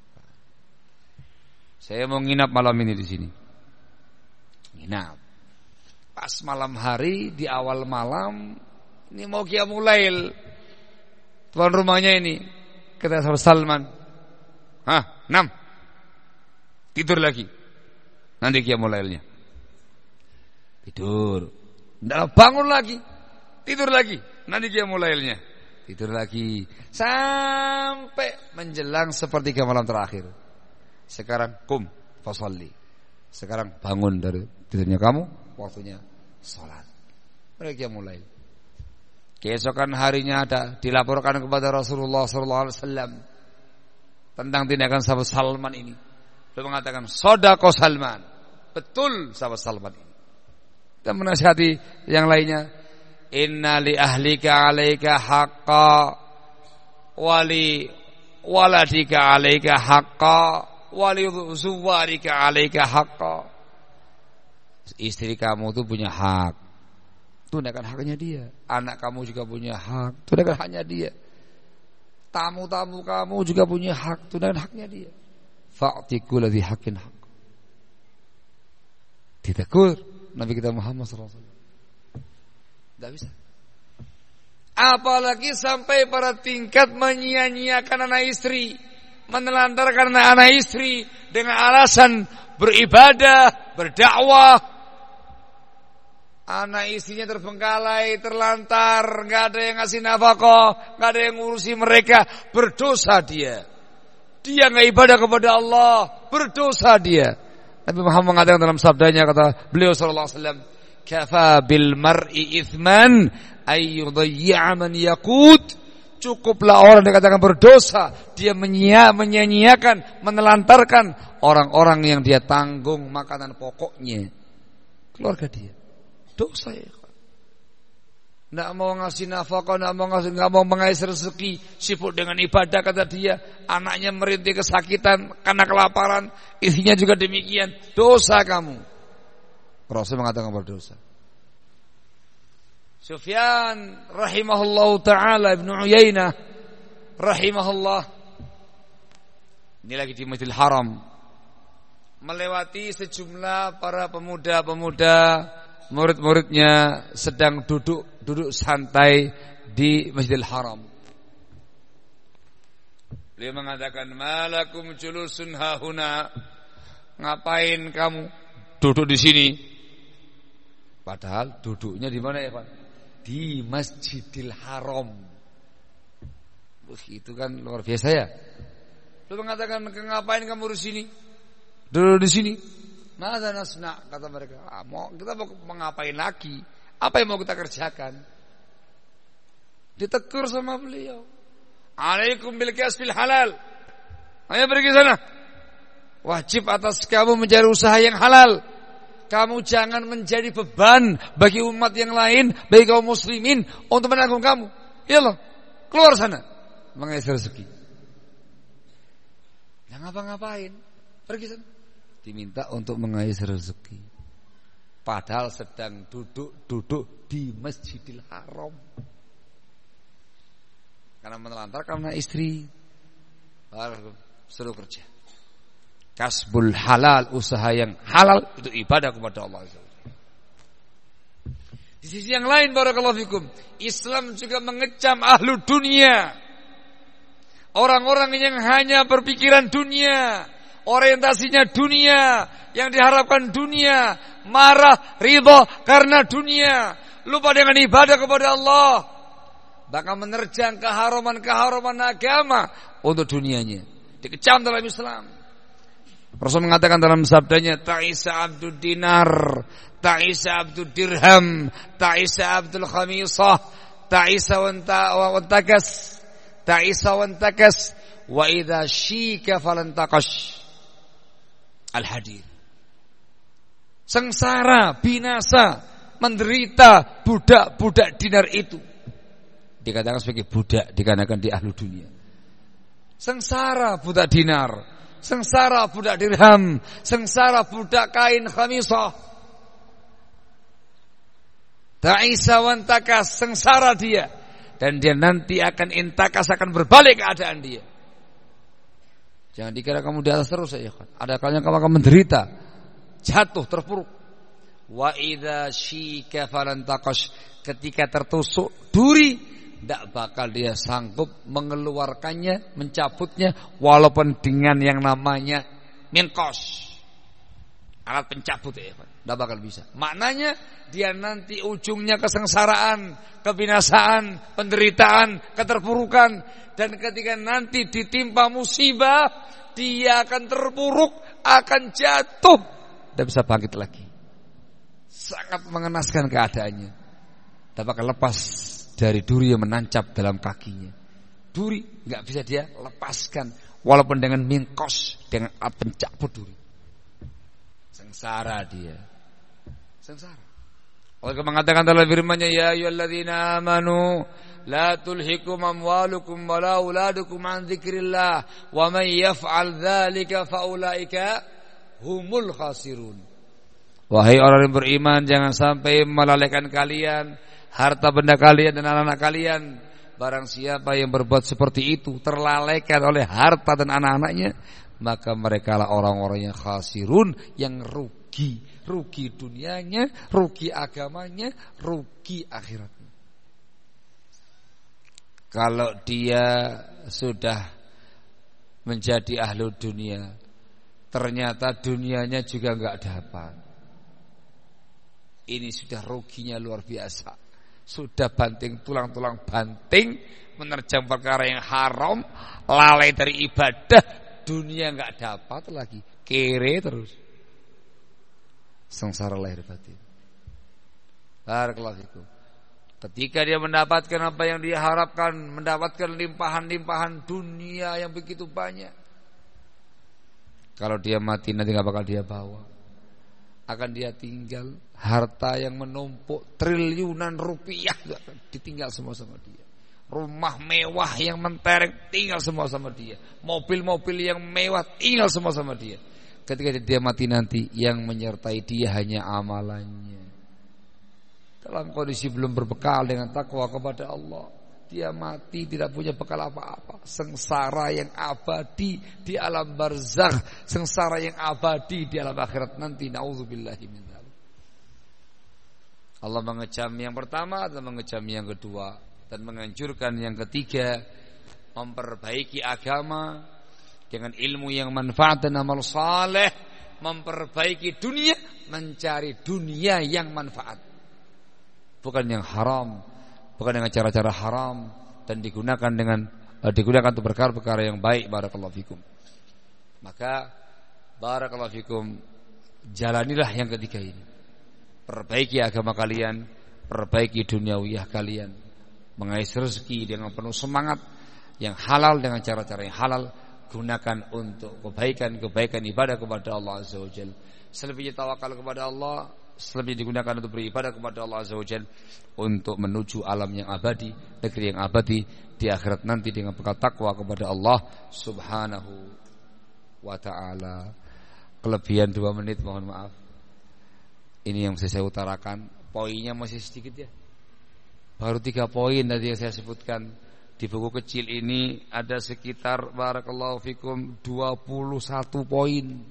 Saya mau nginap malam ini di sini. Nginap. Pas malam hari di awal malam ini mau qiyamul lail. Tuan rumahnya ini kata Sahabat Salman, "Hah, enam. Tidur lagi. Nanti qiyamul lailnya." Tidur. Ndak bangun lagi. Tidur lagi. Nanti qiyamul lailnya. Tidur lagi sampai menjelang sepertiga malam terakhir. Sekarang kum fasalli. Sekarang bangun dari tidurnya kamu, waktunya salat. Mereka mulai. Keesokan harinya ada dilaporkan kepada Rasulullah sallallahu alaihi wasallam tentang tindakan sahabat Salman ini. Beliau mengatakan, "Shadaqah Salman." Betul sahabat Salman ini. Dan menasihati yang lainnya, "Inna li ahlika 'alaika haqqa wa li waladika 'alaika haqqa wali zuwarika 'alaika haqqa." Istri kamu itu punya hak, tunaikan haknya dia. Anak kamu juga punya hak, tunaikan haknya dia. Tamu-tamu kamu juga punya hak, tunaikan haknya dia. Fa'ti kulli dzi haqqin haqq. Ditegur Nabi kita Muhammad sallallahu alaihi wasallam. Tidak bisa. Apalagi sampai pada tingkat menyia-nyiakan anak istri, menelantarkan anak istri dengan alasan beribadah, berdakwah. Anak istrinya terbengkalai, terlantar, enggak ada yang ngasih nafkah, enggak ada yang ngurusi mereka, berdosa dia. Dia enggak ibadah kepada Allah, berdosa dia. Nabi Muhammad mengatakan dalam sabdanya, kata beliau sallallahu alaihi wasallam, "Kafa bil mar'i ithman ay yudayyi'a man yaqut." Cukuplah orang dikatakan berdosa, dia menyia, menyia-nyiakan, menelantarkan orang-orang yang dia tanggung makanan pokoknya, keluarga dia. Dosa ya. Nggak mau ngasih nafkah, nggak mau ngasih, nggak mau mengais rezeki, sibuk dengan ibadah kata dia. Anaknya merintih kesakitan karena kelaparan, istrinya juga demikian. Dosa kamu. Rasul mengatakan berdosa. Sufyan rahimahullah taala Ibnu Uyainah rahimahullah, ini lagi di Masjidil Haram, melewati sejumlah para pemuda-pemuda murid-muridnya sedang duduk duduk santai di Masjidil Haram. Beliau mengatakan, "Malakum julusun hahuna." Ngapain kamu duduk di sini? Padahal duduknya di mana ya, Pak? Di Masjidil Haram. Wah, itu kan luar biasa ya. Beliau mengatakan, "Ngapain kamu di sini? Duduk di sini." Mada nasna, kata mereka, ah, mau kita mau mengapain lagi? Apa yang mau kita kerjakan? Ditegur sama beliau. "Alaikum bil kasbil halal." Ayo pergi sana. Wajib atas kamu mencari usaha yang halal. Kamu jangan menjadi beban bagi umat yang lain, bagi kaum muslimin untuk menanggung kamu. Iyalah, keluar sana mengais rezeki. Jangan ngapa-ngapain, pergi sana. Diminta untuk mengais rezeki, padahal sedang duduk-duduk di Masjidil Haram. Karena menelantar karena istri, suruh kerja. Kasbul halal, usaha yang halal itu ibadah kepada Allah. Di sisi yang lain, barakallahu fikum, Islam juga mengecam ahlu dunia, orang-orang yang hanya berpikiran dunia, orientasinya dunia, yang diharapkan dunia, marah, ridho karena dunia, lupa dengan ibadah kepada Allah, bahkan menerjang keharuman-keharuman agama untuk dunianya. Dikecam dalam Islam. Rasul mengatakan dalam sabdanya, "Ta'isa abdud dinar, ta'isa abdud dirham, ta'isa abdul khamisah, ta'isa wa takas, ta'isa wa takas, wa idza syika falan taqash." Al-Hadid. Sengsara, binasa, menderita budak-budak dinar itu. dikatakan sebagai budak dikarenakan di ahlu dunia. Sengsara budak dinar, sengsara budak dirham, sengsara budak kain khamisah. Ta'isa wantakas, sengsara dia. Dan dia nanti akan intakas, akan berbalik keadaan dia. Jangan dikira kamu di atas terus ya kan. Ada kalanya kamu akan menderita, jatuh, terpuruk. Wa idza syika falantaqash, ketika tertusuk duri, tidak bakal dia sanggup mengeluarkannya, mencabutnya, walaupun dengan yang namanya minqash, alat pencabut ya kan. Tidak bakal bisa. Maknanya dia nanti ujungnya kesengsaraan, kebinasaan, penderitaan, keterpurukan. Dan ketika nanti ditimpa musibah, dia akan terpuruk, akan jatuh, tidak bisa bangkit lagi. Sangat mengenaskan keadaannya. Tidak bakal lepas dari duri yang menancap dalam kakinya. Duri nggak bisa dia lepaskan, walaupun dengan minqash, dengan alat pencabut duri. Sengsara dia, sengsara. Allah mengatakan dalam firman-Nya, ya ayyuhalladzina amanu la tulhikum amwalukum wala auladukum an dzikrillah wa may yaf'al dzalika faulaika humul khasirun. Wahai orang yang beriman, jangan sampai melalaikan kalian harta benda kalian dan anak-anak kalian. Barang siapa yang berbuat seperti itu, terlalaikan oleh harta dan anak-anaknya, maka merekalah orang-orang yang khasirun, yang rugi. Rugi dunianya, rugi agamanya, rugi akhiratnya. Kalau dia sudah menjadi ahlu dunia, ternyata dunianya juga enggak dapat, ini sudah ruginya luar biasa. Sudah banting tulang-tulang banting, menerjang perkara yang haram, lalai dari ibadah, dunia enggak dapat lagi, kere terus. Sengsara lahir batin. Barakallahu fikum. Ketika dia mendapatkan apa yang dia harapkan, mendapatkan limpahan-limpahan dunia yang begitu banyak, kalau dia mati nanti gak bakal dia bawa. Akan dia tinggal harta yang menumpuk triliunan rupiah, ditinggal semua sama dia. Rumah mewah yang mentereng tinggal semua sama dia. Mobil-mobil yang mewah tinggal semua sama dia. Ketika dia mati nanti, yang menyertai dia hanya amalannya. Dalam kondisi belum berbekal dengan takwa kepada Allah, dia mati tidak punya bekal apa-apa. Sengsara yang abadi di alam barzakh, sengsara yang abadi di alam akhirat nanti. Nauzubillahi min dzalik. Allah mengecam yang pertama dan mengecam yang kedua, dan menganjurkan yang ketiga, memperbaiki agama dengan ilmu yang manfaat dan amal saleh, memperbaiki dunia, mencari dunia yang manfaat, bukan yang haram, bukan dengan cara-cara haram, dan digunakan dengan uh, digunakan untuk perkara-perkara yang baik. Barakallahu fikum. Maka barakallahu fikum, jalanilah yang ketiga ini. Perbaiki agama kalian, perbaiki duniawiyah kalian, mengais rezeki dengan penuh semangat, yang halal dengan cara-cara yang halal. Gunakan untuk kebaikan-kebaikan ibadah kepada Allah Azza wa Jalla. Selebihnya tawakal kepada Allah, selebihnya digunakan untuk beribadah kepada Allah Azza wa Jalla, untuk menuju alam yang abadi, negeri yang abadi di akhirat nanti dengan bekal takwa kepada Allah Subhanahu wa ta'ala. Kelebihan dua menit, mohon maaf. Ini yang bisa saya utarakan. Poinnya masih sedikit ya, baru tiga poin tadi yang saya sebutkan. Di buku kecil ini ada sekitar barakallahu fikum dua puluh satu poin.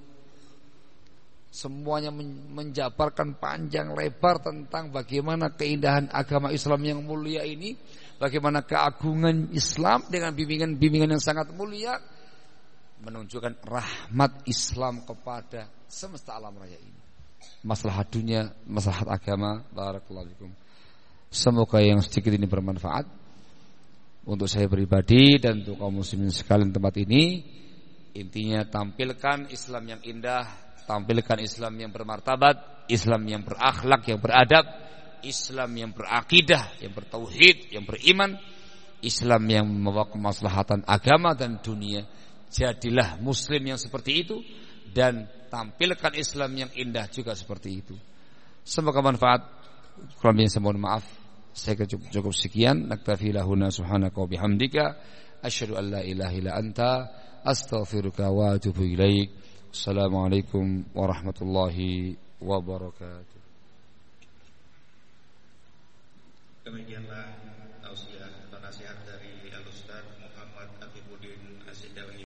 Semuanya menjabarkan panjang lebar tentang bagaimana keindahan agama Islam yang mulia ini, bagaimana keagungan Islam dengan bimbingan-bimbingan yang sangat mulia, menunjukkan rahmat Islam kepada semesta alam raya ini. Maslahat dunia, maslahat agama. Barakallahu fikum. Semoga yang sedikit ini bermanfaat untuk saya pribadi dan untuk kaum muslimin sekalian tempat ini. Intinya tampilkan Islam yang indah, tampilkan Islam yang bermartabat, Islam yang berakhlak, yang beradab, Islam yang berakidah, yang bertauhid, yang beriman, Islam yang membawa kemaslahatan agama dan dunia. Jadilah muslim yang seperti itu, dan tampilkan Islam yang indah juga seperti itu. Semoga manfaat. Kurang lebihnya saya mohon maaf. Saya cukup, cukup sekian. Naktafi lahuna subhanaka wa bihamdika asyhadu an la ilaha illa anta astaghfiruka wa atubu ilaik. Assalamualaikum warahmatullahi wabarakatuh. Demikianlah tausiah atau nasihat dari Al-Ustaz Muhammad Afifuddin As-Sidawi.